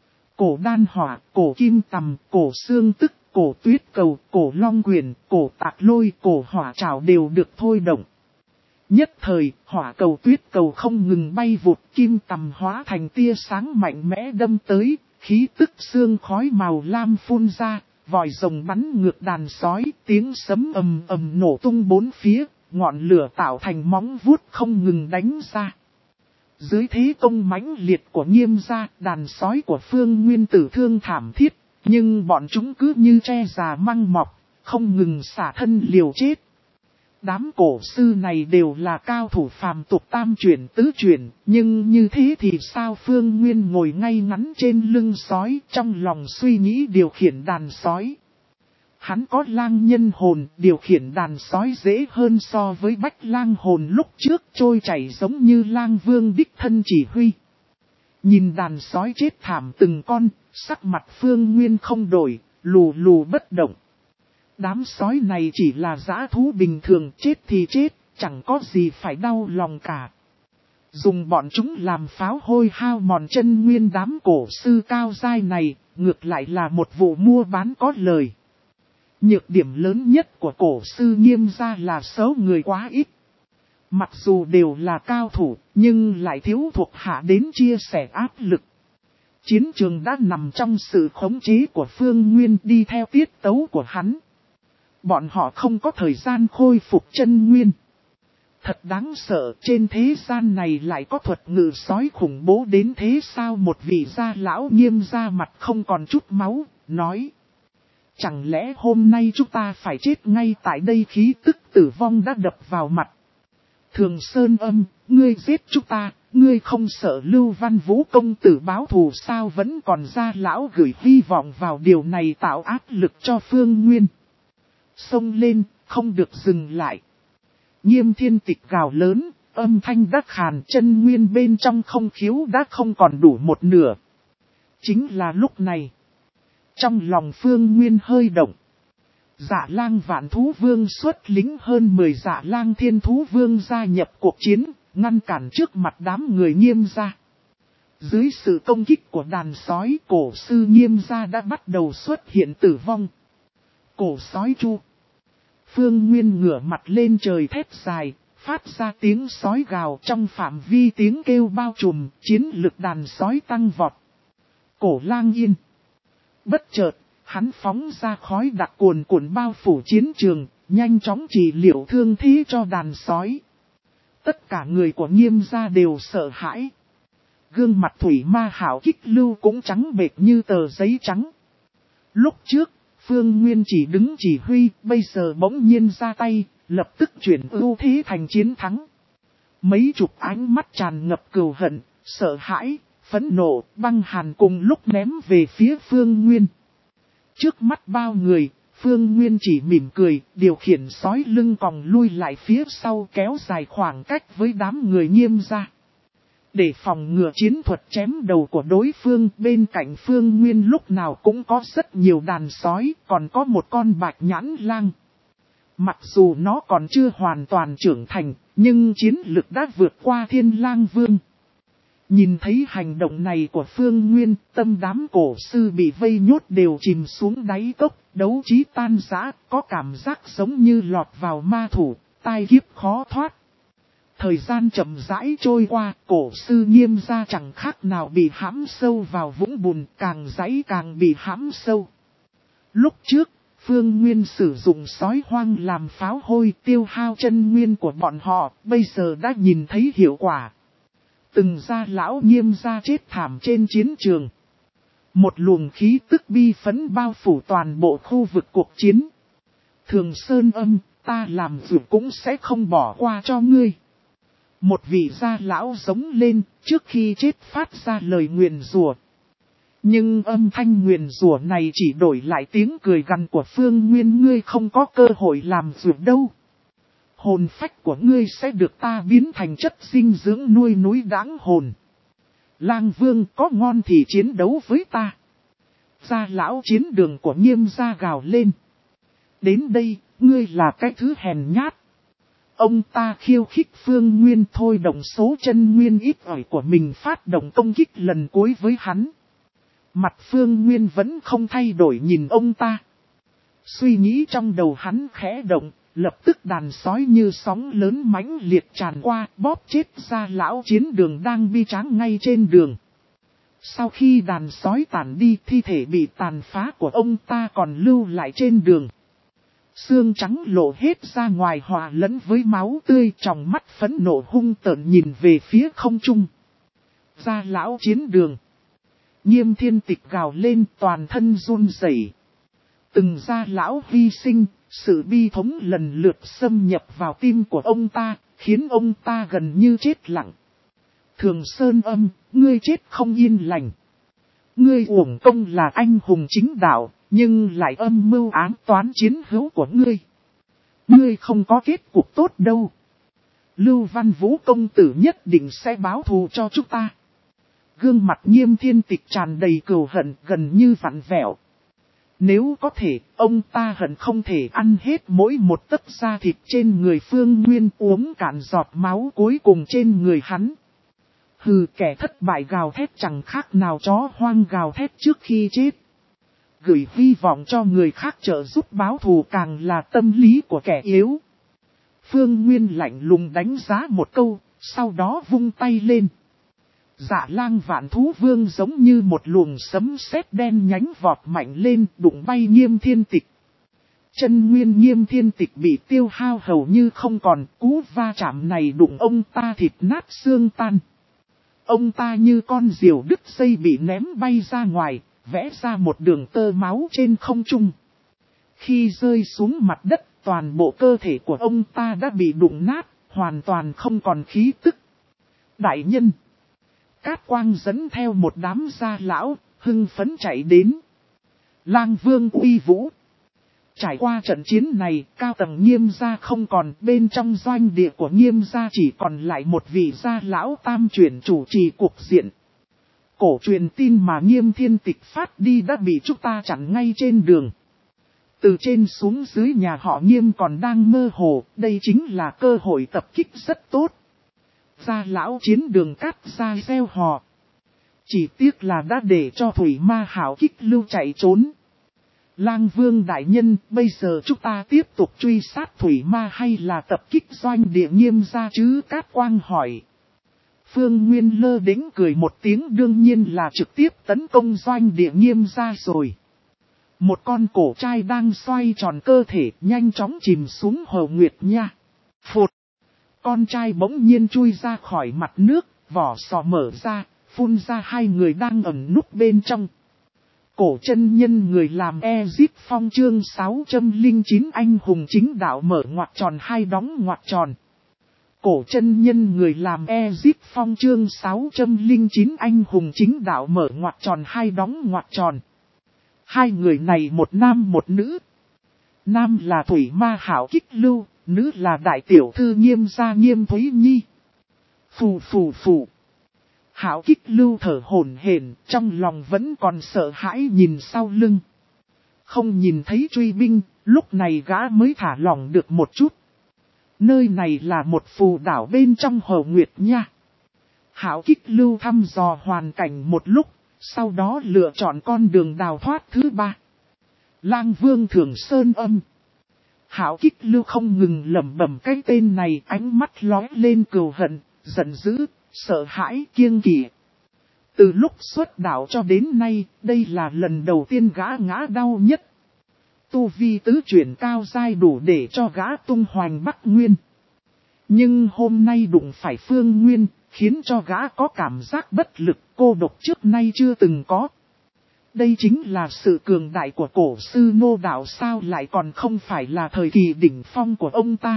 Cổ đan hỏa, cổ kim tầm, cổ xương tức, cổ tuyết cầu, cổ long quyền, cổ tạc lôi, cổ hỏa trảo đều được thôi động. Nhất thời, hỏa cầu tuyết cầu không ngừng bay vụt, kim tầm hóa thành tia sáng mạnh mẽ đâm tới, khí tức xương khói màu lam phun ra, vòi rồng bắn ngược đàn sói, tiếng sấm ầm ầm nổ tung bốn phía, ngọn lửa tạo thành móng vuốt không ngừng đánh ra. Dưới thế công mãnh liệt của Nghiêm gia, đàn sói của Phương Nguyên tử thương thảm thiết, nhưng bọn chúng cứ như tre già măng mọc, không ngừng xả thân liều chết. Đám cổ sư này đều là cao thủ phàm tục tam chuyển tứ chuyển, nhưng như thế thì sao? Phương Nguyên ngồi ngay ngắn trên lưng sói, trong lòng suy nghĩ điều khiển đàn sói. Hắn có lang nhân hồn, điều khiển đàn sói dễ hơn so với bách lang hồn lúc trước trôi chảy giống như lang vương đích thân chỉ huy. Nhìn đàn sói chết thảm từng con, sắc mặt Phương Nguyên không đổi, lù lù bất động. Đám sói này chỉ là dã thú bình thường, chết thì chết, chẳng có gì phải đau lòng cả. Dùng bọn chúng làm pháo hôi hao mòn chân nguyên đám cổ sư cao giai này, ngược lại là một vụ mua bán có lời. Nhược điểm lớn nhất của cổ sư Nghiêm gia là số người quá ít. Mặc dù đều là cao thủ, nhưng lại thiếu thuộc hạ đến chia sẻ áp lực. Chiến trường đã nằm trong sự khống chế của Phương Nguyên, đi theo tiết tấu của hắn. Bọn họ không có thời gian khôi phục chân nguyên. Thật đáng sợ, trên thế gian này lại có thuật ngự sói khủng bố đến thế sao? Một vị gia lão Nghiêm gia mặt không còn chút máu, nói. Chẳng lẽ hôm nay chúng ta phải chết ngay tại đây? Khí tức tử vong đã đập vào mặt. Thường Sơn Âm, ngươi giết chúng ta, ngươi không sợ Lưu Văn Vũ công tử báo thù sao? Vẫn còn gia lão gửi hy vọng vào điều này tạo áp lực cho Phương Nguyên. Xông lên, không được dừng lại. Nghiêm Thiên Tịch gào lớn, âm thanh đắc khàn, chân nguyên bên trong không khiếu đã không còn đủ một nửa. Chính là lúc này. Trong lòng Phương Nguyên hơi động. Dạ lang vạn thú vương xuất lính hơn mười dạ lang thiên thú vương gia nhập cuộc chiến, ngăn cản trước mặt đám người Nghiêm gia. Dưới sự công kích của đàn sói, cổ sư Nghiêm gia đã bắt đầu xuất hiện tử vong. Cổ sói chu. Phương Nguyên ngửa mặt lên trời thét dài, phát ra tiếng sói gào, trong phạm vi tiếng kêu bao trùm, chiến lực đàn sói tăng vọt. Cổ lang yên. Bất chợt, hắn phóng ra khói đặc cuồn cuộn bao phủ chiến trường, nhanh chóng trị liệu thương thế cho đàn sói. Tất cả người của Nghiêm gia đều sợ hãi. Gương mặt Thủy Ma Hảo Kích Lưu cũng trắng bệch như tờ giấy trắng. Lúc trước, Phương Nguyên chỉ đứng chỉ huy, bây giờ bỗng nhiên ra tay, lập tức chuyển ưu thế thành chiến thắng. Mấy chục ánh mắt tràn ngập cừu hận, sợ hãi, phẫn nộ, băng hàn cùng lúc ném về phía Phương Nguyên. Trước mắt bao người, Phương Nguyên chỉ mỉm cười, điều khiển sói lưng còng lui lại phía sau kéo dài khoảng cách với đám người Nghiêm gia. Để phòng ngừa chiến thuật chém đầu của đối phương, bên cạnh Phương Nguyên lúc nào cũng có rất nhiều đàn sói, còn có một con bạch nhãn lang. Mặc dù nó còn chưa hoàn toàn trưởng thành, nhưng chiến lực đã vượt qua Thiên Lang Vương. Nhìn thấy hành động này của Phương Nguyên, tâm đám cổ sư bị vây nhốt đều chìm xuống đáy cốc, đấu trí tan rã, có cảm giác giống như lọt vào ma thủ, tai kiếp khó thoát. Thời gian chậm rãi trôi qua, cổ sư Nghiêm gia chẳng khác nào bị hãm sâu vào vũng bùn, càng giãy càng bị hãm sâu. Lúc trước, Phương Nguyên sử dụng sói hoang làm pháo hôi tiêu hao chân nguyên của bọn họ, bây giờ đã nhìn thấy hiệu quả. Từng gia lão Nghiêm gia chết thảm trên chiến trường. Một luồng khí tức bi phấn bao phủ toàn bộ khu vực cuộc chiến. Thường Sơn Âm, ta làm dù cũng sẽ không bỏ qua cho ngươi. Một vị gia lão giống lên, trước khi chết phát ra lời nguyền rủa. Nhưng âm thanh nguyền rủa này chỉ đổi lại tiếng cười gằn của Phương Nguyên, ngươi không có cơ hội làm dù đâu. Hồn phách của ngươi sẽ được ta biến thành chất dinh dưỡng nuôi núi đáng hồn. Lang Vương có ngon thì chiến đấu với ta. Gia lão chiến đường của Nghiêm gia gào lên. Đến đây, ngươi là cái thứ hèn nhát. Ông ta khiêu khích Phương Nguyên thôi động số chân nguyên ít ỏi của mình phát động công kích lần cuối với hắn. Mặt Phương Nguyên vẫn không thay đổi nhìn ông ta. Suy nghĩ trong đầu hắn khẽ động, lập tức đàn sói như sóng lớn mãnh liệt tràn qua, bóp chết gia lão chiến đường đang bi tráng ngay trên đường. Sau khi đàn sói tản đi, thi thể bị tàn phá của ông ta còn lưu lại trên đường. Xương trắng lộ hết ra ngoài hòa lẫn với máu tươi, trong mắt phẫn nộ hung tợn nhìn về phía không trung. Gia lão chiến đường. Nghiêm Thiên Tịch gào lên, toàn thân run rẩy. Từng gia lão hy sinh, sự bi thống lần lượt xâm nhập vào tim của ông ta, khiến ông ta gần như chết lặng. Thường Sơn Âm, ngươi chết không yên lành. Ngươi uổng công là anh hùng chính đạo, nhưng lại âm mưu ám toán chiến hữu của ngươi. Ngươi không có kết cục tốt đâu. Lưu Văn Vũ công tử nhất định sẽ báo thù cho chúng ta. Gương mặt Nghiêm Thiên Tịch tràn đầy cừu hận, gần như vặn vẹo. Nếu có thể, ông ta hận không thể ăn hết mỗi một tấc da thịt trên người Phương Nguyên, uống cạn giọt máu cuối cùng trên người hắn. Hừ, kẻ thất bại gào thét chẳng khác nào chó hoang gào thét trước khi chết. Gửi hy vọng cho người khác trợ giúp báo thù càng là tâm lý của kẻ yếu. Phương Nguyên lạnh lùng đánh giá một câu, sau đó vung tay lên. Dạ lang vạn thú vương giống như một luồng sấm sét đen nhánh vọt mạnh lên, đụng bay Nghiêm Thiên Tịch. Chân nguyên Nghiêm Thiên Tịch bị tiêu hao hầu như không còn, cú va chạm này đụng ông ta thịt nát xương tan. Ông ta như con diều đứt dây bị ném bay ra ngoài, vẽ ra một đường tơ máu trên không trung. Khi rơi xuống mặt đất, toàn bộ cơ thể của ông ta đã bị đụng nát, hoàn toàn không còn khí tức. Đại nhân! Cát Quang dẫn theo một đám gia lão, hưng phấn chạy đến. Lang Vương uy vũ. Trải qua trận chiến này, cao tầng Nghiêm gia không còn, bên trong doanh địa của Nghiêm gia chỉ còn lại một vị gia lão tam chuyển chủ trì cuộc diện. Cổ truyền tin mà Nghiêm Thiên Tịch phát đi đã bị chúng ta chặn ngay trên đường. Từ trên xuống dưới nhà họ Nghiêm còn đang mơ hồ, đây chính là cơ hội tập kích rất tốt. Gia lão chiến đường cắt ra gieo hò. Chỉ tiếc là đã để cho Thủy Ma Hảo Kích Lưu chạy trốn. Lang Vương đại nhân, bây giờ chúng ta tiếp tục truy sát Thủy Ma hay là tập kích doanh địa Nghiêm gia chứ? Cát Quang hỏi. Phương Nguyên lơ đễnh cười một tiếng, đương nhiên là trực tiếp tấn công doanh địa Nghiêm gia rồi. Một con cổ trai đang xoay tròn cơ thể nhanh chóng chìm xuống hồ nguyệt nha. Phụt! Con trai bỗng nhiên chui ra khỏi mặt nước, vỏ sò mở ra, phun ra hai người đang ẩn núp bên trong. Cổ chân nhân người làm Ezip Phong chương sáu trăm lẻ chín anh hùng chính đạo mở ngoặc tròn hai đóng ngoặc tròn. Cổ chân nhân người làm Ezip Phong chương sáu trăm lẻ chín anh hùng chính đạo mở ngoặc tròn hai đóng ngoặc tròn. Hai người này một nam một nữ. Nam là Thủy Ma Hảo Kích Lưu, nữ là đại tiểu thư Nghiêm gia Nghiêm Thúy Nhi. Phù phù phù. Hảo Kích Lưu thở hổn hển, trong lòng vẫn còn sợ hãi nhìn sau lưng. Không nhìn thấy truy binh, lúc này gã mới thả lòng được một chút. Nơi này là một phù đảo bên trong Hồ Nguyệt nha. Hảo Kích Lưu thăm dò hoàn cảnh một lúc, sau đó lựa chọn con đường đào thoát thứ ba. Lang Vương Thường Sơn Âm. Hảo Kích Lưu không ngừng lẩm bẩm cái tên này, ánh mắt lóe lên cừu hận, giận dữ, sợ hãi, kiêng kỵ. Từ lúc xuất đạo cho đến nay, đây là lần đầu tiên gã ngã đau nhất. Tu vi tứ chuyển cao giai đủ để cho gã tung hoành Bắc Nguyên. Nhưng hôm nay đụng phải Phương Nguyên, khiến cho gã có cảm giác bất lực, cô độc trước nay chưa từng có. Đây chính là sự cường đại của cổ sư Ngô Đạo sao lại còn không phải là thời kỳ đỉnh phong của ông ta.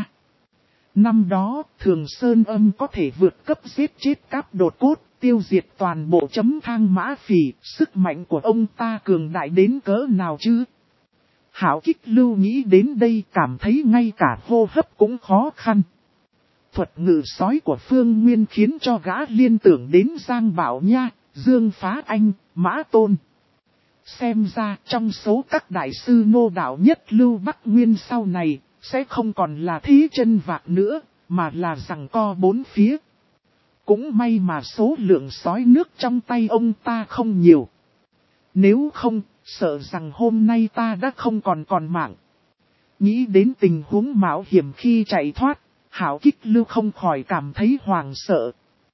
Năm đó, Thường Sơn Âm có thể vượt cấp giết chết Cáp Đột Cốt, tiêu diệt toàn bộ chấm thang mã phỉ, sức mạnh của ông ta cường đại đến cỡ nào chứ? Hảo Kích Lưu nghĩ đến đây cảm thấy ngay cả hô hấp cũng khó khăn. Thuật ngự sói của Phương Nguyên khiến cho gã liên tưởng đến Giang Bảo Nha, Dương Phá Anh, Mã Tôn. Xem ra trong số các đại sư Ngô Đạo nhất lưu Bắc Nguyên sau này, sẽ không còn là thí chân vạc nữa, mà là giằng co bốn phía. Cũng may mà số lượng sói nước trong tay ông ta không nhiều. Nếu không, sợ rằng hôm nay ta đã không còn còn mạng. Nghĩ đến tình huống mạo hiểm khi chạy thoát, Hảo Kích Lưu không khỏi cảm thấy hoàng sợ.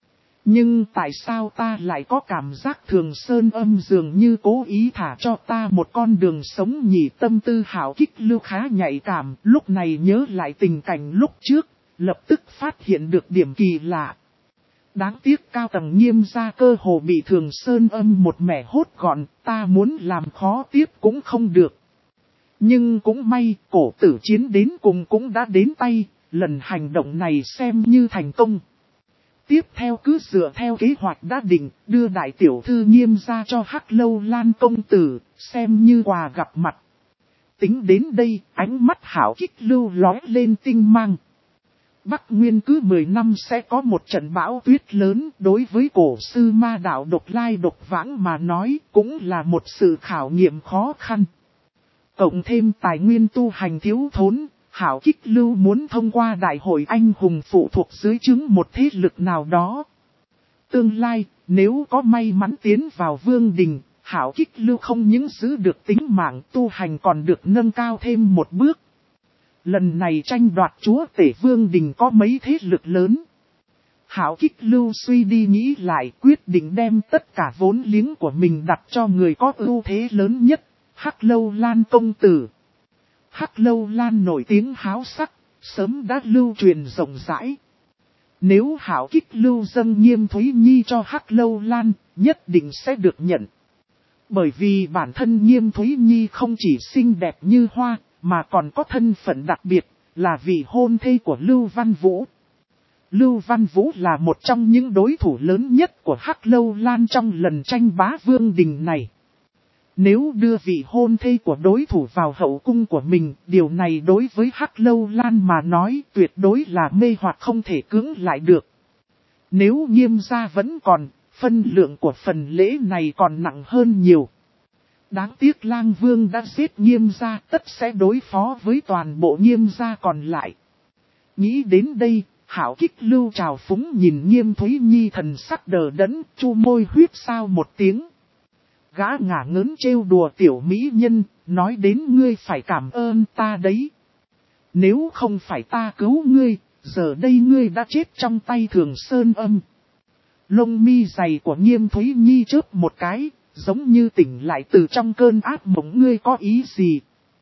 Nhưng tại sao ta lại có cảm giác Thường Sơn Âm dường như cố ý thả cho ta một con đường sống nhỉ? Tâm tư Hảo Kích Lưu khá nhạy cảm, lúc này nhớ lại tình cảnh lúc trước, lập tức phát hiện được điểm kỳ lạ. Đáng tiếc cao tầng Nghiêm gia cơ hồ bị Thường Sơn Âm một mẻ hốt gọn, ta muốn làm khó tiếp cũng không được. Nhưng cũng may, cổ tử chiến đến cùng cũng đã đến tay, lần hành động này xem như thành công. Tiếp theo cứ dựa theo kế hoạch đã định, đưa đại tiểu thư Nghiêm gia cho Hắc Lâu Lan công tử, xem như quà gặp mặt. Tính đến đây, ánh mắt Hảo Kích Lưu lóe lên tinh mang. Bắc Nguyên cứ mười năm sẽ có một trận bão tuyết lớn, đối với cổ sư ma đạo độc lai độc vãng mà nói cũng là một sự khảo nghiệm khó khăn. Cộng thêm tài nguyên tu hành thiếu thốn, Hảo Kích Lưu muốn thông qua đại hội anh hùng phụ thuộc dưới chứng một thế lực nào đó. Tương lai, nếu có may mắn tiến vào vương đình, Hảo Kích Lưu không những giữ được tính mạng tu hành còn được nâng cao thêm một bước. Lần này tranh đoạt chúa tể vương đình có mấy thế lực lớn. Hảo Kích Lưu suy đi nghĩ lại quyết định đem tất cả vốn liếng của mình đặt cho người có ưu thế lớn nhất, Hắc Lâu Lan công tử. Hắc Lâu Lan nổi tiếng háo sắc, sớm đã lưu truyền rộng rãi. Nếu Hảo Kích Lưu dâng Nghiêm Thúy Nhi cho Hắc Lâu Lan, nhất định sẽ được nhận. Bởi vì bản thân Nghiêm Thúy Nhi không chỉ xinh đẹp như hoa, mà còn có thân phận đặc biệt, là vị hôn thê của Lưu Văn Vũ. Lưu Văn Vũ là một trong những đối thủ lớn nhất của Hắc Lâu Lan trong lần tranh bá vương đình này. Nếu đưa vị hôn thê của đối thủ vào hậu cung của mình, điều này đối với Hắc Lâu Lan mà nói tuyệt đối là mê hoặc không thể cưỡng lại được. Nếu Nghiêm gia vẫn còn, phân lượng của phần lễ này còn nặng hơn nhiều. Đáng tiếc Lang Vương đã giết Nghiêm gia, tất sẽ đối phó với toàn bộ Nghiêm gia còn lại. Nghĩ đến đây, Hảo Kích Lưu trào phúng nhìn Nghiêm Thúy Nhi thần sắc đờ đẫn, chu môi huyết sao một tiếng. Gã ngả ngớn trêu đùa tiểu mỹ nhân, nói đến ngươi phải cảm ơn ta đấy. Nếu không phải ta cứu ngươi, giờ đây ngươi đã chết trong tay Thường Sơn Âm. Lông mi dày của Nghiêm Thúy Nhi chớp một cái, giống như tỉnh lại từ trong cơn ác mộng. Ngươi có ý gì?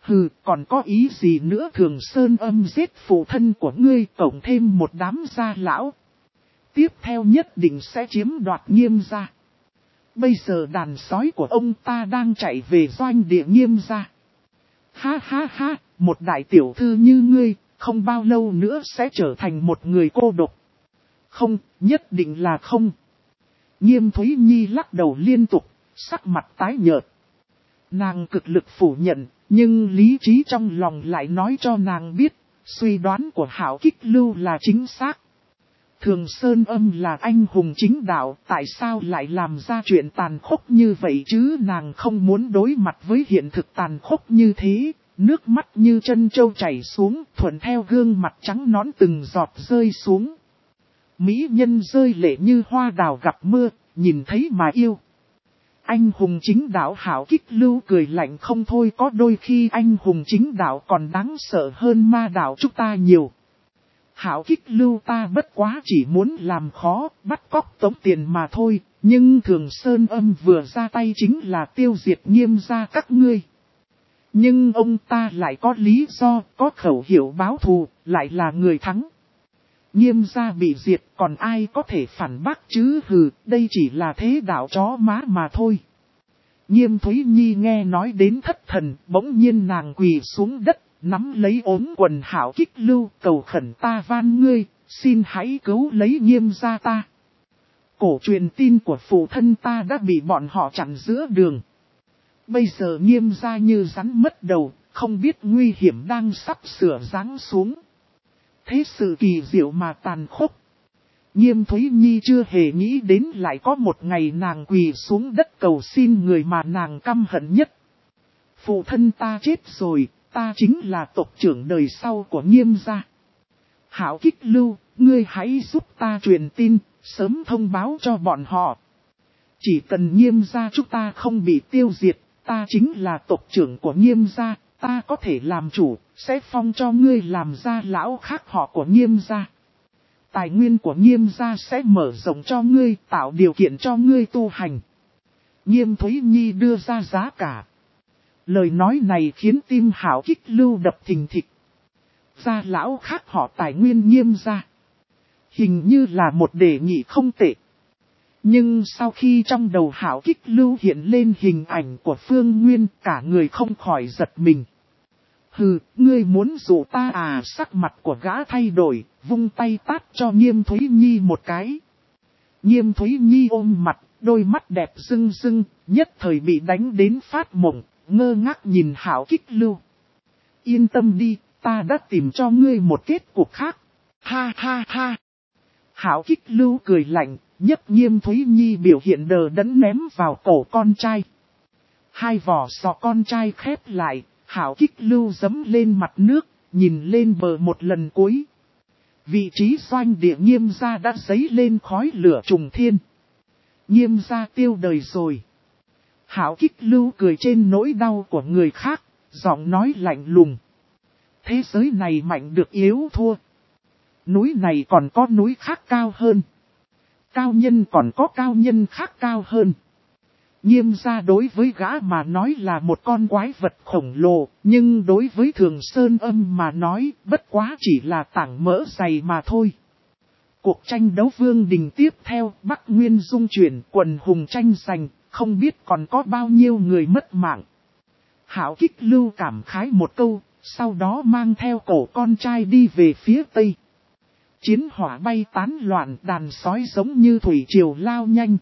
Hừ, còn có ý gì nữa? Thường Sơn Âm giết phụ thân của ngươi, cộng thêm một đám gia lão. Tiếp theo nhất định sẽ chiếm đoạt Nghiêm gia. Bây giờ đàn sói của ông ta đang chạy về doanh địa Nghiêm gia. Ha ha ha, một đại tiểu thư như ngươi, không bao lâu nữa sẽ trở thành một người cô độc. Không, nhất định là không. Nghiêm Thúy Nhi lắc đầu liên tục, sắc mặt tái nhợt. Nàng cực lực phủ nhận, nhưng lý trí trong lòng lại nói cho nàng biết, suy đoán của Hạo Kích Lưu là chính xác. Thường Sơn Âm là anh hùng chính đạo, tại sao lại làm ra chuyện tàn khốc như vậy chứ? Nàng không muốn đối mặt với hiện thực tàn khốc như thế, nước mắt như chân trâu chảy xuống, thuận theo gương mặt trắng nõn từng giọt rơi xuống. Mỹ nhân rơi lệ như hoa đào gặp mưa, nhìn thấy mà yêu. Anh hùng chính đạo Hạo Kích Lưu cười lạnh không thôi, có đôi khi anh hùng chính đạo còn đáng sợ hơn ma đạo chúng ta nhiều. Hạo Kích Lưu ta bất quá chỉ muốn làm khó, bắt cóc tống tiền mà thôi, nhưng Thường Sơn Âm vừa ra tay chính là tiêu diệt Nghiêm gia các ngươi. Nhưng ông ta lại có lý do, có khẩu hiệu báo thù, lại là người thắng. Nghiêm gia bị diệt, còn ai có thể phản bác chứ? Hừ, đây chỉ là thế đạo chó má mà thôi. Nghiêm Thúy Nhi nghe nói đến thất thần, bỗng nhiên nàng quỳ xuống đất, nắm lấy ốm quần Hạo Kích Lưu, cầu khẩn ta van ngươi, xin hãy cứu lấy Nghiêm gia ta. Cổ truyền tin của phụ thân ta đã bị bọn họ chặn giữa đường. Bây giờ Nghiêm gia như rắn mất đầu, không biết nguy hiểm đang sắp sửa giáng xuống. Thế sự kỳ diệu mà tàn khốc. Nghiêm Thúy Nhi chưa hề nghĩ đến lại có một ngày nàng quỳ xuống đất cầu xin người mà nàng căm hận nhất. Phụ thân ta chết rồi, ta chính là tộc trưởng đời sau của Nghiêm gia. Hạo Kích Lưu, ngươi hãy giúp ta truyền tin, sớm thông báo cho bọn họ. Chỉ cần Nghiêm gia chúng ta không bị tiêu diệt, ta chính là tộc trưởng của Nghiêm gia, ta có thể làm chủ, sẽ phong cho ngươi làm gia lão khác họ của Nghiêm gia. Tài nguyên của Nghiêm gia sẽ mở rộng cho ngươi, tạo điều kiện cho ngươi tu hành. Nghiêm Thúy Nhi đưa ra giá cả. Lời nói này khiến tim Hạo Kích Lưu đập thình thịch. Gia lão khác họ tài nguyên Nghiêm gia. Hình như là một đề nghị không tệ. Nhưng sau khi trong đầu Hạo Kích Lưu hiện lên hình ảnh của Phương Nguyên, cả người không khỏi giật mình. Hừ, ngươi muốn dụ ta à? Sắc mặt của gã thay đổi, vung tay tát cho Nghiêm Thúy Nhi một cái. Nghiêm Thúy Nhi ôm mặt, đôi mắt đẹp rưng rưng, nhất thời bị đánh đến phát mộng, ngơ ngác nhìn Hạo Kích Lưu. Yên tâm đi, ta đã tìm cho ngươi một kết cục khác. Ha ha ha. Hạo Kích Lưu cười lạnh, nhấc Nghiêm Thúy Nhi biểu hiện đờ đẫn ném vào cổ con trai. Hai vỏ sọ con trai khép lại, Hạo Kích Lưu giẫm lên mặt nước, nhìn lên bờ một lần cuối. Vị trí doanh địa Nghiêm gia đã dấy lên khói lửa trùng thiên. Nghiêm gia tiêu đời rồi. Hạo Kích Lưu cười trên nỗi đau của người khác, giọng nói lạnh lùng. Thế giới này mạnh được yếu thua. Núi này còn có núi khác cao hơn. Cao nhân còn có cao nhân khác cao hơn. Nghiêm gia đối với gã mà nói là một con quái vật khổng lồ, nhưng đối với Thường Sơn Âm mà nói bất quá chỉ là tảng mỡ dày mà thôi. Cuộc tranh đấu vương đình tiếp theo, Bắc Nguyên dung chuyển, quần hùng tranh giành, không biết còn có bao nhiêu người mất mạng. Hạo Kích Lưu cảm khái một câu, sau đó mang theo cổ con trai đi về phía tây. Chiến hỏa bay tán loạn, đàn sói giống như thủy triều lao nhanh.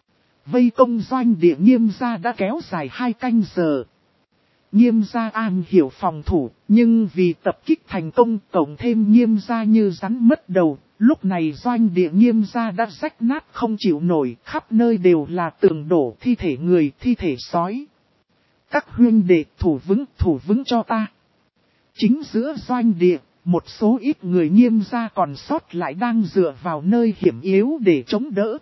Vây công doanh địa Nghiêm gia đã kéo dài hai canh giờ. Nghiêm gia an hiểu phòng thủ, nhưng vì tập kích thành công cộng thêm Nghiêm gia như rắn mất đầu, lúc này doanh địa Nghiêm gia đã rách nát không chịu nổi, khắp nơi đều là tường đổ, thi thể người, thi thể sói. Các huynh đệ thủ vững, thủ vững cho ta. Chính giữa doanh địa, một số ít người Nghiêm gia còn sót lại đang dựa vào nơi hiểm yếu để chống đỡ.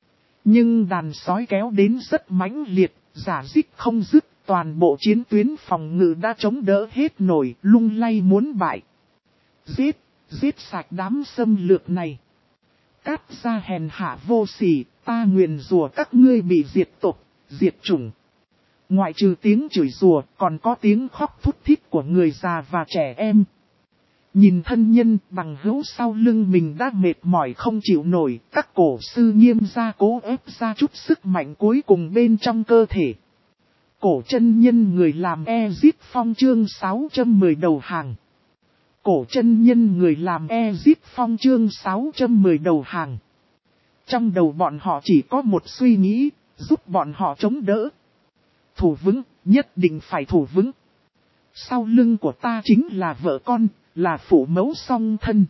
Nhưng đàn sói kéo đến rất mãnh liệt, giả dích không dứt, toàn bộ chiến tuyến phòng ngự đã chống đỡ hết nổi, lung lay muốn bại. Giết, giết sạch đám xâm lược này. Cát gia hèn hạ vô sỉ, ta nguyền rủa các ngươi bị diệt tộc, diệt chủng. Ngoại trừ tiếng chửi rủa, còn có tiếng khóc thút thít của người già và trẻ em. Nhìn thân nhân bằng hữu sau lưng mình đã mệt mỏi không chịu nổi, các cổ sư Nghiêm gia cố ép ra chút sức mạnh cuối cùng bên trong cơ thể. Cổ chân nhân người làm Ezip Phong chương sáu trăm mười đầu hàng. Cổ chân nhân người làm Ezip Phong chương sáu trăm mười đầu hàng. Trong đầu bọn họ chỉ có một suy nghĩ, giúp bọn họ chống đỡ. Thủ vững, nhất định phải thủ vững. Sau lưng của ta chính là vợ con, là phụ mẫu song thân.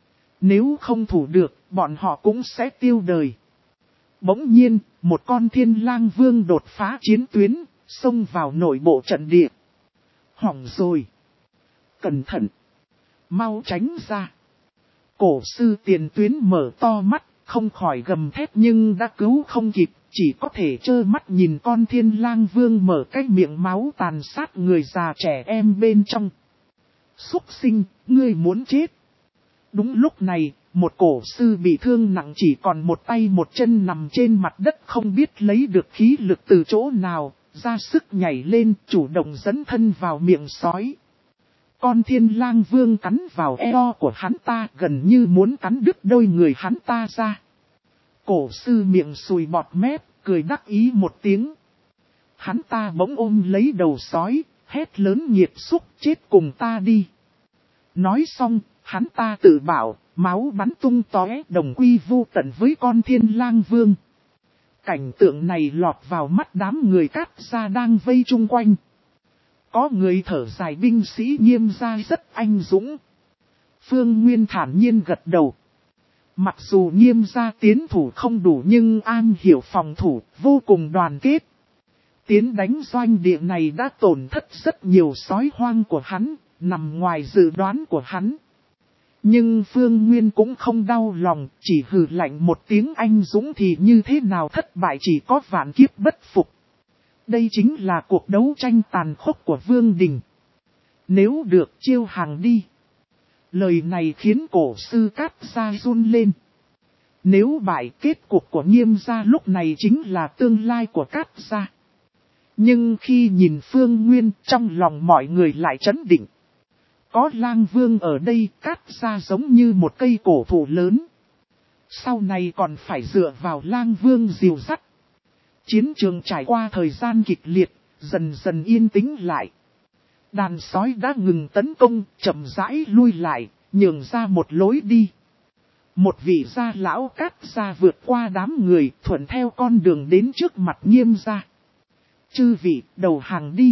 Nếu không thủ được, bọn họ cũng sẽ tiêu đời. Bỗng nhiên, một con thiên lang vương đột phá chiến tuyến, xông vào nội bộ trận địa. Hỏng rồi. Cẩn thận. Mau tránh ra. Cổ sư tiền tuyến mở to mắt, không khỏi gầm thét nhưng đã cứu không kịp, chỉ có thể trơ mắt nhìn con thiên lang vương mở cái miệng máu tàn sát người già trẻ em bên trong. Súc sinh, ngươi muốn chết. Đúng lúc này, một cổ sư bị thương nặng chỉ còn một tay một chân nằm trên mặt đất không biết lấy được khí lực từ chỗ nào, ra sức nhảy lên chủ động dẫn thân vào miệng sói. Con thiên lang vương cắn vào eo của hắn ta gần như muốn cắn đứt đôi người hắn ta ra. Cổ sư miệng sùi bọt mép, cười đắc ý một tiếng. Hắn ta bỗng ôm lấy đầu sói, hét lớn nhiệt xúc chết cùng ta đi. Nói xong, hắn ta tự bảo, máu bắn tung tóe đồng quy vu tận với con thiên lang vương. Cảnh tượng này lọt vào mắt đám người Cát gia đang vây chung quanh. Có người thở dài binh sĩ Nghiêm gia rất anh dũng. Phương Nguyên thản nhiên gật đầu. Mặc dù Nghiêm gia tiến thủ không đủ nhưng an hiểu phòng thủ, vô cùng đoàn kết. Tiến đánh doanh địa này đã tổn thất rất nhiều sói hoang của hắn, nằm ngoài dự đoán của hắn. Nhưng Phương Nguyên cũng không đau lòng, chỉ hừ lạnh một tiếng anh dũng thì như thế nào thất bại chỉ có vạn kiếp bất phục. Đây chính là cuộc đấu tranh tàn khốc của Vương Đình. Nếu được chiêu hàng đi. Lời này khiến cổ sư Cát gia run lên. Nếu bại kết cục của Nghiêm gia lúc này chính là tương lai của Cát gia. Nhưng khi nhìn Phương Nguyên trong lòng mọi người lại trấn định. Có lang vương ở đây Cát gia giống như một cây cổ thụ lớn. Sau này còn phải dựa vào lang vương dìu dắt. Chiến trường trải qua thời gian kịch liệt, dần dần yên tĩnh lại. Đàn sói đã ngừng tấn công, chậm rãi lui lại, nhường ra một lối đi. Một vị gia lão Cát gia vượt qua đám người, thuận theo con đường đến trước mặt Nghiêm gia. Chư vị, đầu hàng đi.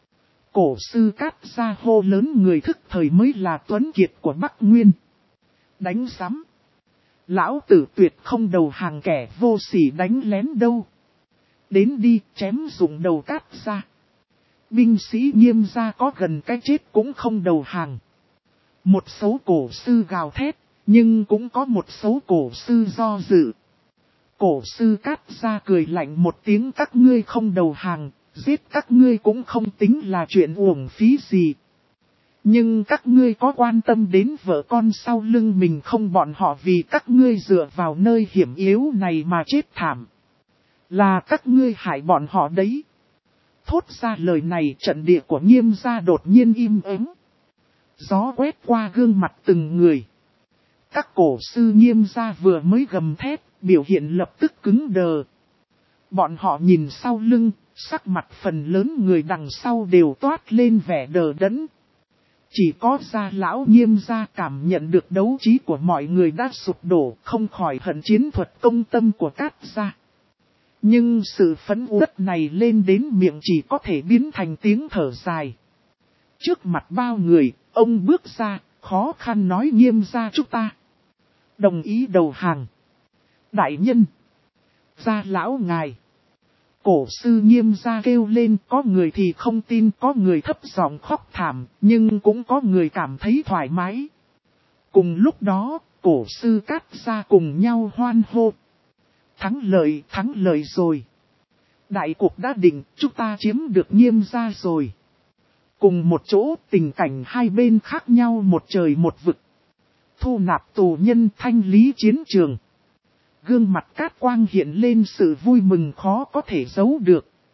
Cổ sư Cát gia hô lớn người thức thời mới là tuấn kiệt của Bắc Nguyên. Đánh sắm. Lão tử tuyệt không đầu hàng kẻ vô sỉ đánh lén đâu. Đến đi, chém dụng đầu Cát gia. Binh sĩ Nghiêm gia có gần cái chết cũng không đầu hàng. Một số cổ sư gào thét, nhưng cũng có một số cổ sư do dự. Cổ sư Cát gia cười lạnh một tiếng các ngươi không đầu hàng, giết các ngươi cũng không tính là chuyện uổng phí gì. Nhưng các ngươi có quan tâm đến vợ con sau lưng mình không bọn họ vì các ngươi dựa vào nơi hiểm yếu này mà chết thảm. Là các ngươi hại bọn họ đấy. Thốt ra lời này trận địa của Nghiêm gia đột nhiên im ắng. Gió quét qua gương mặt từng người. Các cổ sư Nghiêm gia vừa mới gầm thét, biểu hiện lập tức cứng đờ. Bọn họ nhìn sau lưng, sắc mặt phần lớn người đằng sau đều toát lên vẻ đờ đẫn. Chỉ có gia lão Nghiêm gia cảm nhận được đấu trí của mọi người đã sụp đổ, không khỏi hận chiến thuật công tâm của Cát gia. Nhưng sự phẫn uất này lên đến miệng chỉ có thể biến thành tiếng thở dài. Trước mặt bao người, ông bước ra, khó khăn nói Nghiêm gia chúng ta. Đồng ý đầu hàng. Đại nhân. Gia lão ngài. Cổ sư Nghiêm gia kêu lên có người thì không tin có người thấp giọng khóc thảm, nhưng cũng có người cảm thấy thoải mái. Cùng lúc đó, cổ sư Cát gia cùng nhau hoan hô. Thắng lợi, thắng lợi rồi. Đại cuộc đã định, chúng ta chiếm được Nghiêm gia rồi. Cùng một chỗ, tình cảnh hai bên khác nhau một trời một vực. Thu nạp tù nhân thanh lý chiến trường. Gương mặt Cát Quang hiện lên sự vui mừng khó có thể giấu được.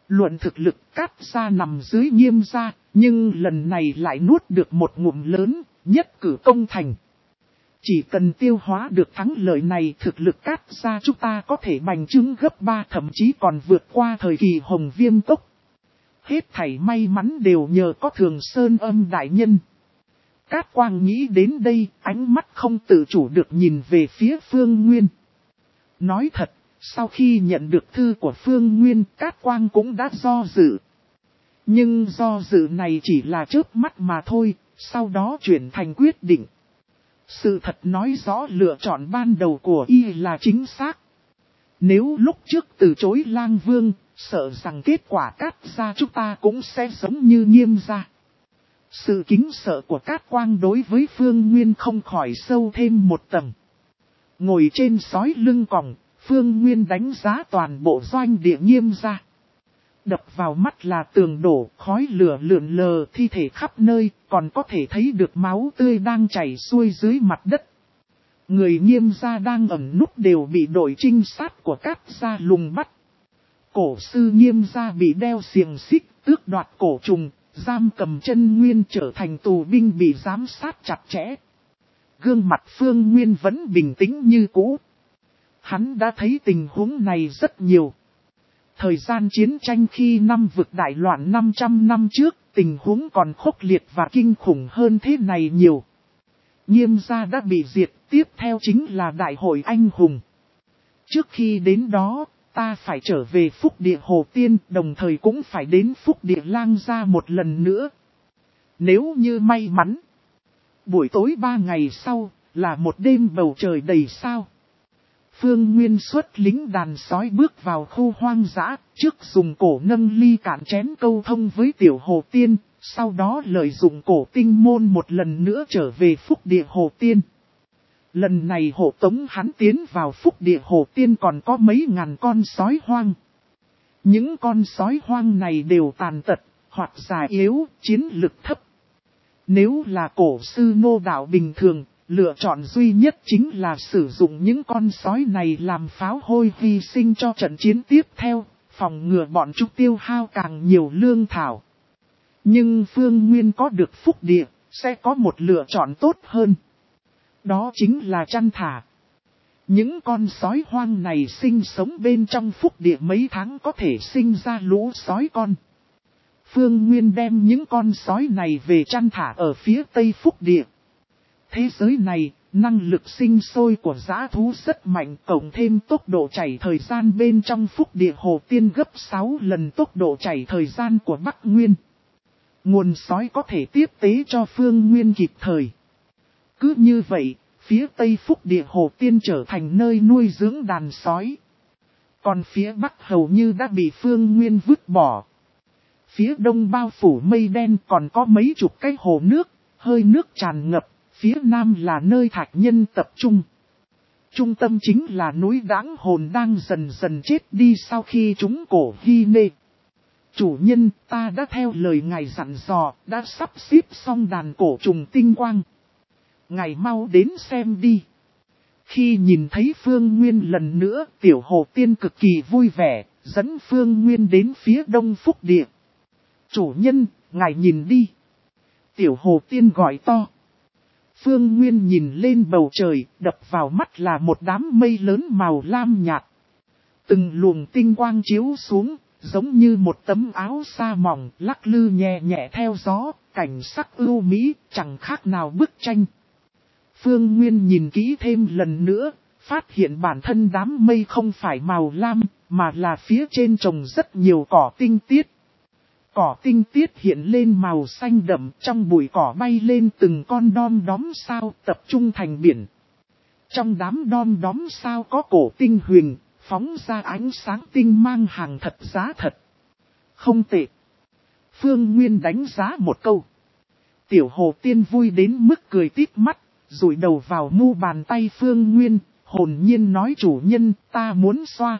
Luận thực lực Cát gia nằm dưới Nghiêm gia, nhưng lần này lại nuốt được một ngụm lớn, nhất cử công thành. Chỉ cần tiêu hóa được thắng lợi này, thực lực Cát gia chúng ta có thể bành trướng gấp ba, thậm chí còn vượt qua thời kỳ Hồng Viêm Cốc. Hết thảy may mắn đều nhờ có Thường Sơn Âm đại nhân. Cát Quang nghĩ đến đây, ánh mắt không tự chủ được nhìn về phía Phương Nguyên. Nói thật, sau khi nhận được thư của Phương Nguyên, Cát Quang cũng đã do dự. Nhưng do dự này chỉ là chớp mắt mà thôi, sau đó chuyển thành quyết định. Sự thật nói rõ lựa chọn ban đầu của y là chính xác. Nếu lúc trước từ chối Lang Vương, sợ rằng kết quả Cát gia chúng ta cũng sẽ giống như Nghiêm gia. Sự kính sợ của Cát Quang đối với Phương Nguyên không khỏi sâu thêm một tầng. Ngồi trên sói lưng còng, Phương Nguyên đánh giá toàn bộ doanh địa Nghiêm gia. Đập vào mắt là tường đổ, khói lửa lượn lờ, thi thể khắp nơi, còn có thể thấy được máu tươi đang chảy xuôi dưới mặt đất. Người Nghiêm gia đang ẩn núp đều bị đội trinh sát của Cát gia lùng bắt. Cổ sư Nghiêm gia bị đeo xiềng xích, tước đoạt cổ trùng, giam cầm chân nguyên trở thành tù binh bị giám sát chặt chẽ. Gương mặt Phương Nguyên vẫn bình tĩnh như cũ. Hắn đã thấy tình huống này rất nhiều. Thời gian chiến tranh khi năm vực đại loạn năm trăm năm trước, tình huống còn khốc liệt và kinh khủng hơn thế này nhiều. Nghiêm gia đã bị diệt, tiếp theo chính là đại hội anh hùng. Trước khi đến đó, ta phải trở về Phúc Địa Hồ Tiên, đồng thời cũng phải đến Phúc Địa Lang gia một lần nữa. Nếu như may mắn, buổi tối ba ngày sau, là một đêm bầu trời đầy sao. Phương Nguyên xuất lính đàn sói bước vào khu hoang dã, trước dùng cổ nâng ly cạn chén câu thông với Tiểu Hồ Tiên, sau đó lợi dụng cổ tinh môn một lần nữa trở về Phúc Địa Hồ Tiên. Lần này hộ tống hắn tiến vào Phúc Địa Hồ Tiên còn có mấy ngàn con sói hoang. Những con sói hoang này đều tàn tật, hoặc già yếu, chiến lực thấp. Nếu là cổ sư nô đạo bình thường, lựa chọn duy nhất chính là sử dụng những con sói này làm pháo hôi hy sinh cho trận chiến tiếp theo, phòng ngừa bọn chúng tiêu hao càng nhiều lương thảo. Nhưng Phương Nguyên có được Phúc Địa, sẽ có một lựa chọn tốt hơn. Đó chính là chăn thả. Những con sói hoang này sinh sống bên trong Phúc Địa mấy tháng có thể sinh ra lũ sói con. Phương Nguyên đem những con sói này về chăn thả ở phía Tây Phúc Địa. Thế giới này, năng lực sinh sôi của dã thú rất mạnh, cộng thêm tốc độ chảy thời gian bên trong Phúc Địa Hồ Tiên gấp sáu lần tốc độ chảy thời gian của Bắc Nguyên. Nguồn sói có thể tiếp tế cho Phương Nguyên kịp thời. Cứ như vậy, phía Tây Phúc Địa Hồ Tiên trở thành nơi nuôi dưỡng đàn sói. Còn phía Bắc hầu như đã bị Phương Nguyên vứt bỏ. Phía Đông bao phủ mây đen còn có mấy chục cái hồ nước, hơi nước tràn ngập. Phía Nam là nơi thạch nhân tập trung. Trung tâm chính là núi Đãng Hồn đang dần dần chết đi sau khi chúng cổ Hy Nê. Chủ nhân, ta đã theo lời ngài dặn dò, đã sắp xếp xong đàn cổ trùng tinh quang. Ngài mau đến xem đi. Khi nhìn thấy Phương Nguyên lần nữa, Tiểu Hồ Tiên cực kỳ vui vẻ, dẫn Phương Nguyên đến phía Đông Phúc Địa. Chủ nhân, ngài nhìn đi. Tiểu Hồ Tiên gọi to. Phương Nguyên nhìn lên bầu trời, đập vào mắt là một đám mây lớn màu lam nhạt. Từng luồng tinh quang chiếu xuống, giống như một tấm áo sa mỏng, lắc lư nhẹ nhẹ theo gió, cảnh sắc ưu mỹ, chẳng khác nào bức tranh. Phương Nguyên nhìn kỹ thêm lần nữa, phát hiện bản thân đám mây không phải màu lam, mà là phía trên trồng rất nhiều cỏ tinh tiết. Cỏ tinh tiết hiện lên màu xanh đậm, trong bụi cỏ bay lên từng con đom đóm sao tập trung thành biển. Trong đám đom đóm sao có cổ tinh huyền, phóng ra ánh sáng tinh mang hàng thật giá thật. Không tệ. Phương Nguyên đánh giá một câu. Tiểu Hồ Tiên vui đến mức cười tít mắt, rủi đầu vào mu bàn tay Phương Nguyên, hồn nhiên nói chủ nhân ta muốn xoa.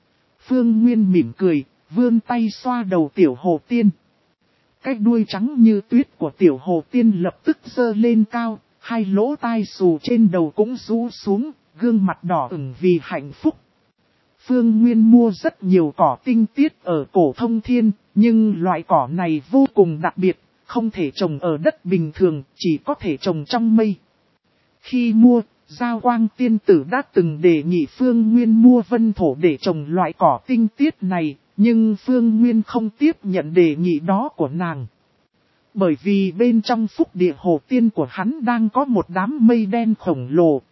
Phương Nguyên mỉm cười. Vươn tay xoa đầu Tiểu Hồ Tiên. Cái đuôi trắng như tuyết của Tiểu Hồ Tiên lập tức giơ lên cao, hai lỗ tai xù trên đầu cũng rũ xuống, gương mặt đỏ ửng vì hạnh phúc. Phương Nguyên mua rất nhiều cỏ tinh tiết ở cổ thông thiên, nhưng loại cỏ này vô cùng đặc biệt, không thể trồng ở đất bình thường, chỉ có thể trồng trong mây. Khi mua, Giao Quang tiên tử đã từng đề nghị Phương Nguyên mua vân thổ để trồng loại cỏ tinh tiết này, nhưng Phương Nguyên không tiếp nhận đề nghị đó của nàng. Bởi vì bên trong phúc địa hồ tiên của hắn đang có một đám mây đen khổng lồ.